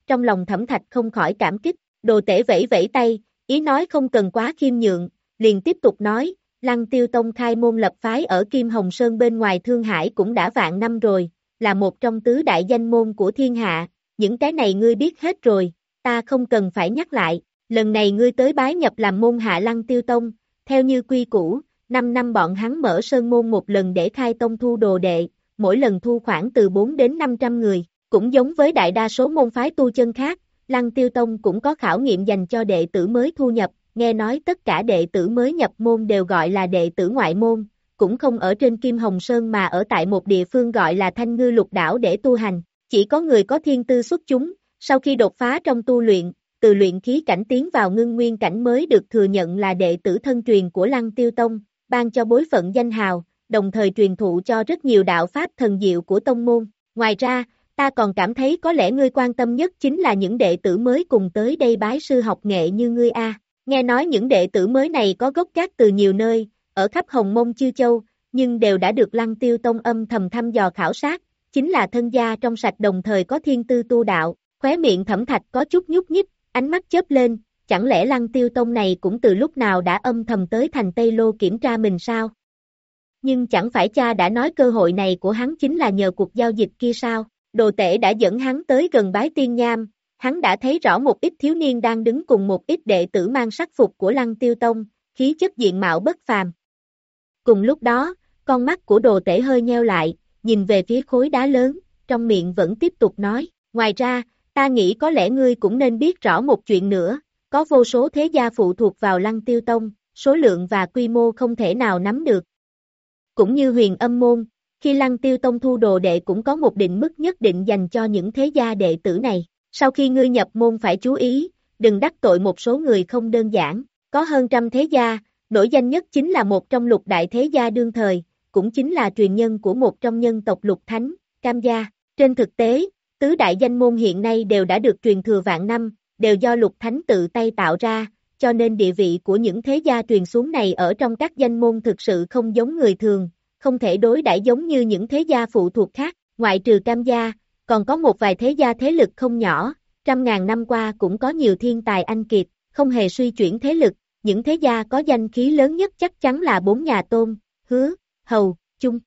trong lòng Thẩm Thạch không khỏi cảm kích, Đồ Tể vẫy vẫy tay, ý nói không cần quá khiêm nhượng, liền tiếp tục nói, Lăng Tiêu Tông khai môn lập phái ở Kim Hồng Sơn bên ngoài Thương Hải cũng đã vạn năm rồi, là một trong tứ đại danh môn của thiên hạ, những cái này ngươi biết hết rồi, ta không cần phải nhắc lại, lần này ngươi tới bái nhập làm môn hạ Lăng Tiêu Tông, theo như quy củ, năm năm bọn hắn mở sơn môn một lần để khai tông thu đồ đệ, mỗi lần thu khoảng từ bốn đến năm trăm người, cũng giống với đại đa số môn phái tu chân khác, Lăng Tiêu Tông cũng có khảo nghiệm dành cho đệ tử mới thu nhập, nghe nói tất cả đệ tử mới nhập môn đều gọi là đệ tử ngoại môn, cũng không ở trên Kim Hồng Sơn mà ở tại một địa phương gọi là Thanh Ngư Lục Đảo để tu hành, chỉ có người có thiên tư xuất chúng, sau khi đột phá trong tu luyện, từ luyện khí cảnh tiến vào ngưng nguyên cảnh mới được thừa nhận là đệ tử thân truyền của Lăng Tiêu Tông, ban cho bối phận danh hào, đồng thời truyền thụ cho rất nhiều đạo pháp thần diệu của tông môn. Ngoài ra, ta còn cảm thấy có lẽ ngươi quan tâm nhất chính là những đệ tử mới cùng tới đây bái sư học nghệ như ngươi a. Nghe nói những đệ tử mới này có gốc gác từ nhiều nơi, ở khắp Hồng Mông Chư Châu, nhưng đều đã được Lăng Tiêu Tông âm thầm thăm dò khảo sát, chính là thân gia trong sạch đồng thời có thiên tư tu đạo, khóe miệng Thẩm Thạch có chút nhúc nhích, ánh mắt chớp lên, chẳng lẽ Lăng Tiêu Tông này cũng từ lúc nào đã âm thầm tới thành Tây Lô kiểm tra mình sao? Nhưng chẳng phải cha đã nói cơ hội này của hắn chính là nhờ cuộc giao dịch kia sao? Đồ Tể đã dẫn hắn tới gần Bái Tiên Nham, hắn đã thấy rõ một ít thiếu niên đang đứng cùng một ít đệ tử mang sắc phục của Lăng Tiêu Tông, khí chất diện mạo bất phàm. Cùng lúc đó, con mắt của Đồ Tể hơi nheo lại, nhìn về phía khối đá lớn, trong miệng vẫn tiếp tục nói, ngoài ra, ta nghĩ có lẽ ngươi cũng nên biết rõ một chuyện nữa, có vô số thế gia phụ thuộc vào Lăng Tiêu Tông, số lượng và quy mô không thể nào nắm được. Cũng như Huyền Âm Môn, khi Lăng Tiêu Tông thu đồ đệ cũng có một định mức nhất định dành cho những thế gia đệ tử này. Sau khi ngươi nhập môn phải chú ý, đừng đắc tội một số người không đơn giản, có hơn trăm thế gia, nổi danh nhất chính là một trong lục đại thế gia đương thời, cũng chính là truyền nhân của một trong nhân tộc Lục Thánh, Cam gia. Trên thực tế, tứ đại danh môn hiện nay đều đã được truyền thừa vạn năm, đều do Lục Thánh tự tay tạo ra, cho nên địa vị của những thế gia truyền xuống này ở trong các danh môn thực sự không giống người thường, không thể đối đãi giống như những thế gia phụ thuộc khác, ngoại trừ Cam gia, còn có một vài thế gia thế lực không nhỏ, trăm ngàn năm qua cũng có nhiều thiên tài anh kiệt, không hề suy chuyển thế lực, những thế gia có danh khí lớn nhất chắc chắn là bốn nhà Tôn, Hứa, Hầu, Chung.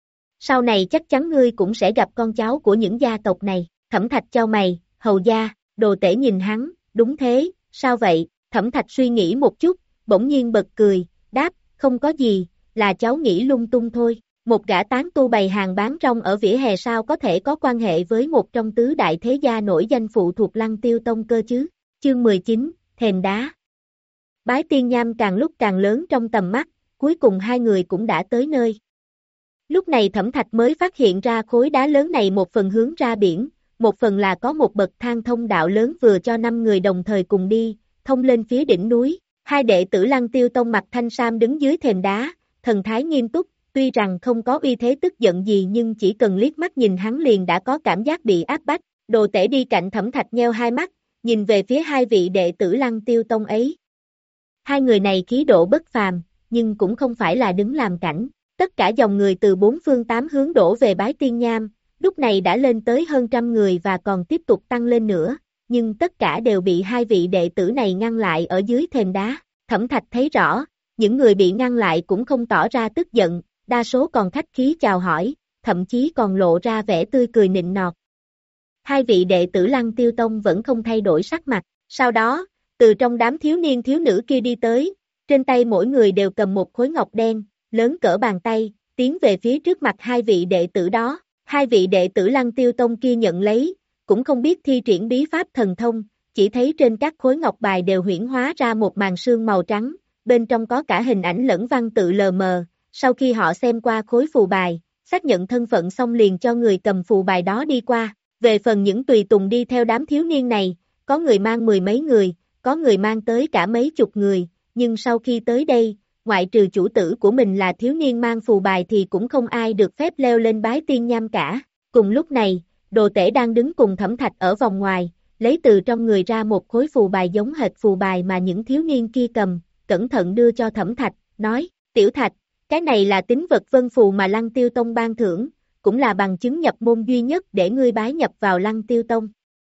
Sau này chắc chắn ngươi cũng sẽ gặp con cháu của những gia tộc này, Thẩm Thạch chau mày, Hầu gia, Đồ Tể nhìn hắn, đúng thế, sao vậy, Thẩm Thạch suy nghĩ một chút, bỗng nhiên bật cười, đáp, không có gì, là cháu nghĩ lung tung thôi. Một gã tán tu bày hàng bán rong ở vỉa hè sao có thể có quan hệ với một trong tứ đại thế gia nổi danh phụ thuộc Lăng Tiêu Tông cơ chứ? Chương mười chín, Thềm Đá. Bái Tiên Nham càng lúc càng lớn trong tầm mắt, cuối cùng hai người cũng đã tới nơi. Lúc này Thẩm Thạch mới phát hiện ra khối đá lớn này một phần hướng ra biển, một phần là có một bậc thang thông đạo lớn vừa cho năm người đồng thời cùng đi, thông lên phía đỉnh núi. Hai đệ tử Lăng Tiêu Tông mặc thanh sam đứng dưới thềm đá, thần thái nghiêm túc. Tuy rằng không có uy thế tức giận gì nhưng chỉ cần liếc mắt nhìn hắn liền đã có cảm giác bị áp bách, Đồ Tể đi cạnh Thẩm Thạch nheo hai mắt, nhìn về phía hai vị đệ tử Lăng Tiêu Tông ấy. Hai người này khí độ bất phàm, nhưng cũng không phải là đứng làm cảnh, tất cả dòng người từ bốn phương tám hướng đổ về Bái Tiên Nham, lúc này đã lên tới hơn trăm người và còn tiếp tục tăng lên nữa, nhưng tất cả đều bị hai vị đệ tử này ngăn lại ở dưới thềm đá. Thẩm Thạch thấy rõ, những người bị ngăn lại cũng không tỏ ra tức giận, đa số còn khách khí chào hỏi, thậm chí còn lộ ra vẻ tươi cười nịnh nọt. Hai vị đệ tử Lăng Tiêu Tông vẫn không thay đổi sắc mặt, sau đó, từ trong đám thiếu niên thiếu nữ kia đi tới, trên tay mỗi người đều cầm một khối ngọc đen, lớn cỡ bàn tay, tiến về phía trước mặt hai vị đệ tử đó. Hai vị đệ tử Lăng Tiêu Tông kia nhận lấy, cũng không biết thi triển bí pháp thần thông, chỉ thấy trên các khối ngọc bài đều huyễn hóa ra một màn sương màu trắng, bên trong có cả hình ảnh lẫn văn tự lờ mờ. Sau khi họ xem qua khối phù bài, xác nhận thân phận xong liền cho người cầm phù bài đó đi qua. Về phần những tùy tùng đi theo đám thiếu niên này, có người mang mười mấy người, có người mang tới cả mấy chục người, nhưng sau khi tới đây, ngoại trừ chủ tử của mình là thiếu niên mang phù bài thì cũng không ai được phép leo lên Bái Tiên Nham cả. Cùng lúc này, Đồ Tể đang đứng cùng Thẩm Thạch ở vòng ngoài, lấy từ trong người ra một khối phù bài giống hệt phù bài mà những thiếu niên kia cầm, cẩn thận đưa cho Thẩm Thạch, nói, Tiểu Thạch, cái này là tín vật vân phù mà Lăng Tiêu Tông ban thưởng, cũng là bằng chứng nhập môn duy nhất để ngươi bái nhập vào Lăng Tiêu Tông.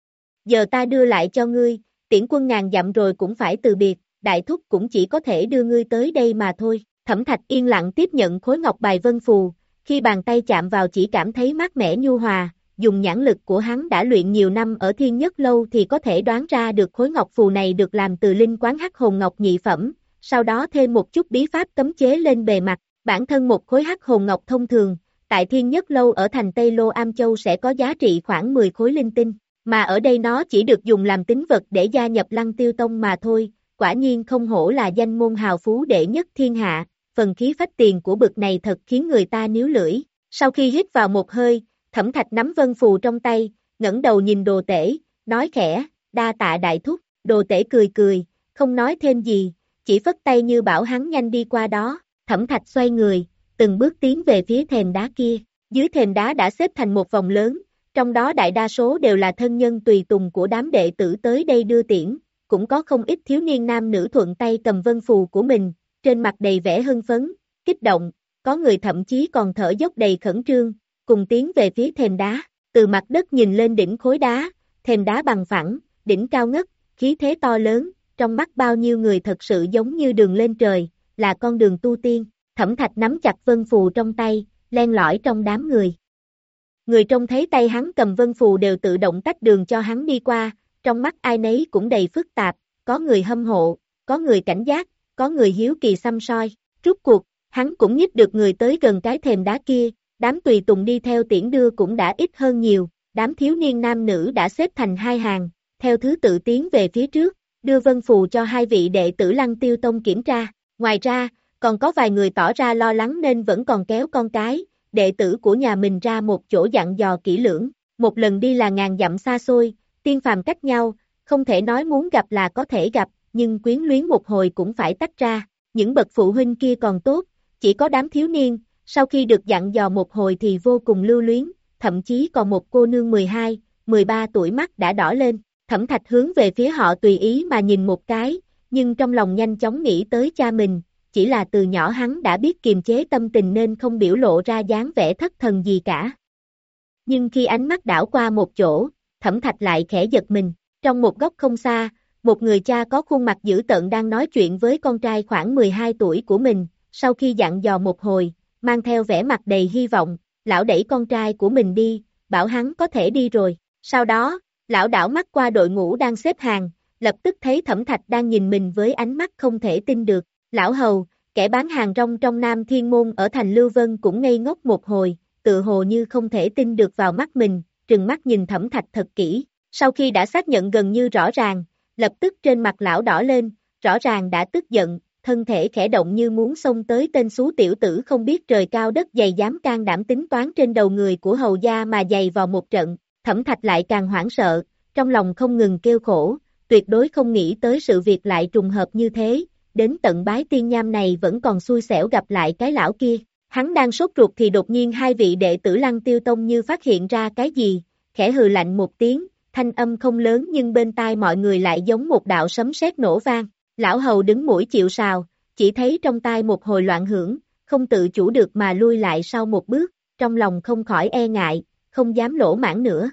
giờ ta đưa lại cho ngươi, tiễn quân ngàn dặm rồi cũng phải từ biệt, đại thúc cũng chỉ có thể đưa ngươi tới đây mà thôi. Thẩm Thạch yên lặng tiếp nhận khối ngọc bài vân phù, khi bàn tay chạm vào chỉ cảm thấy mát mẻ nhu hòa, dùng nhãn lực của hắn đã luyện nhiều năm ở Thiên Nhất Lâu thì có thể đoán ra được khối ngọc phù này được làm từ linh quán hắc hồn ngọc nhị phẩm, sau đó thêm một chút bí pháp cấm chế lên bề mặt, bản thân một khối hắc hồn ngọc thông thường, tại Thiên Nhất Lâu ở thành Tây Lô Am Châu sẽ có giá trị khoảng mười khối linh tinh, mà ở đây nó chỉ được dùng làm tín vật để gia nhập Lăng Tiêu Tông mà thôi, quả nhiên không hổ là danh môn hào phú đệ nhất thiên hạ, phần khí phách tiền của bực này thật khiến người ta níu lưỡi. Sau khi hít vào một hơi, Thẩm Thạch nắm vân phù trong tay, ngẩng đầu nhìn Đồ Tể, nói khẽ, đa tạ đại thúc. Đồ Tể cười cười, không nói thêm gì, chỉ phất tay như bảo hắn nhanh đi qua đó. Thẩm Thạch xoay người, từng bước tiến về phía thềm đá kia. Dưới thềm đá đã xếp thành một vòng lớn, trong đó đại đa số đều là thân nhân tùy tùng của đám đệ tử tới đây đưa tiễn, cũng có không ít thiếu niên nam nữ thuận tay cầm vân phù của mình, trên mặt đầy vẻ hưng phấn, kích động, có người thậm chí còn thở dốc đầy khẩn trương, cùng tiến về phía thềm đá. Từ mặt đất nhìn lên đỉnh khối đá, thềm đá bằng phẳng, đỉnh cao ngất, khí thế to lớn, trong mắt bao nhiêu người thật sự giống như đường lên trời, là con đường tu tiên. Thẩm Thạch nắm chặt vân phù trong tay, len lỏi trong đám người. Người trông thấy tay hắn cầm vân phù đều tự động tách đường cho hắn đi qua, trong mắt ai nấy cũng đầy phức tạp, có người hâm mộ, có người cảnh giác, có người hiếu kỳ xăm soi. Rút cuộc, hắn cũng nhích được người tới gần cái thềm đá kia, đám tùy tùng đi theo tiễn đưa cũng đã ít hơn nhiều, đám thiếu niên nam nữ đã xếp thành hai hàng, theo thứ tự tiến về phía trước, đưa vân phù cho hai vị đệ tử Lăng Tiêu Tông kiểm tra. Ngoài ra, còn có vài người tỏ ra lo lắng nên vẫn còn kéo con cái, đệ tử của nhà mình ra một chỗ dặn dò kỹ lưỡng. Một lần đi là ngàn dặm xa xôi, tiên phàm cách nhau, không thể nói muốn gặp là có thể gặp, nhưng quyến luyến một hồi cũng phải tách ra. Những bậc phụ huynh kia còn tốt, chỉ có đám thiếu niên, sau khi được dặn dò một hồi thì vô cùng lưu luyến, thậm chí còn một cô nương mười hai, mười ba tuổi mắt đã đỏ lên. Thẩm Thạch hướng về phía họ tùy ý mà nhìn một cái, nhưng trong lòng nhanh chóng nghĩ tới cha mình, chỉ là từ nhỏ hắn đã biết kiềm chế tâm tình nên không biểu lộ ra dáng vẻ thất thần gì cả. Nhưng khi ánh mắt đảo qua một chỗ, Thẩm Thạch lại khẽ giật mình, trong một góc không xa, một người cha có khuôn mặt dữ tợn đang nói chuyện với con trai khoảng mười hai tuổi của mình, sau khi dặn dò một hồi, mang theo vẻ mặt đầy hy vọng, lão đẩy con trai của mình đi, bảo hắn có thể đi rồi. Sau đó, lão đảo mắt qua đội ngũ đang xếp hàng, lập tức thấy Thẩm Thạch đang nhìn mình với ánh mắt không thể tin được. Lão hầu, kẻ bán hàng rong trong Nam Thiên Môn ở thành Lưu Vân cũng ngây ngốc một hồi, tự hồ như không thể tin được vào mắt mình, trừng mắt nhìn Thẩm Thạch thật kỹ. Sau khi đã xác nhận gần như rõ ràng, lập tức trên mặt lão đỏ lên, rõ ràng đã tức giận, thân thể khẽ động như muốn xông tới tên xú tiểu tử không biết trời cao đất dày dám can đảm tính toán trên đầu người của hầu gia mà giày vào một trận. Thẩm Thạch lại càng hoảng sợ, trong lòng không ngừng kêu khổ, tuyệt đối không nghĩ tới sự việc lại trùng hợp như thế, đến tận Bái Tiên Nham này vẫn còn xui xẻo gặp lại cái lão kia. Hắn đang sốt ruột thì đột nhiên hai vị đệ tử Lăng Tiêu Tông như phát hiện ra cái gì, khẽ hừ lạnh một tiếng, thanh âm không lớn nhưng bên tai mọi người lại giống một đạo sấm sét nổ vang. Lão hầu đứng mũi chịu sào, chỉ thấy trong tai một hồi loạn hưởng, không tự chủ được mà lui lại sau một bước, trong lòng không khỏi e ngại, không dám lỗ mãng nữa.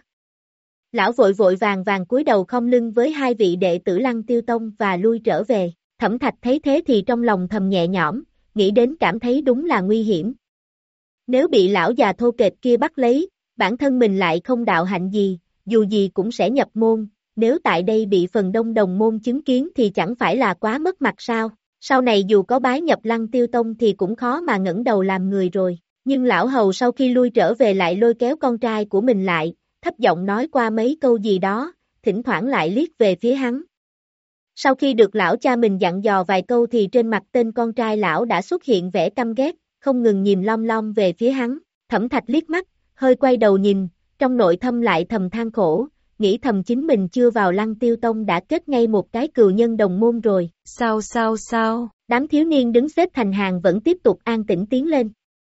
Lão vội vội vàng vàng cúi đầu khom lưng với hai vị đệ tử Lăng Tiêu Tông và lui trở về. Thẩm Thạch thấy thế thì trong lòng thầm nhẹ nhõm, nghĩ đến cảm thấy đúng là nguy hiểm. Nếu bị lão già thô kệch kia bắt lấy, bản thân mình lại không đạo hạnh gì, dù gì cũng sẽ nhập môn, nếu tại đây bị phần đông đồng môn chứng kiến thì chẳng phải là quá mất mặt sao, sau này dù có bái nhập Lăng Tiêu Tông thì cũng khó mà ngẩng đầu làm người rồi. Nhưng lão hầu sau khi lui trở về lại lôi kéo con trai của mình lại, thấp giọng nói qua mấy câu gì đó, thỉnh thoảng lại liếc về phía hắn. Sau khi được lão cha mình dặn dò vài câu thì trên mặt tên con trai lão đã xuất hiện vẻ căm ghét, không ngừng nhìn lom lom về phía hắn. Thẩm Thạch liếc mắt, hơi quay đầu nhìn, trong nội thâm lại thầm than khổ, nghĩ thầm chính mình chưa vào Lăng Tiêu Tông đã kết ngay một cái cừu nhân đồng môn rồi. Sao sao sao? Đám thiếu niên đứng xếp thành hàng vẫn tiếp tục an tĩnh tiến lên.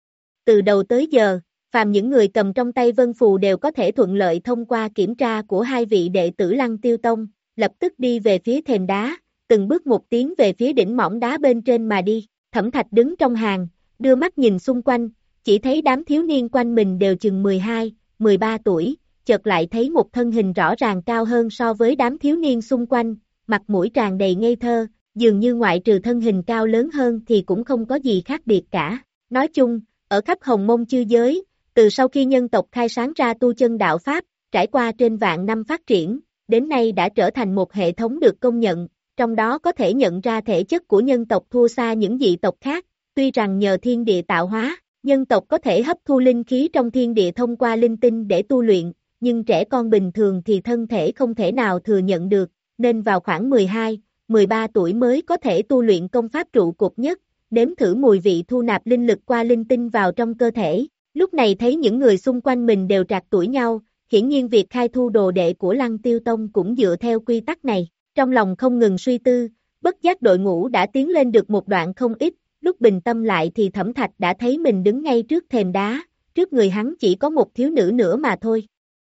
Từ đầu tới giờ, phàm những người cầm trong tay vân phù đều có thể thuận lợi thông qua kiểm tra của hai vị đệ tử Lăng Tiêu Tông, lập tức đi về phía thềm đá, từng bước một tiến về phía đỉnh mỏng đá bên trên mà đi. Thẩm Thạch đứng trong hàng, đưa mắt nhìn xung quanh, chỉ thấy đám thiếu niên quanh mình đều chừng mười hai, mười ba tuổi, chợt lại thấy một thân hình rõ ràng cao hơn so với đám thiếu niên xung quanh, mặt mũi tràn đầy ngây thơ, dường như ngoại trừ thân hình cao lớn hơn thì cũng không có gì khác biệt cả. Nói chung, ở khắp Hồng Mông chư giới, từ sau khi nhân tộc khai sáng ra tu chân đạo Pháp, trải qua trên vạn năm phát triển, đến nay đã trở thành một hệ thống được công nhận, trong đó có thể nhận ra thể chất của nhân tộc thua xa những dị tộc khác, tuy rằng nhờ thiên địa tạo hóa, nhân tộc có thể hấp thu linh khí trong thiên địa thông qua linh tinh để tu luyện, nhưng trẻ con bình thường thì thân thể không thể nào thừa nhận được, nên vào khoảng mười hai, mười ba tuổi mới có thể tu luyện công pháp trụ cột nhất, nếm thử mùi vị thu nạp linh lực qua linh tinh vào trong cơ thể. Lúc này thấy những người xung quanh mình đều trạc tuổi nhau, hiển nhiên việc khai thu đồ đệ của Lăng Tiêu Tông cũng dựa theo quy tắc này. Trong lòng không ngừng suy tư, bất giác đội ngũ đã tiến lên được một đoạn không ít, lúc bình tâm lại thì Thẩm Thạch đã thấy mình đứng ngay trước thềm đá, trước người hắn chỉ có một thiếu nữ nữa mà thôi.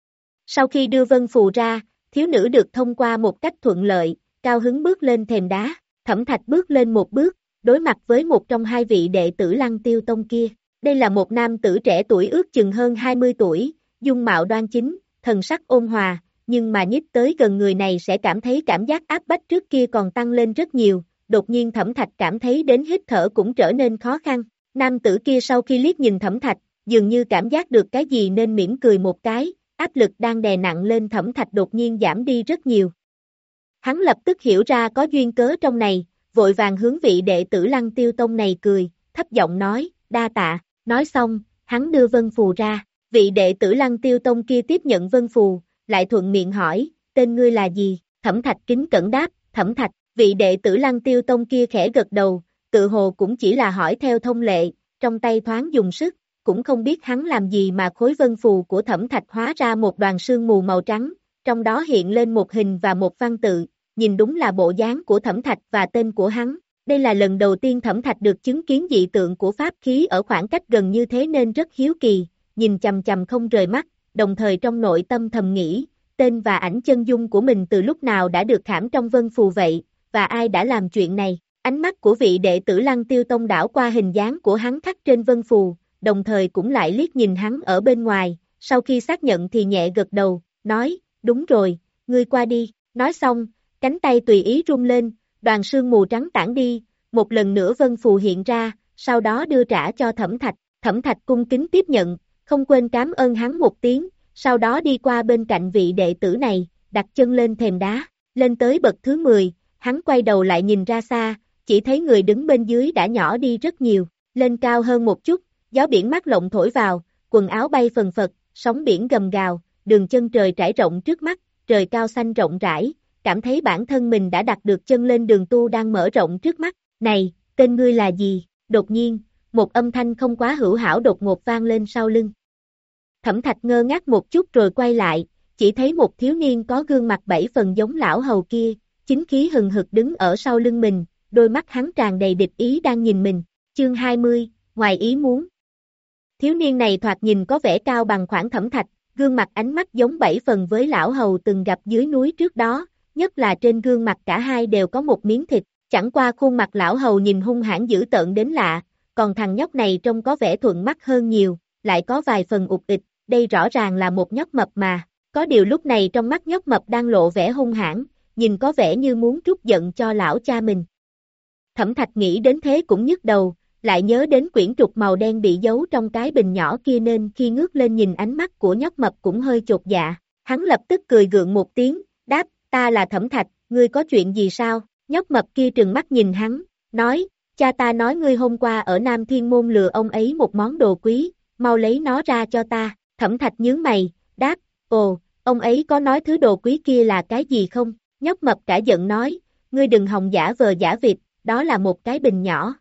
Sau khi đưa vân phù ra, thiếu nữ được thông qua một cách thuận lợi, cao hứng bước lên thềm đá, Thẩm Thạch bước lên một bước, đối mặt với một trong hai vị đệ tử Lăng Tiêu Tông kia. Đây là một nam tử trẻ tuổi ước chừng hơn hai mươi tuổi, dung mạo đoan chính, thần sắc ôn hòa, nhưng mà nhích tới gần người này sẽ cảm thấy cảm giác áp bách trước kia còn tăng lên rất nhiều, đột nhiên Thẩm Thạch cảm thấy đến hít thở cũng trở nên khó khăn. Nam tử kia sau khi liếc nhìn Thẩm Thạch, dường như cảm giác được cái gì nên mỉm cười một cái, áp lực đang đè nặng lên Thẩm Thạch đột nhiên giảm đi rất nhiều. Hắn lập tức hiểu ra có duyên cớ trong này, vội vàng hướng vị đệ tử Lăng Tiêu Tông này cười, thấp giọng nói, đa tạ, nói xong, hắn đưa vân phù ra, vị đệ tử Lăng Tiêu Tông kia tiếp nhận vân phù, lại thuận miệng hỏi, tên ngươi là gì? Thẩm Thạch kính cẩn đáp, Thẩm Thạch, vị đệ tử Lăng Tiêu Tông kia khẽ gật đầu, tự hồ cũng chỉ là hỏi theo thông lệ, trong tay thoáng dùng sức, cũng không biết hắn làm gì mà khối vân phù của Thẩm Thạch hóa ra một đoàn sương mù màu trắng, trong đó hiện lên một hình và một văn tự, nhìn đúng là bộ dáng của Thẩm Thạch và tên của hắn. Đây là lần đầu tiên Thẩm Thạch được chứng kiến dị tượng của pháp khí ở khoảng cách gần như thế nên rất hiếu kỳ, nhìn chằm chằm không rời mắt, đồng thời trong nội tâm thầm nghĩ, tên và ảnh chân dung của mình từ lúc nào đã được khảm trong vân phù vậy, và ai đã làm chuyện này. Ánh mắt của vị đệ tử Lăng Tiêu Tông đảo qua hình dáng của hắn khắc trên vân phù, đồng thời cũng lại liếc nhìn hắn ở bên ngoài, sau khi xác nhận thì nhẹ gật đầu, nói, đúng rồi, ngươi qua đi, nói xong, cánh tay tùy ý rung lên, đoàn sương mù trắng tản đi, một lần nữa vân phù hiện ra, sau đó đưa trả cho Thẩm Thạch, Thẩm Thạch cung kính tiếp nhận, không quên cảm ơn hắn một tiếng, sau đó đi qua bên cạnh vị đệ tử này, đặt chân lên thềm đá, lên tới bậc thứ mười, hắn quay đầu lại nhìn ra xa, chỉ thấy người đứng bên dưới đã nhỏ đi rất nhiều, lên cao hơn một chút, gió biển mát lộng thổi vào, quần áo bay phần phật, sóng biển gầm gào, đường chân trời trải rộng trước mắt, trời cao xanh rộng rãi, cảm thấy bản thân mình đã đặt được chân lên đường tu đang mở rộng trước mắt. Này, tên ngươi là gì? Đột nhiên, một âm thanh không quá hữu hảo đột ngột vang lên sau lưng. Thẩm Thạch ngơ ngác một chút rồi quay lại, chỉ thấy một thiếu niên có gương mặt bảy phần giống lão hầu kia, chính khí hừng hực đứng ở sau lưng mình, đôi mắt hắn tràn đầy địch ý đang nhìn mình. Chương hai mươi, ngoài ý muốn. Thiếu niên này thoạt nhìn có vẻ cao bằng khoảng Thẩm Thạch, gương mặt ánh mắt giống bảy phần với lão hầu từng gặp dưới núi trước đó, nhất là trên gương mặt cả hai đều có một miếng thịt, chẳng qua khuôn mặt lão hầu nhìn hung hãn dữ tợn đến lạ, còn thằng nhóc này trông có vẻ thuận mắt hơn nhiều, lại có vài phần ụt ịch, đây rõ ràng là một nhóc mập mà, có điều lúc này trong mắt nhóc mập đang lộ vẻ hung hãn, nhìn có vẻ như muốn trút giận cho lão cha mình. Thẩm Thạch nghĩ đến thế cũng nhức đầu, lại nhớ đến quyển trục màu đen bị giấu trong cái bình nhỏ kia nên khi ngước lên nhìn ánh mắt của nhóc mập cũng hơi chột dạ, hắn lập tức cười gượng một tiếng, đáp, ta là Thẩm Thạch, ngươi có chuyện gì sao? Nhóc mập kia trừng mắt nhìn hắn, nói, cha ta nói ngươi hôm qua ở Nam Thiên Môn lừa ông ấy một món đồ quý, mau lấy nó ra cho ta. Thẩm Thạch nhướng mày, đáp, ồ, ông ấy có nói thứ đồ quý kia là cái gì không? Nhóc mập cả giận nói, ngươi đừng hòng giả vờ giả vịt, đó là một cái bình nhỏ.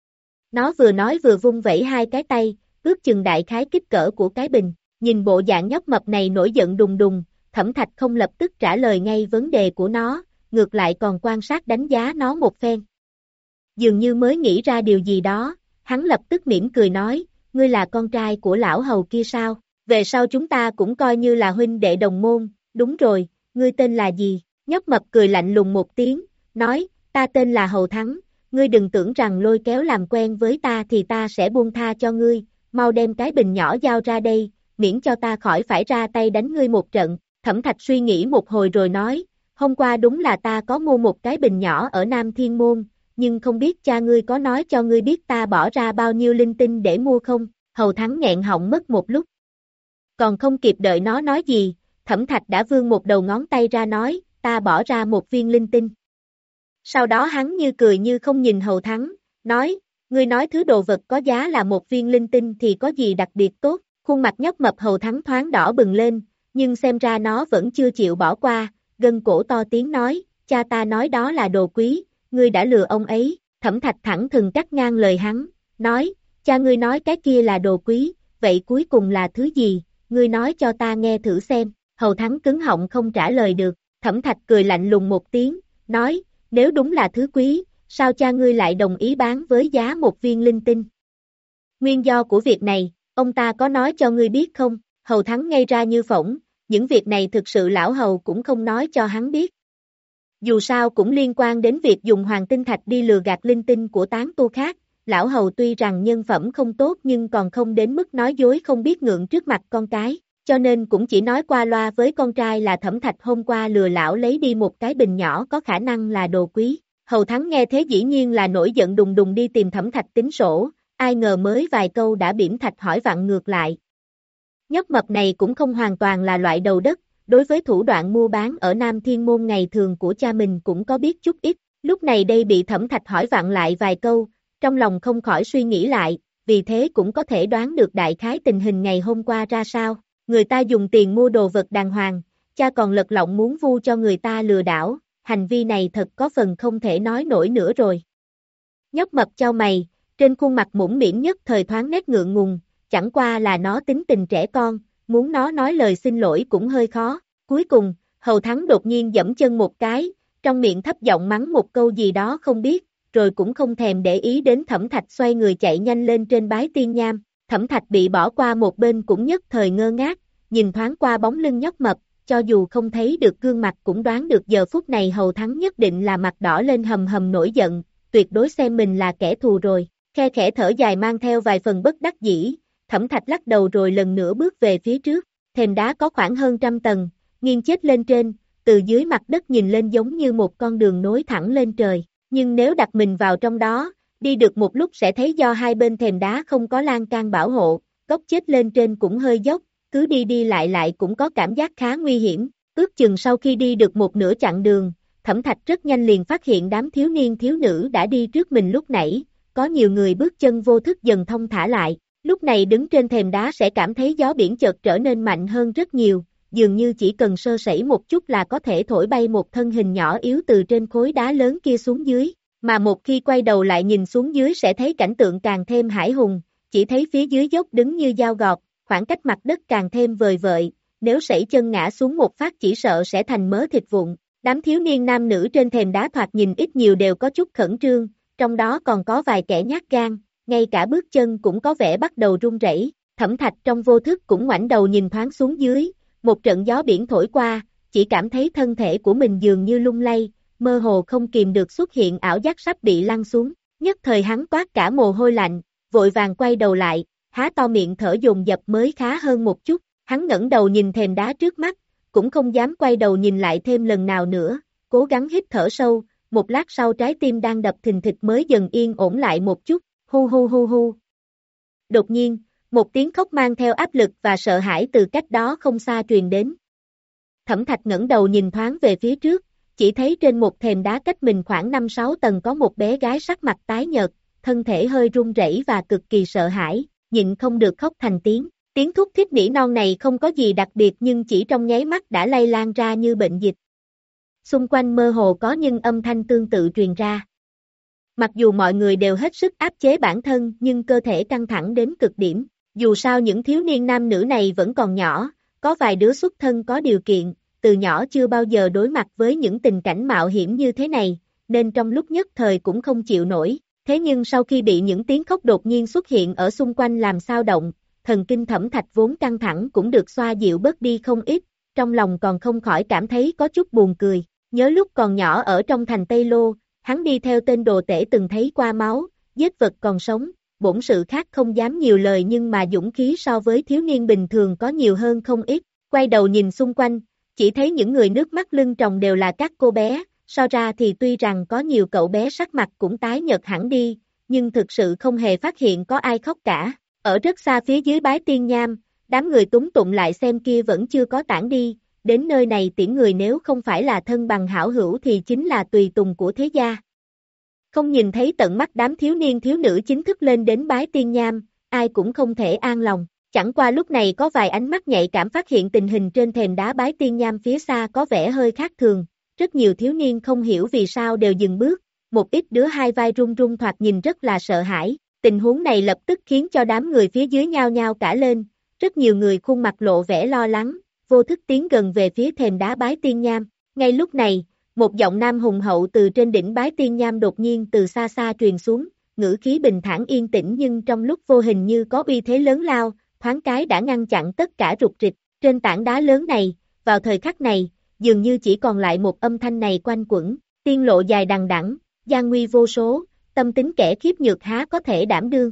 Nó vừa nói vừa vung vẩy hai cái tay, ước chừng đại khái kích cỡ của cái bình, nhìn bộ dạng nhóc mập này nổi giận đùng đùng, Thẩm Thạch không lập tức trả lời ngay vấn đề của nó, ngược lại còn quan sát đánh giá nó một phen. Dường như mới nghĩ ra điều gì đó, hắn lập tức mỉm cười nói, ngươi là con trai của lão hầu kia sao? Về sau chúng ta cũng coi như là huynh đệ đồng môn, đúng rồi, ngươi tên là gì? Nhóc mập cười lạnh lùng một tiếng, nói, ta tên là Hầu Thắng, ngươi đừng tưởng rằng lôi kéo làm quen với ta thì ta sẽ buông tha cho ngươi, mau đem cái bình nhỏ giao ra đây, miễn cho ta khỏi phải ra tay đánh ngươi một trận. Thẩm Thạch suy nghĩ một hồi rồi nói, hôm qua đúng là ta có mua một cái bình nhỏ ở Nam Thiên Môn, nhưng không biết cha ngươi có nói cho ngươi biết ta bỏ ra bao nhiêu linh tinh để mua không? Hầu Thắng nghẹn họng mất một lúc. Còn không kịp đợi nó nói gì, Thẩm Thạch đã vươn một đầu ngón tay ra nói, ta bỏ ra một viên linh tinh. Sau đó hắn như cười như không nhìn Hầu Thắng, nói, ngươi nói thứ đồ vật có giá là một viên linh tinh thì có gì đặc biệt tốt? Khuôn mặt nhóc mập Hầu Thắng thoáng đỏ bừng lên, nhưng xem ra nó vẫn chưa chịu bỏ qua, gân cổ to tiếng nói, cha ta nói đó là đồ quý, ngươi đã lừa ông ấy. Thẩm Thạch thẳng thừng cắt ngang lời hắn, nói, cha ngươi nói cái kia là đồ quý, vậy cuối cùng là thứ gì, ngươi nói cho ta nghe thử xem. Hầu Thắng cứng họng không trả lời được, Thẩm Thạch cười lạnh lùng một tiếng, nói, nếu đúng là thứ quý, sao cha ngươi lại đồng ý bán với giá một viên linh tinh? Nguyên do của việc này, ông ta có nói cho ngươi biết không? Hầu Thắng ngây ra như phỗng, những việc này thực sự lão hầu cũng không nói cho hắn biết. Dù sao cũng liên quan đến việc dùng hoàng tinh thạch đi lừa gạt linh tinh của tán tu khác, lão hầu tuy rằng nhân phẩm không tốt nhưng còn không đến mức nói dối không biết ngượng trước mặt con cái, cho nên cũng chỉ nói qua loa với con trai là Thẩm Thạch hôm qua lừa lão lấy đi một cái bình nhỏ có khả năng là đồ quý. Hầu Thắng nghe thế dĩ nhiên là nổi giận đùng đùng đi tìm Thẩm Thạch tính sổ, ai ngờ mới vài câu đã bỉm Thạch hỏi vặn ngược lại. Nhóc mập này cũng không hoàn toàn là loại đầu đất, đối với thủ đoạn mua bán ở Nam Thiên Môn ngày thường của cha mình cũng có biết chút ít, lúc này đây bị Thẩm Thạch hỏi vặn lại vài câu, trong lòng không khỏi suy nghĩ lại, vì thế cũng có thể đoán được đại khái tình hình ngày hôm qua ra sao. Người ta dùng tiền mua đồ vật đàng hoàng, cha còn lật lọng muốn vu cho người ta lừa đảo, hành vi này thật có phần không thể nói nổi nữa rồi. Nhóc mập chau mày, trên khuôn mặt mũm mĩm nhất thời thoáng nét ngượng ngùng, chẳng qua là nó tính tình trẻ con, muốn nó nói lời xin lỗi cũng hơi khó. Cuối cùng, Hầu Thắng đột nhiên giẫm chân một cái, trong miệng thấp giọng mắng một câu gì đó không biết, rồi cũng không thèm để ý đến Thẩm Thạch xoay người chạy nhanh lên trên bái tiên nham. Thẩm Thạch bị bỏ qua một bên cũng nhất thời ngơ ngác, nhìn thoáng qua bóng lưng nhóc mập, cho dù không thấy được gương mặt cũng đoán được giờ phút này Hầu Thắng nhất định là mặt đỏ lên hầm hầm nổi giận, tuyệt đối xem mình là kẻ thù rồi. Khe khẽ thở dài mang theo vài phần bất đắc dĩ, Thẩm Thạch lắc đầu rồi lần nữa bước về phía trước, thềm đá có khoảng hơn trăm tầng, nghiêng chết lên trên, từ dưới mặt đất nhìn lên giống như một con đường nối thẳng lên trời, nhưng nếu đặt mình vào trong đó, đi được một lúc sẽ thấy do hai bên thềm đá không có lan can bảo hộ, góc chết lên trên cũng hơi dốc, cứ đi đi lại lại cũng có cảm giác khá nguy hiểm. Ước chừng sau khi đi được một nửa chặng đường, Thẩm Thạch rất nhanh liền phát hiện đám thiếu niên thiếu nữ đã đi trước mình lúc nãy, có nhiều người bước chân vô thức dần thông thả lại, lúc này đứng trên thềm đá sẽ cảm thấy gió biển chợt trở nên mạnh hơn rất nhiều, dường như chỉ cần sơ sẩy một chút là có thể thổi bay một thân hình nhỏ yếu từ trên khối đá lớn kia xuống dưới, mà một khi quay đầu lại nhìn xuống dưới sẽ thấy cảnh tượng càng thêm hãi hùng, chỉ thấy phía dưới dốc đứng như dao gọt, khoảng cách mặt đất càng thêm vời vợi, nếu sẩy chân ngã xuống một phát chỉ sợ sẽ thành mớ thịt vụn. Đám thiếu niên nam nữ trên thềm đá thoạt nhìn ít nhiều đều có chút khẩn trương, trong đó còn có vài kẻ nhát gan, ngay cả bước chân cũng có vẻ bắt đầu run rẩy. Thẩm Thạch trong vô thức cũng ngoảnh đầu nhìn thoáng xuống dưới, một trận gió biển thổi qua, chỉ cảm thấy thân thể của mình dường như lung lay, mơ hồ không kìm được xuất hiện ảo giác sắp bị lăn xuống, nhất thời hắn toát cả mồ hôi lạnh, vội vàng quay đầu lại, há to miệng thở dồn dập mới khá hơn một chút, hắn ngẩng đầu nhìn thềm đá trước mắt, cũng không dám quay đầu nhìn lại thêm lần nào nữa, cố gắng hít thở sâu, một lát sau trái tim đang đập thình thịch mới dần yên ổn lại một chút, hu hu hu hu. Đột nhiên, một tiếng khóc mang theo áp lực và sợ hãi từ cách đó không xa truyền đến. Thẩm Thạch ngẩng đầu nhìn thoáng về phía trước, chỉ thấy trên một thềm đá cách mình khoảng năm sáu tầng có một bé gái sắc mặt tái nhợt, thân thể hơi run rẩy và cực kỳ sợ hãi, nhịn không được khóc thành tiếng. Tiếng thút thít nỉ non này không có gì đặc biệt nhưng chỉ trong nháy mắt đã lây lan ra như bệnh dịch. Xung quanh mơ hồ có những âm thanh tương tự truyền ra. Mặc dù mọi người đều hết sức áp chế bản thân nhưng cơ thể căng thẳng đến cực điểm. Dù sao những thiếu niên nam nữ này vẫn còn nhỏ, có vài đứa xuất thân có điều kiện, từ nhỏ chưa bao giờ đối mặt với những tình cảnh mạo hiểm như thế này, nên trong lúc nhất thời cũng không chịu nổi. Thế nhưng sau khi bị những tiếng khóc đột nhiên xuất hiện ở xung quanh làm xao động, thần kinh Thẩm Thạch vốn căng thẳng cũng được xoa dịu bớt đi không ít, trong lòng còn không khỏi cảm thấy có chút buồn cười. Nhớ lúc còn nhỏ ở trong thành Tây Lô, hắn đi theo tên đồ tể từng thấy qua máu, giết vật còn sống, bổn sự khác không dám nhiều lời nhưng mà dũng khí so với thiếu niên bình thường có nhiều hơn không ít, quay đầu nhìn xung quanh, chỉ thấy những người nước mắt lưng tròng đều là các cô bé, so ra thì tuy rằng có nhiều cậu bé sắc mặt cũng tái nhợt hẳn đi, nhưng thực sự không hề phát hiện có ai khóc cả, ở rất xa phía dưới Bái Tiên Nham, đám người túng tụng lại xem kia vẫn chưa có tản đi, đến nơi này tiễn người nếu không phải là thân bằng hảo hữu thì chính là tùy tùng của thế gia. Không nhìn thấy tận mắt đám thiếu niên thiếu nữ chính thức lên đến Bái Tiên Nham, ai cũng không thể an lòng, chẳng qua lúc này có vài ánh mắt nhạy cảm phát hiện tình hình trên thềm đá Bái Tiên Nham phía xa có vẻ hơi khác thường, rất nhiều thiếu niên không hiểu vì sao đều dừng bước, một ít đứa hai vai run run thoạt nhìn rất là sợ hãi, tình huống này lập tức khiến cho đám người phía dưới nhao nhao cả lên, rất nhiều người khuôn mặt lộ vẻ lo lắng, vô thức tiến gần về phía thềm đá Bái Tiên Nham, ngay lúc này, một giọng nam hùng hậu từ trên đỉnh Bái Tiên Nham đột nhiên từ xa xa truyền xuống, ngữ khí bình thản yên tĩnh nhưng trong lúc vô hình như có uy thế lớn lao, thoáng cái đã ngăn chặn tất cả rục rịch, trên tảng đá lớn này, vào thời khắc này, dường như chỉ còn lại một âm thanh này quanh quẩn, tiên lộ dài đằng đẵng, gian nguy vô số, tâm tính kẻ khiếp nhược há có thể đảm đương.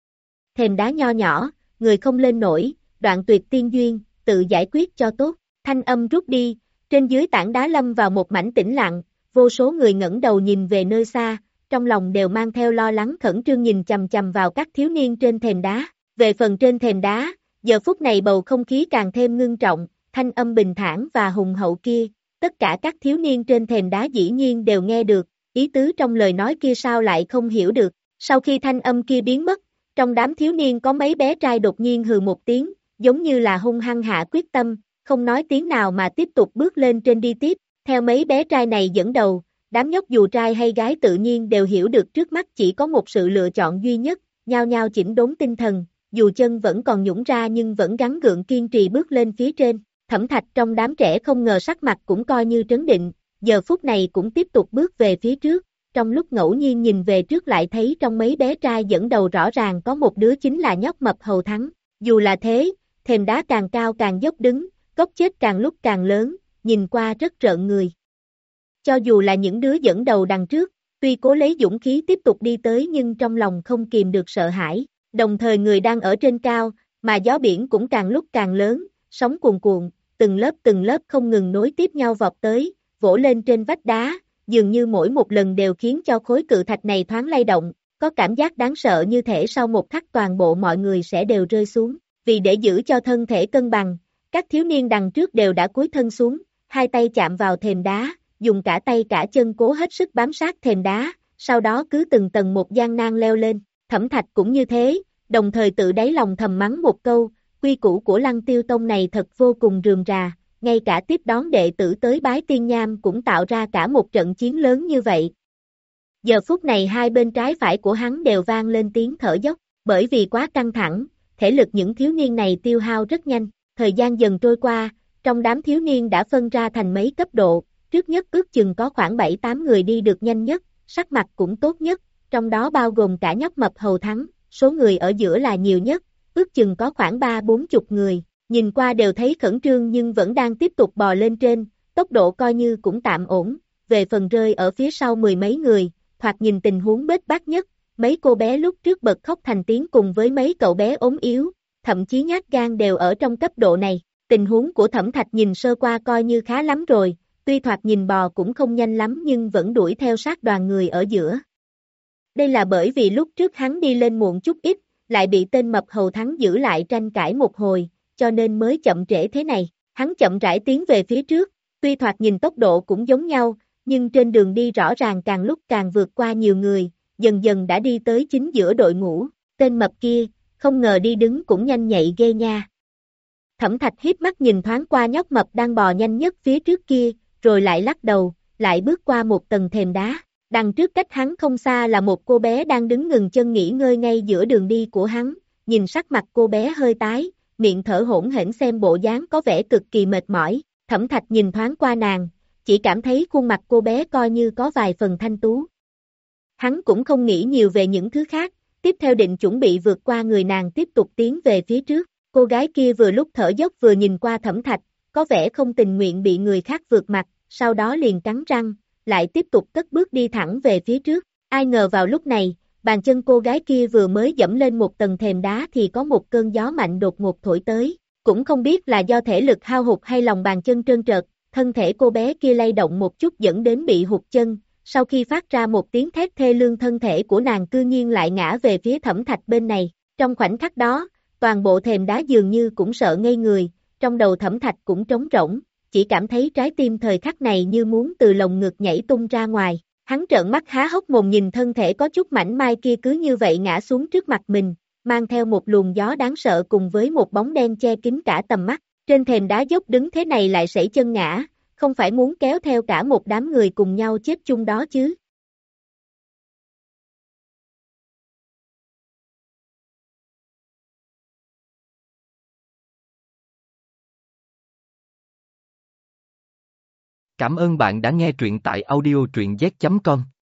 Thềm đá nho nhỏ, người không lên nổi, đoạn tuyệt tiên duyên, tự giải quyết cho tốt, thanh âm rút đi, trên dưới tảng đá lâm vào một mảnh tĩnh lặng, vô số người ngẩng đầu nhìn về nơi xa, trong lòng đều mang theo lo lắng khẩn trương nhìn chằm chằm vào các thiếu niên trên thềm đá, về phần trên thềm đá, giờ phút này bầu không khí càng thêm ngưng trọng, thanh âm bình thản và hùng hậu kia, tất cả các thiếu niên trên thềm đá dĩ nhiên đều nghe được, ý tứ trong lời nói kia sao lại không hiểu được, sau khi thanh âm kia biến mất, trong đám thiếu niên có mấy bé trai đột nhiên hừ một tiếng, giống như là hung hăng hạ quyết tâm, không nói tiếng nào mà tiếp tục bước lên trên đi tiếp, theo mấy bé trai này dẫn đầu, đám nhóc dù trai hay gái tự nhiên đều hiểu được trước mắt chỉ có một sự lựa chọn duy nhất, nhao nhao chỉnh đốn tinh thần, dù chân vẫn còn nhũn ra nhưng vẫn gắng gượng kiên trì bước lên phía trên, Thẩm Thạch trong đám trẻ không ngờ sắc mặt cũng coi như trấn định, giờ phút này cũng tiếp tục bước về phía trước, trong lúc ngẫu nhiên nhìn về trước lại thấy trong mấy bé trai dẫn đầu rõ ràng có một đứa chính là nhóc mập Hầu Thắng, dù là thế, thềm đá càng cao càng dốc đứng, góc chết càng lúc càng lớn, nhìn qua rất rợn người. Cho dù là những đứa dẫn đầu đằng trước, tuy cố lấy dũng khí tiếp tục đi tới nhưng trong lòng không kìm được sợ hãi, đồng thời người đang ở trên cao, mà gió biển cũng càng lúc càng lớn, sóng cuồn cuộn, từng lớp từng lớp không ngừng nối tiếp nhau vọt tới, vỗ lên trên vách đá, dường như mỗi một lần đều khiến cho khối cự thạch này thoáng lay động, có cảm giác đáng sợ như thể sau một khắc toàn bộ mọi người sẽ đều rơi xuống, vì để giữ cho thân thể cân bằng, các thiếu niên đằng trước đều đã cúi thân xuống, hai tay chạm vào thềm đá, dùng cả tay cả chân cố hết sức bám sát thềm đá, sau đó cứ từng tầng một gian nan leo lên, Thẩm Thạch cũng như thế, đồng thời tự đáy lòng thầm mắng một câu, quy củ của Lăng Tiêu Tông này thật vô cùng rườm rà, ngay cả tiếp đón đệ tử tới Bái Tiên Nham cũng tạo ra cả một trận chiến lớn như vậy. Giờ phút này hai bên trái phải của hắn đều vang lên tiếng thở dốc, bởi vì quá căng thẳng, thể lực những thiếu niên này tiêu hao rất nhanh, thời gian dần trôi qua, trong đám thiếu niên đã phân ra thành mấy cấp độ, trước nhất ước chừng có khoảng bảy tám người đi được nhanh nhất, sắc mặt cũng tốt nhất, trong đó bao gồm cả nhóc mập Hầu Thắng, số người ở giữa là nhiều nhất, ước chừng có khoảng ba bốn chục người, nhìn qua đều thấy khẩn trương nhưng vẫn đang tiếp tục bò lên trên, tốc độ coi như cũng tạm ổn, về phần rơi ở phía sau mười mấy người, thoạt nhìn tình huống bết bát nhất, mấy cô bé lúc trước bật khóc thành tiếng cùng với mấy cậu bé ốm yếu, thậm chí nhát gan đều ở trong cấp độ này, tình huống của Thẩm Thạch nhìn sơ qua coi như khá lắm rồi, tuy thoạt nhìn bò cũng không nhanh lắm nhưng vẫn đuổi theo sát đoàn người ở giữa. Đây là bởi vì lúc trước hắn đi lên muộn chút ít, lại bị tên mập Hầu Thắng giữ lại tranh cãi một hồi, cho nên mới chậm trễ thế này, hắn chậm rãi tiến về phía trước, tuy thoạt nhìn tốc độ cũng giống nhau, nhưng trên đường đi rõ ràng càng lúc càng vượt qua nhiều người, dần dần đã đi tới chính giữa đội ngũ, tên mập kia, không ngờ đi đứng cũng nhanh nhạy ghê nha. Thẩm Thạch hiếp mắt nhìn thoáng qua nhóc mập đang bò nhanh nhất phía trước kia, rồi lại lắc đầu, lại bước qua một tầng thềm đá, đằng trước cách hắn không xa là một cô bé đang đứng ngừng chân nghỉ ngơi ngay giữa đường đi của hắn, nhìn sắc mặt cô bé hơi tái, miệng thở hổn hển xem bộ dáng có vẻ cực kỳ mệt mỏi, Thẩm Thạch nhìn thoáng qua nàng, chỉ cảm thấy khuôn mặt cô bé coi như có vài phần thanh tú. Hắn cũng không nghĩ nhiều về những thứ khác, tiếp theo định chuẩn bị vượt qua người nàng tiếp tục tiến về phía trước, cô gái kia vừa lúc thở dốc vừa nhìn qua Thẩm Thạch, có vẻ không tình nguyện bị người khác vượt mặt, sau đó liền cắn răng, lại tiếp tục cất bước đi thẳng về phía trước, ai ngờ vào lúc này, bàn chân cô gái kia vừa mới dẫm lên một tầng thềm đá thì có một cơn gió mạnh đột ngột thổi tới, cũng không biết là do thể lực hao hụt hay lòng bàn chân trơn trượt, thân thể cô bé kia lay động một chút dẫn đến bị hụt chân, sau khi phát ra một tiếng thét thê lương thân thể của nàng cư nhiên lại ngã về phía Thẩm Thạch bên này, trong khoảnh khắc đó, toàn bộ thềm đá dường như cũng sợ ngây người, trong đầu Thẩm Thạch cũng trống rỗng, chỉ cảm thấy trái tim thời khắc này như muốn từ lồng ngực nhảy tung ra ngoài. Hắn trợn mắt há hốc mồm nhìn thân thể có chút mảnh mai kia cứ như vậy ngã xuống trước mặt mình, mang theo một luồng gió đáng sợ cùng với một bóng đen che kín cả tầm mắt. Trên thềm đá dốc đứng thế này lại sẩy chân ngã, không phải muốn kéo theo cả một đám người cùng nhau chết chung đó chứ. Cảm ơn bạn đã nghe truyện tại audio truyện z chấm com.